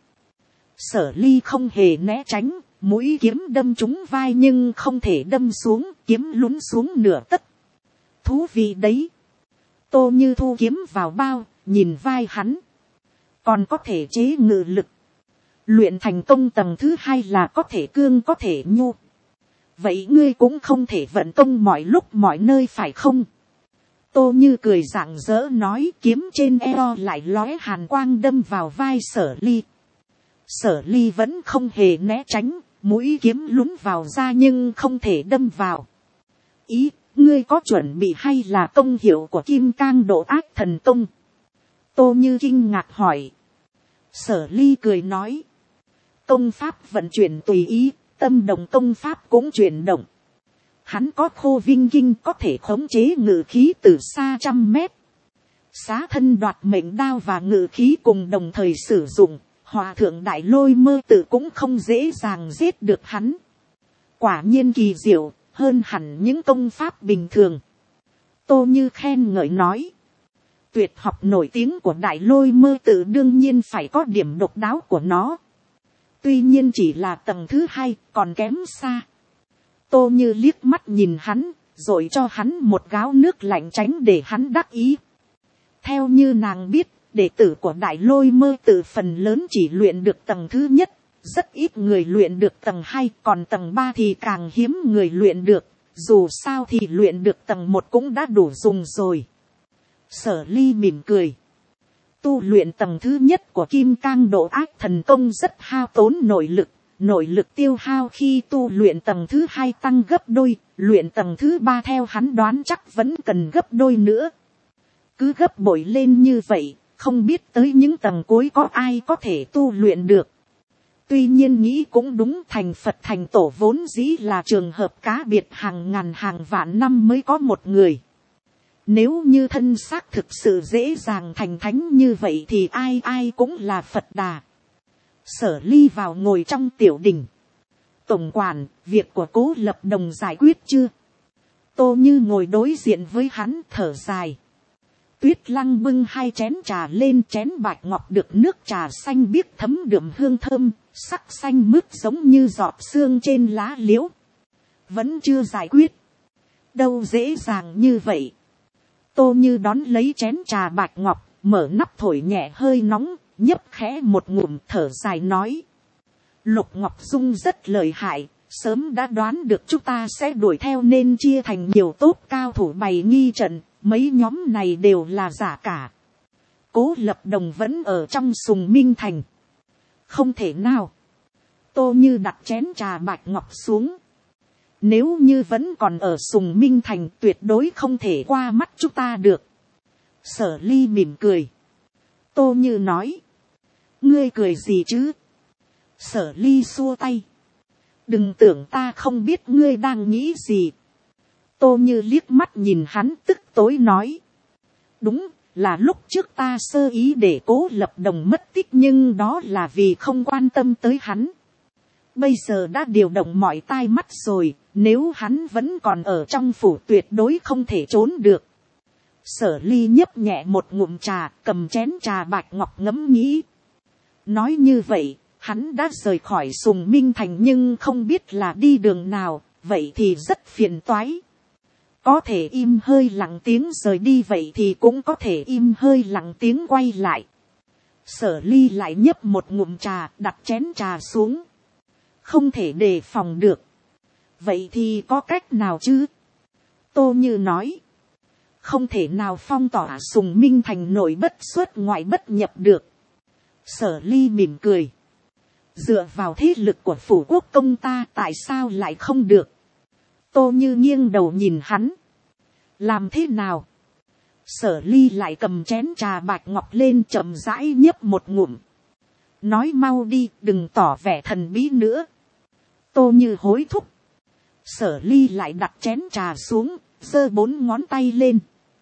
Speaker 1: Sở Ly không hề né tránh, mũi kiếm đâm trúng vai nhưng không thể đâm xuống, kiếm lún xuống nửa tấc. Thú vị đấy. Tô Như thu kiếm vào bao, nhìn vai hắn, còn có thể chế ngự lực, luyện thành công tầng thứ hai là có thể cương có thể nhu, vậy ngươi cũng không thể vận công mọi lúc mọi nơi phải không? Tô Như cười rạng rỡ nói, kiếm trên eo lại lóe hàn quang đâm vào vai Sở Ly. Sở Ly vẫn không hề né tránh, mũi kiếm lún vào da nhưng không thể đâm vào. Ý, ngươi có chuẩn bị hay là công hiệu của Kim Cang Độ Ác Thần Công? Tô Như kinh ngạc hỏi. Sở Ly cười nói, công pháp vận chuyển tùy ý, tâm động công pháp cũng chuyển động. Hắn có Khô Vinh Kinh có thể khống chế ngự khí từ xa 100 mét. Xá thân đoạt mệnh đao và ngự khí cùng đồng thời sử dụng, Hòa thượng Đại Lôi Mơ Tự cũng không dễ dàng giết được hắn. Quả nhiên kỳ diệu, hơn hẳn những công pháp bình thường. Tô Như khen ngợi nói, tuyệt học nổi tiếng của Đại Lôi Mơ Tự đương nhiên phải có điểm độc đáo của nó. Tuy nhiên chỉ là tầng thứ hai, còn kém xa. Tô Như liếc mắt nhìn hắn, rồi cho hắn một gáo nước lạnh tránh để hắn đắc ý. Theo như nàng biết, đệ tử của Đại Lôi Mơ Tự phần lớn chỉ luyện được tầng thứ nhất, rất ít người luyện được tầng 2, còn tầng 3 thì càng hiếm người luyện được, dù sao thì luyện được tầng 1 cũng đã đủ dùng rồi. Sở Ly mỉm cười. Tu luyện tầng thứ nhất của Kim Cang Độ Ác Thần Công rất hao tốn nội lực tiêu hao khi tu luyện tầng thứ 2 tăng gấp đôi, luyện tầng thứ 3 theo hắn đoán chắc vẫn cần gấp đôi nữa. Cứ gấp bội lên như vậy, không biết tới những tầng cuối có ai có thể tu luyện được. Tuy nhiên nghĩ cũng đúng, thành Phật thành Tổ vốn dĩ là trường hợp cá biệt, hàng ngàn hàng vạn năm mới có một người. Nếu như thân xác thực sự dễ dàng thành thánh như vậy thì ai ai cũng là Phật Đà. Sở Ly vào ngồi trong tiểu đình. Tổng quản, việc của Cố Lập Đồng giải quyết chưa? Tô Như ngồi đối diện với hắn thở dài. Tuyết Lăng bưng 2 chén trà lên, chén bạch ngọc được nước trà xanh biếc thấm đượm hương thơm, sắc xanh mướt giống như giọt sương trên lá liễu. Vẫn chưa giải quyết. Đâu dễ dàng như vậy. Tô Như đón lấy chén trà bạch ngọc, mở nắp thổi nhẹ hơi nóng, nhấp khẽ một ngụm thở dài nói. Lục Ngọc Dung rất lợi hại, sớm đã đoán được chúng ta sẽ đuổi theo nên chia thành nhiều tốp cao thủ bày nghi trận, mấy nhóm này đều là giả cả. Cố Lập Đồng vẫn ở trong Sùng Minh Thành. Không thể nào. Tô Như đặt chén trà bạch ngọc xuống. Nếu như vẫn còn ở Sùng Minh Thành tuyệt đối không thể qua mắt chúng ta được. Sở Ly mỉm cười. Tô Như nói. Ngươi cười gì chứ? Sở Ly xua tay. Đừng tưởng ta không biết ngươi đang nghĩ gì. Tô Như liếc mắt nhìn hắn tức tối nói. Đúng, là lúc trước ta sơ ý để Cố Lập Đồng mất tích nhưng đó là vì không quan tâm tới hắn. Bây giờ đã điều động mọi tai mắt rồi, nếu hắn vẫn còn ở trong phủ tuyệt đối không thể trốn được. Sở Ly nhấp nhẹ một ngụm trà, cầm chén trà bạch ngọc ngẫm nghĩ. Nói như vậy, hắn đã rời khỏi Sùng Minh Thành nhưng không biết là đi đường nào, vậy thì rất phiền toái. Có thể im hơi lặng tiếng rời đi vậy thì cũng có thể im hơi lặng tiếng quay lại. Sở Ly lại nhấp một ngụm trà, đặt chén trà xuống. Không thể đề phòng được. Vậy thì có cách nào chứ? Tô Như nói. Không thể nào phong tỏa Sùng Minh Thành nội bất xuất ngoại bất nhập được. Sở Ly mỉm cười. Dựa vào thế lực của phủ quốc công ta tại sao lại không được? Tô Như nghiêng đầu nhìn hắn. Làm thế nào? Sở Ly lại cầm chén trà bạch ngọc lên chậm rãi nhấp một ngụm. Nói mau đi, đừng tỏ vẻ thần bí nữa. Tô Như hối thúc. Sở Ly lại đặt chén trà xuống, giơ 4 ngón tay lên.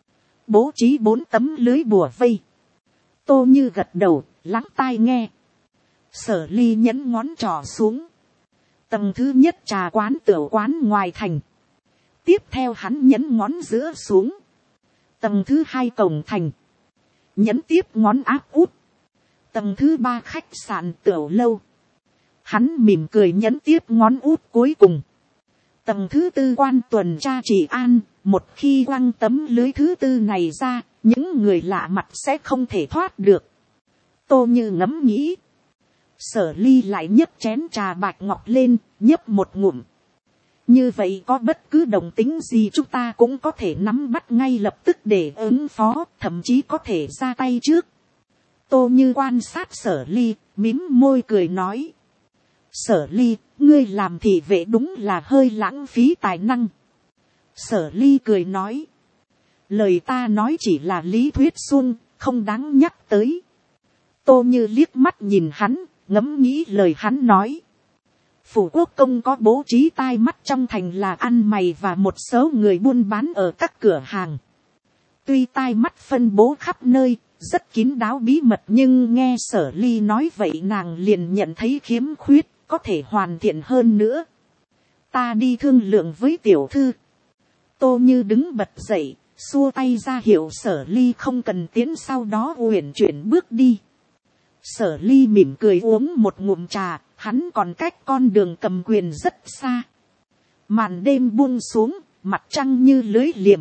Speaker 1: Bố trí 4 tấm lưới bùa vây. Tô Như gật đầu, lắng tai nghe. Sở Ly nhấn ngón trỏ xuống. Tầng thứ nhất trà quán tiểu quán ngoài thành. Tiếp theo hắn nhấn ngón giữa xuống. Tầng thứ 2 cổng thành. Nhấn tiếp ngón áp út. Tầng thứ 3 khách sạn tiểu lâu. Hắn mỉm cười nhấn tiếp ngón út cuối cùng. Tầng thứ 4 quan tuần tra trị an. Một khi quăng tấm lưới thứ 4 này ra, những người lạ mặt sẽ không thể thoát được. Tô Như ngẫm nghĩ. Sở Ly lại nhấp chén trà bạch ngọc lên, nhấp một ngụm. Như vậy có bất cứ động tính gì chúng ta cũng có thể nắm bắt ngay lập tức để ứng phó, thậm chí có thể ra tay trước. Tô Như quan sát Sở Ly, mím môi cười nói. Sở Ly, ngươi làm thị vệ đúng là hơi lãng phí tài năng. Sở Ly cười nói. Lời ta nói chỉ là lý thuyết suông, không đáng nhắc tới. Tô Như liếc mắt nhìn hắn, ngẫm nghĩ lời hắn nói. Phủ quốc công có bố trí tai mắt trong thành là ăn mày và một số người buôn bán ở các cửa hàng. Tuy tai mắt phân bố khắp nơi, rất kín đáo bí mật, nhưng nghe Sở Ly nói vậy nàng liền nhận thấy khiếm khuyết, có thể hoàn thiện hơn nữa. Ta đi thương lượng với tiểu thư. Tô Như đứng bật dậy, xua tay ra hiệu Sở Ly không cần tiến, sau đó uyển chuyển bước đi. Sở Ly mỉm cười uống một ngụm trà, hắn còn cách con đường cầm quyền rất xa. Màn đêm buông xuống, mặt trăng như lưới liềm.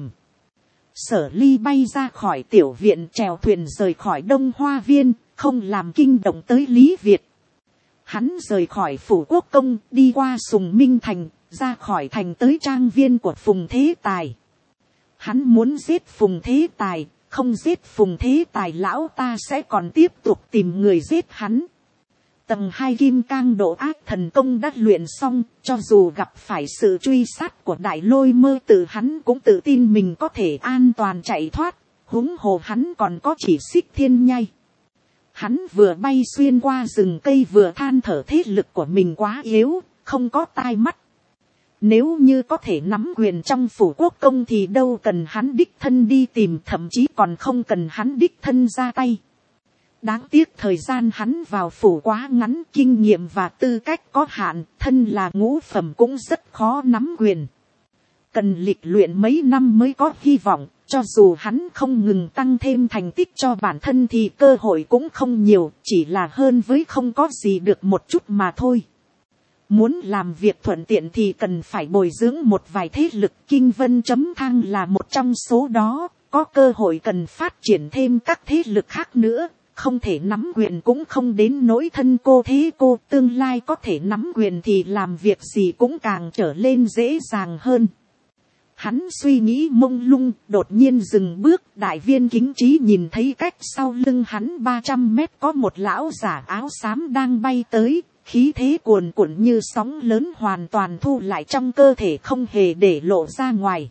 Speaker 1: Sở Ly bay ra khỏi tiểu viện, chèo thuyền rời khỏi Đông Hoa Viên, không làm kinh động tới Lý Việt. Hắn rời khỏi phủ quốc công, đi qua Sùng Minh Thành, ra khỏi thành tới trang viên của Phùng Thế Tài. Hắn muốn giết Phùng Thế Tài, không giết Phùng Thế Tài lão ta sẽ còn tiếp tục tìm người giết hắn. Tầng 2 kim cang độ ác thần công đã luyện xong, cho dù gặp phải sự truy sát của Đại Lôi Mơ Tử hắn cũng tự tin mình có thể an toàn chạy thoát, huống hồ hắn còn có chỉ xích thiên nhai. Hắn vừa bay xuyên qua rừng cây vừa than thở thế lực của mình quá yếu, không có tai mắt. Nếu như có thể nắm quyền trong phủ quốc công thì đâu cần hắn đích thân đi tìm, thậm chí còn không cần hắn đích thân ra tay. Đáng tiếc thời gian hắn vào phủ quá ngắn, kinh nghiệm và tư cách có hạn, thân là ngũ phẩm cũng rất khó nắm quyền. Cần lịch luyện mấy năm mới có hy vọng, cho dù hắn không ngừng tăng thêm thành tích cho bản thân thì cơ hội cũng không nhiều, chỉ là hơn với không có gì được một chút mà thôi. Muốn làm việc thuận tiện thì cần phải bồi dưỡng một vài thế lực, Kinh Vân Chấm Thang là một trong số đó, có cơ hội cần phát triển thêm các thế lực khác nữa. Không thể nắm quyền cũng không đến nỗi thân cô thế cô, tương lai có thể nắm quyền thì làm việc gì cũng càng trở lên dễ dàng hơn. Hắn suy nghĩ mông lung, đột nhiên dừng bước, Đại Viên Kính Trí nhìn thấy cách sau lưng hắn 300 mét có một lão giả áo xám đang bay tới, khí thế cuồn cuộn như sóng lớn hoàn toàn thu lại trong cơ thể, không hề để lộ ra ngoài.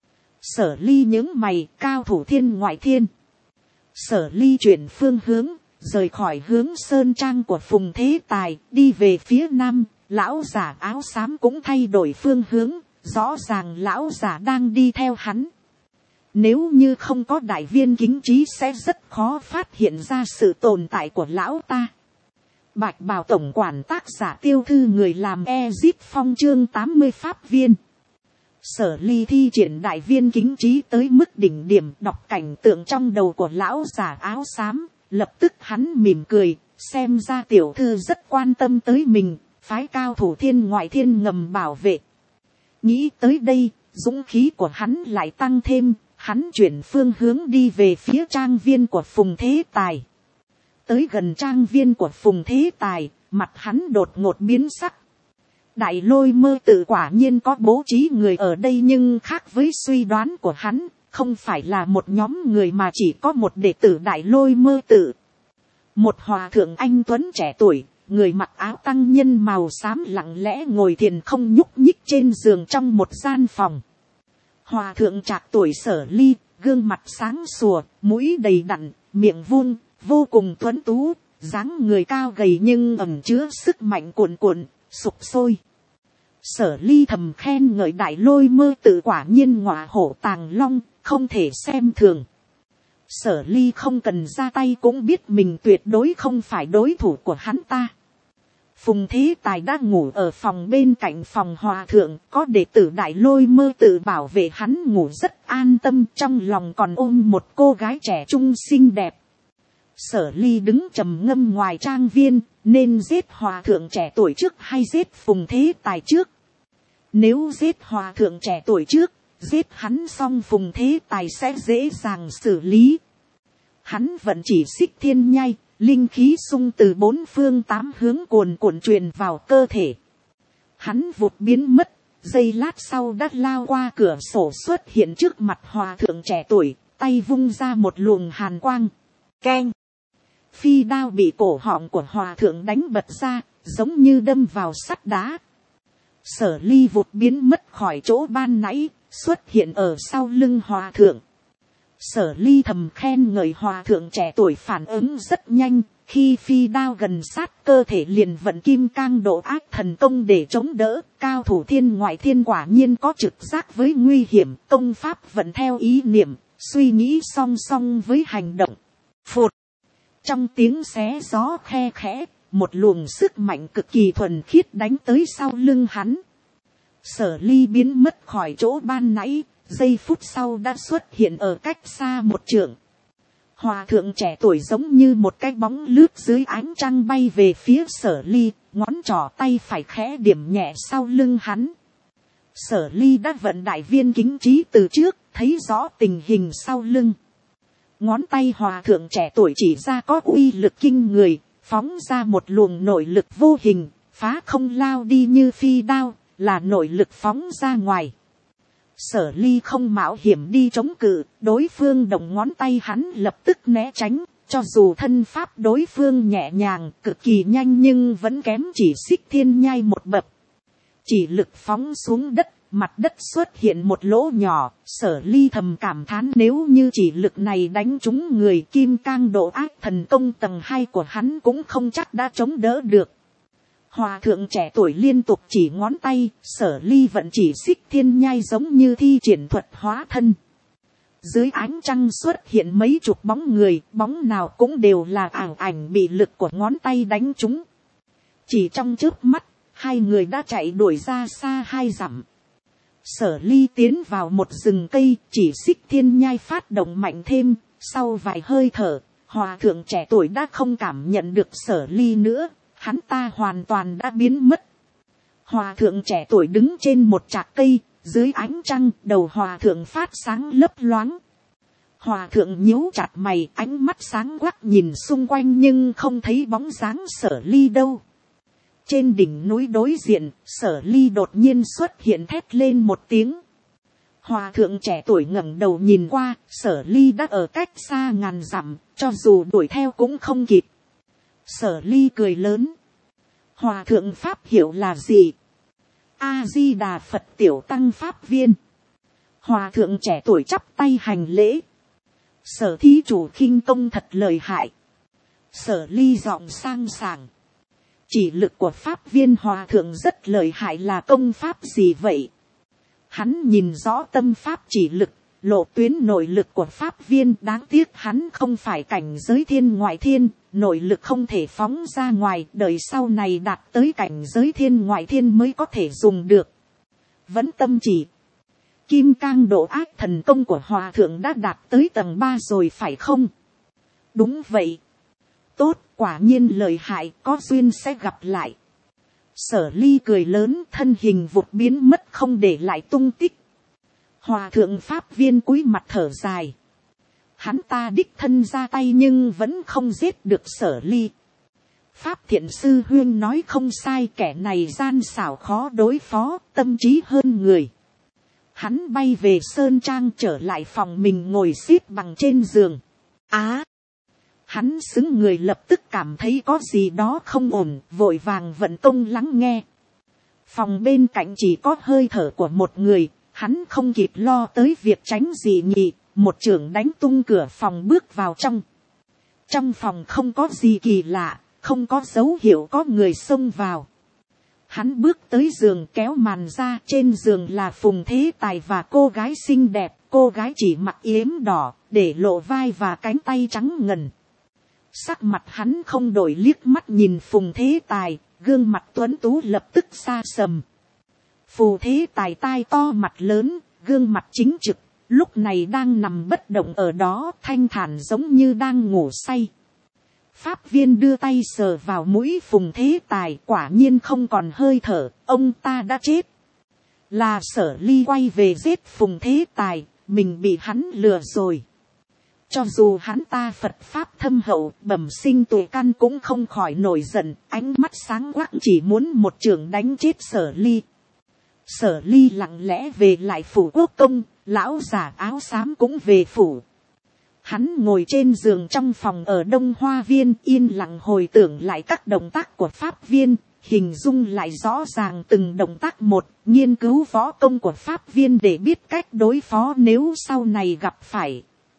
Speaker 1: Sở Ly nhướng mày, cao thủ thiên ngoại thiên. Sở Ly chuyển phương hướng, rời khỏi hướng sơn trang của Phùng Thế Tài, đi về phía nam. Lão giả áo xám cũng thay đổi phương hướng, rõ ràng lão giả đang đi theo hắn. Nếu như không có Đại Viên Kính Trí sẽ rất khó phát hiện ra sự tồn tại của lão ta. Bạch Bào tổng quản tác giả Tiêu Thư người làm Ezip Phong chương 80 pháp viên. Sở Ly thi triển Đại Viên Kính Trí tới mức đỉnh điểm, đọc cảnh tượng trong đầu của lão giả áo xám, lập tức hắn mỉm cười, xem ra tiểu thư rất quan tâm tới mình, phái cao thủ thiên ngoại thiên ngầm bảo vệ. Nghĩ tới đây, dũng khí của hắn lại tăng thêm, hắn chuyển phương hướng đi về phía trang viên của Phùng Thế Tài. Tới gần trang viên của Phùng Thế Tài, mặt hắn đột ngột biến sắc. Đại Lôi Mơ Tử quả nhiên có bố trí người ở đây, nhưng khác với suy đoán của hắn, không phải là một nhóm người mà chỉ có một đệ tử Đại Lôi Mơ Tử. Một hòa thượng anh tuấn trẻ tuổi, người mặc áo tăng nhân màu xám lặng lẽ ngồi thiền không nhúc nhích trên giường trong một gian phòng. Hòa thượng trạc tuổi Sở Ly, gương mặt sáng sủa, mũi đầy đặn, miệng vuông, vô cùng tuấn tú, dáng người cao gầy nhưng ẩn chứa sức mạnh cuồn cuộn, sục sôi. Sở Ly thầm khen ngợi Đại Lôi Mơ Tử quả nhiên ngọa hổ tàng long, không thể xem thường. Sở Ly không cần ra tay cũng biết mình tuyệt đối không phải đối thủ của hắn ta. Phùng Thế Tài đã ngủ ở phòng bên cạnh phòng hòa thượng, có đệ tử Đại Lôi Mơ Tử bảo vệ hắn ngủ rất an tâm, trong lòng còn ôm một cô gái trẻ trung xinh đẹp. Sở Ly đứng trầm ngâm ngoài trang viên, nên giết hòa thượng trẻ tuổi trước hay giết Phùng Thế Tài trước? Nếu giết hòa thượng trẻ tuổi trước, giết hắn xong Phùng Thế Tài sẽ dễ dàng xử lý. Hắn vẫn chỉ xích thiên nhai, linh khí xung từ bốn phương tám hướng cuồn cuộn truyền vào cơ thể. Hắn vụt biến mất, giây lát sau đã lao qua cửa sổ xuất hiện trước mặt hòa thượng trẻ tuổi, tay vung ra một luồng hàn quang. Keng! Phi đao bị cổ họng của hòa thượng đánh bật ra, giống như đâm vào sắt đá. Sở Ly vụt biến mất khỏi chỗ ban nãy, xuất hiện ở sau lưng hòa thượng. Sở Ly thầm khen ngợi hòa thượng trẻ tuổi phản ứng rất nhanh, khi phi đao gần sát cơ thể liền vận kim cang độ ác thần công để chống đỡ. Cao thủ thiên ngoại thiên quả nhiên có trực giác với nguy hiểm, công pháp vẫn theo ý niệm, suy nghĩ song song với hành động. Phụt! Trong tiếng xé gió khe khẽ, một luồng sức mạnh cực kỳ thuần khiết đánh tới sau lưng hắn. Sở Ly biến mất khỏi chỗ ban nãy, giây phút sau đã xuất hiện ở cách xa một trượng. Hòa thượng trẻ tuổi giống như một cái bóng lướt dưới ánh trăng bay về phía Sở Ly, ngón trỏ tay phải khẽ điểm nhẹ sau lưng hắn. Sở Ly đã vận đại viên kính trí từ trước, thấy rõ tình hình sau lưng. Ngón tay hòa thượng trẻ tuổi chỉ ra có uy lực kinh người, phóng ra một luồng nội lực vô hình, phá không lao đi như phi đao, là nội lực phóng ra ngoài. Sở Ly không mạo hiểm đi chống cự, đối phương động ngón tay hắn lập tức né tránh, cho dù thân pháp đối phương nhẹ nhàng, cực kỳ nhanh nhưng vẫn kém chỉ xích thiên nhai một bậc. Chỉ lực phóng xuống đất, mặt đất xuất hiện một lỗ nhỏ, Sở Ly thầm cảm thán nếu như chỉ lực này đánh trúng người kim cang độ ác thần công tầng 2 của hắn cũng không chắc đã chống đỡ được. Hòa thượng trẻ tuổi liên tục chỉ ngón tay, Sở Ly vẫn chỉ xích thiên nhai giống như thi triển thuật hóa thân. Dưới ánh trăng xuất hiện mấy chục bóng người, bóng nào cũng đều là ảo ảnh bị lực của ngón tay đánh trúng. Chỉ trong chớp mắt, hai người đã chạy đuổi ra xa 2 dặm. Sở Ly tiến vào một rừng cây, chỉ xích thiên nhai phát động mạnh thêm, sau vài hơi thở, hòa thượng trẻ tuổi đã không cảm nhận được Sở Ly nữa, hắn ta hoàn toàn đã biến mất. Hòa thượng trẻ tuổi đứng trên một trạc cây, dưới ánh trăng, đầu hòa thượng phát sáng lấp loáng. Hòa thượng nhíu chặt mày, ánh mắt sáng quắc nhìn xung quanh nhưng không thấy bóng dáng Sở Ly đâu. Trên đỉnh núi đối diện, Sở Ly đột nhiên xuất hiện thét lên một tiếng. Hòa thượng trẻ tuổi ngẩng đầu nhìn qua, Sở Ly đã ở cách xa ngàn dặm, cho dù đuổi theo cũng không kịp. Sở Ly cười lớn. Hòa thượng pháp hiệu là gì? A-di-đà Phật tiểu tăng pháp viên. Hòa thượng trẻ tuổi chắp tay hành lễ. Sở thí chủ khinh công thật lợi hại. Sở Ly giọng sang sảng. Chỉ lực của pháp viên hòa thượng rất lợi hại là công pháp gì vậy? Hắn nhìn rõ tâm pháp chỉ lực, lộ tuyến nội lực của pháp viên, đáng tiếc hắn không phải cảnh giới thiên ngoại thiên, nội lực không thể phóng ra ngoài, đời sau này đạt tới cảnh giới thiên ngoại thiên mới có thể dùng được. Vẫn tâm chỉ. Kim cang độ ác thần công của hòa thượng đã đạt tới tầng 3 rồi phải không? Đúng vậy. Tốt, quả nhiên lợi hại, có duyên sẽ gặp lại. Sở Ly cười lớn, thân hình vụt biến mất không để lại tung tích. Hòa thượng pháp viên cúi mặt thở dài. Hắn ta đích thân ra tay nhưng vẫn không giết được Sở Ly. Pháp thiện sư huyên nói không sai, kẻ này gian xảo khó đối phó, tâm trí hơn người. Hắn bay về sơn trang trở lại phòng mình ngồi xếp bằng trên giường. Hắn xứng người lập tức cảm thấy có gì đó không ổn, vội vàng vận công lắng nghe. Phòng bên cạnh chỉ có hơi thở của một người, hắn không kịp lo tới việc tránh gì nhỉ, một chưởng đánh tung cửa phòng bước vào trong. Trong phòng không có gì kỳ lạ, không có dấu hiệu có người xông vào. Hắn bước tới giường kéo màn ra, trên giường là Phùng Thế Tài và cô gái xinh đẹp, cô gái chỉ mặc yếm đỏ, để lộ vai và cánh tay trắng ngần. Sắc mặt hắn không đổi, liếc mắt nhìn Phùng Thế Tài, gương mặt tuấn tú lập tức xa sầm. Phù Thế Tài tai to mặt lớn, gương mặt chính trực, lúc này đang nằm bất động ở đó, thanh thản giống như đang ngủ say. Pháp viên đưa tay sờ vào mũi Phùng Thế Tài, quả nhiên không còn hơi thở, ông ta đã chết. là Sở Ly quay về giết Phùng Thế Tài, mình bị hắn lừa rồi. Cho dù hắn ta Phật pháp thâm hậu, bẩm sinh tuệ căn cũng không khỏi nổi giận, ánh mắt sáng quắc chỉ muốn một chưởng đánh chết Sở Ly. Sở Ly lặng lẽ về lại phủ quốc công, lão già áo xám cũng về phủ. Hắn ngồi trên giường trong phòng ở Đông Hoa Viên, yên lặng hồi tưởng lại các động tác của Pháp Viên, hình dung lại rõ ràng từng động tác một, nghiên cứu võ công của Pháp Viên để biết cách đối phó nếu sau này gặp phải.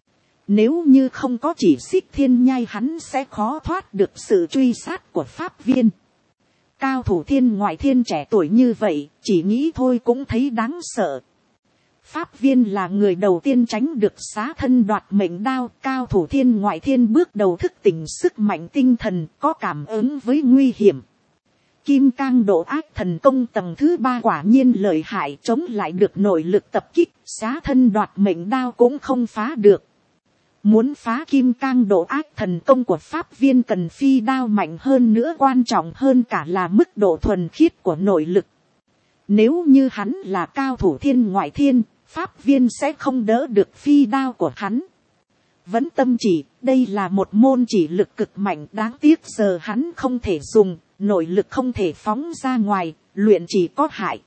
Speaker 1: Nếu như không có chỉ xích thiên nhai, hắn sẽ khó thoát được sự truy sát của Pháp Viên. Cao thủ thiên ngoại thiên trẻ tuổi như vậy, chỉ nghĩ thôi cũng thấy đáng sợ. Pháp Viên là người đầu tiên tránh được xá thân đoạt mệnh đao. Cao thủ thiên ngoại thiên bước đầu thức tỉnh sức mạnh tinh thần, có cảm ứng với nguy hiểm. Kim cang độ ác thần công tầng thứ 3 quả nhiên lợi hại, chống lại được nội lực tập kích, xá thân đoạt mệnh đao cũng không phá được. Muốn phá kim cang độ ác thần công của Pháp Viên cần phi đao mạnh hơn nữa, quan trọng hơn cả là mức độ thuần khiết của nội lực. Nếu như hắn là cao thủ thiên ngoại thiên, Pháp Viên sẽ không đỡ được phi đao của hắn. Vẫn tâm chỉ, đây là một môn chỉ lực cực mạnh, đáng tiếc giờ hắn không thể dùng, nội lực không thể phóng ra ngoài, luyện chỉ có hại.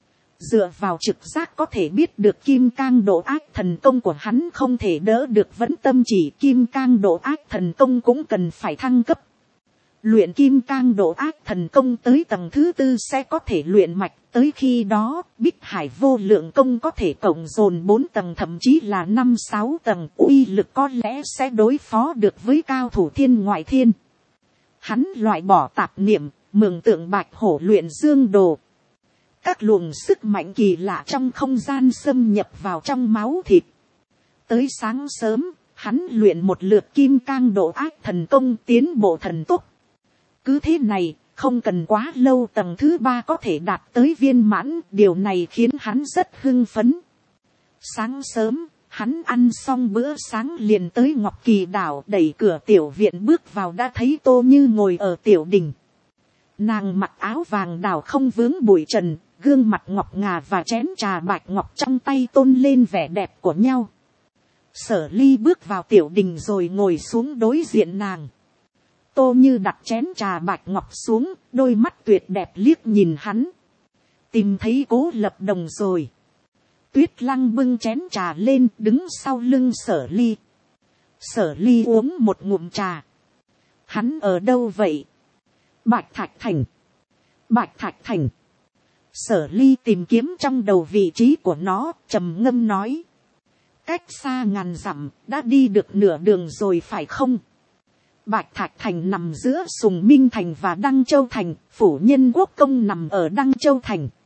Speaker 1: Dựa vào trực giác có thể biết được kim cang độ ác thần công của hắn không thể đỡ được vẫn tâm chỉ, kim cang độ ác thần công cũng cần phải thăng cấp. Luyện kim cang độ ác thần công tới tầng thứ 4 sẽ có thể luyện mạch, tới khi đó Bích Hải vô lượng công có thể cộng dồn 4 tầng thậm chí là 5-6 tầng, uy lực có lẽ sẽ đối phó được với cao thủ thiên ngoại thiên. Hắn loại bỏ tạp niệm, mường tượng bạch hổ luyện dương đồ. Các luồng sức mạnh kỳ lạ trong không gian xâm nhập vào trong máu thịt. Tới sáng sớm, hắn luyện một lượt kim cang độ ác thần công, tiến bộ thần tốc. Cứ thế này, không cần quá lâu tầng thứ 3 có thể đạt tới viên mãn, điều này khiến hắn rất hưng phấn. Sáng sớm, hắn ăn xong bữa sáng liền tới Ngọc Kỳ đảo, đẩy cửa tiểu viện bước vào đã thấy Tô Như ngồi ở tiểu đình. Nàng mặc áo vàng đào không vướng bụi trần, gương mặt ngọc ngà và chén trà bạch ngọc trong tay tôn lên vẻ đẹp của nhau. Sở Ly bước vào tiểu đình rồi ngồi xuống đối diện nàng. Tô Như đặt chén trà bạch ngọc xuống, đôi mắt tuyệt đẹp liếc nhìn hắn. Tìm thấy Cố Lập Đồng rồi. Tuyết Lăng bưng chén trà lên, đứng sau lưng Sở Ly. Sở Ly uống một ngụm trà. Hắn ở đâu vậy? Bạch Thạch Thành. Bạch Thạch Thành. Sở Ly tìm kiếm trong đầu vị trí của nó, trầm ngâm nói. Cách xa ngàn dặm, đã đi được nửa đường rồi phải không? Bạch Thạch Thành nằm giữa Sùng Minh Thành và Đăng Châu Thành, phủ Nhân Quốc Công nằm ở Đăng Châu Thành.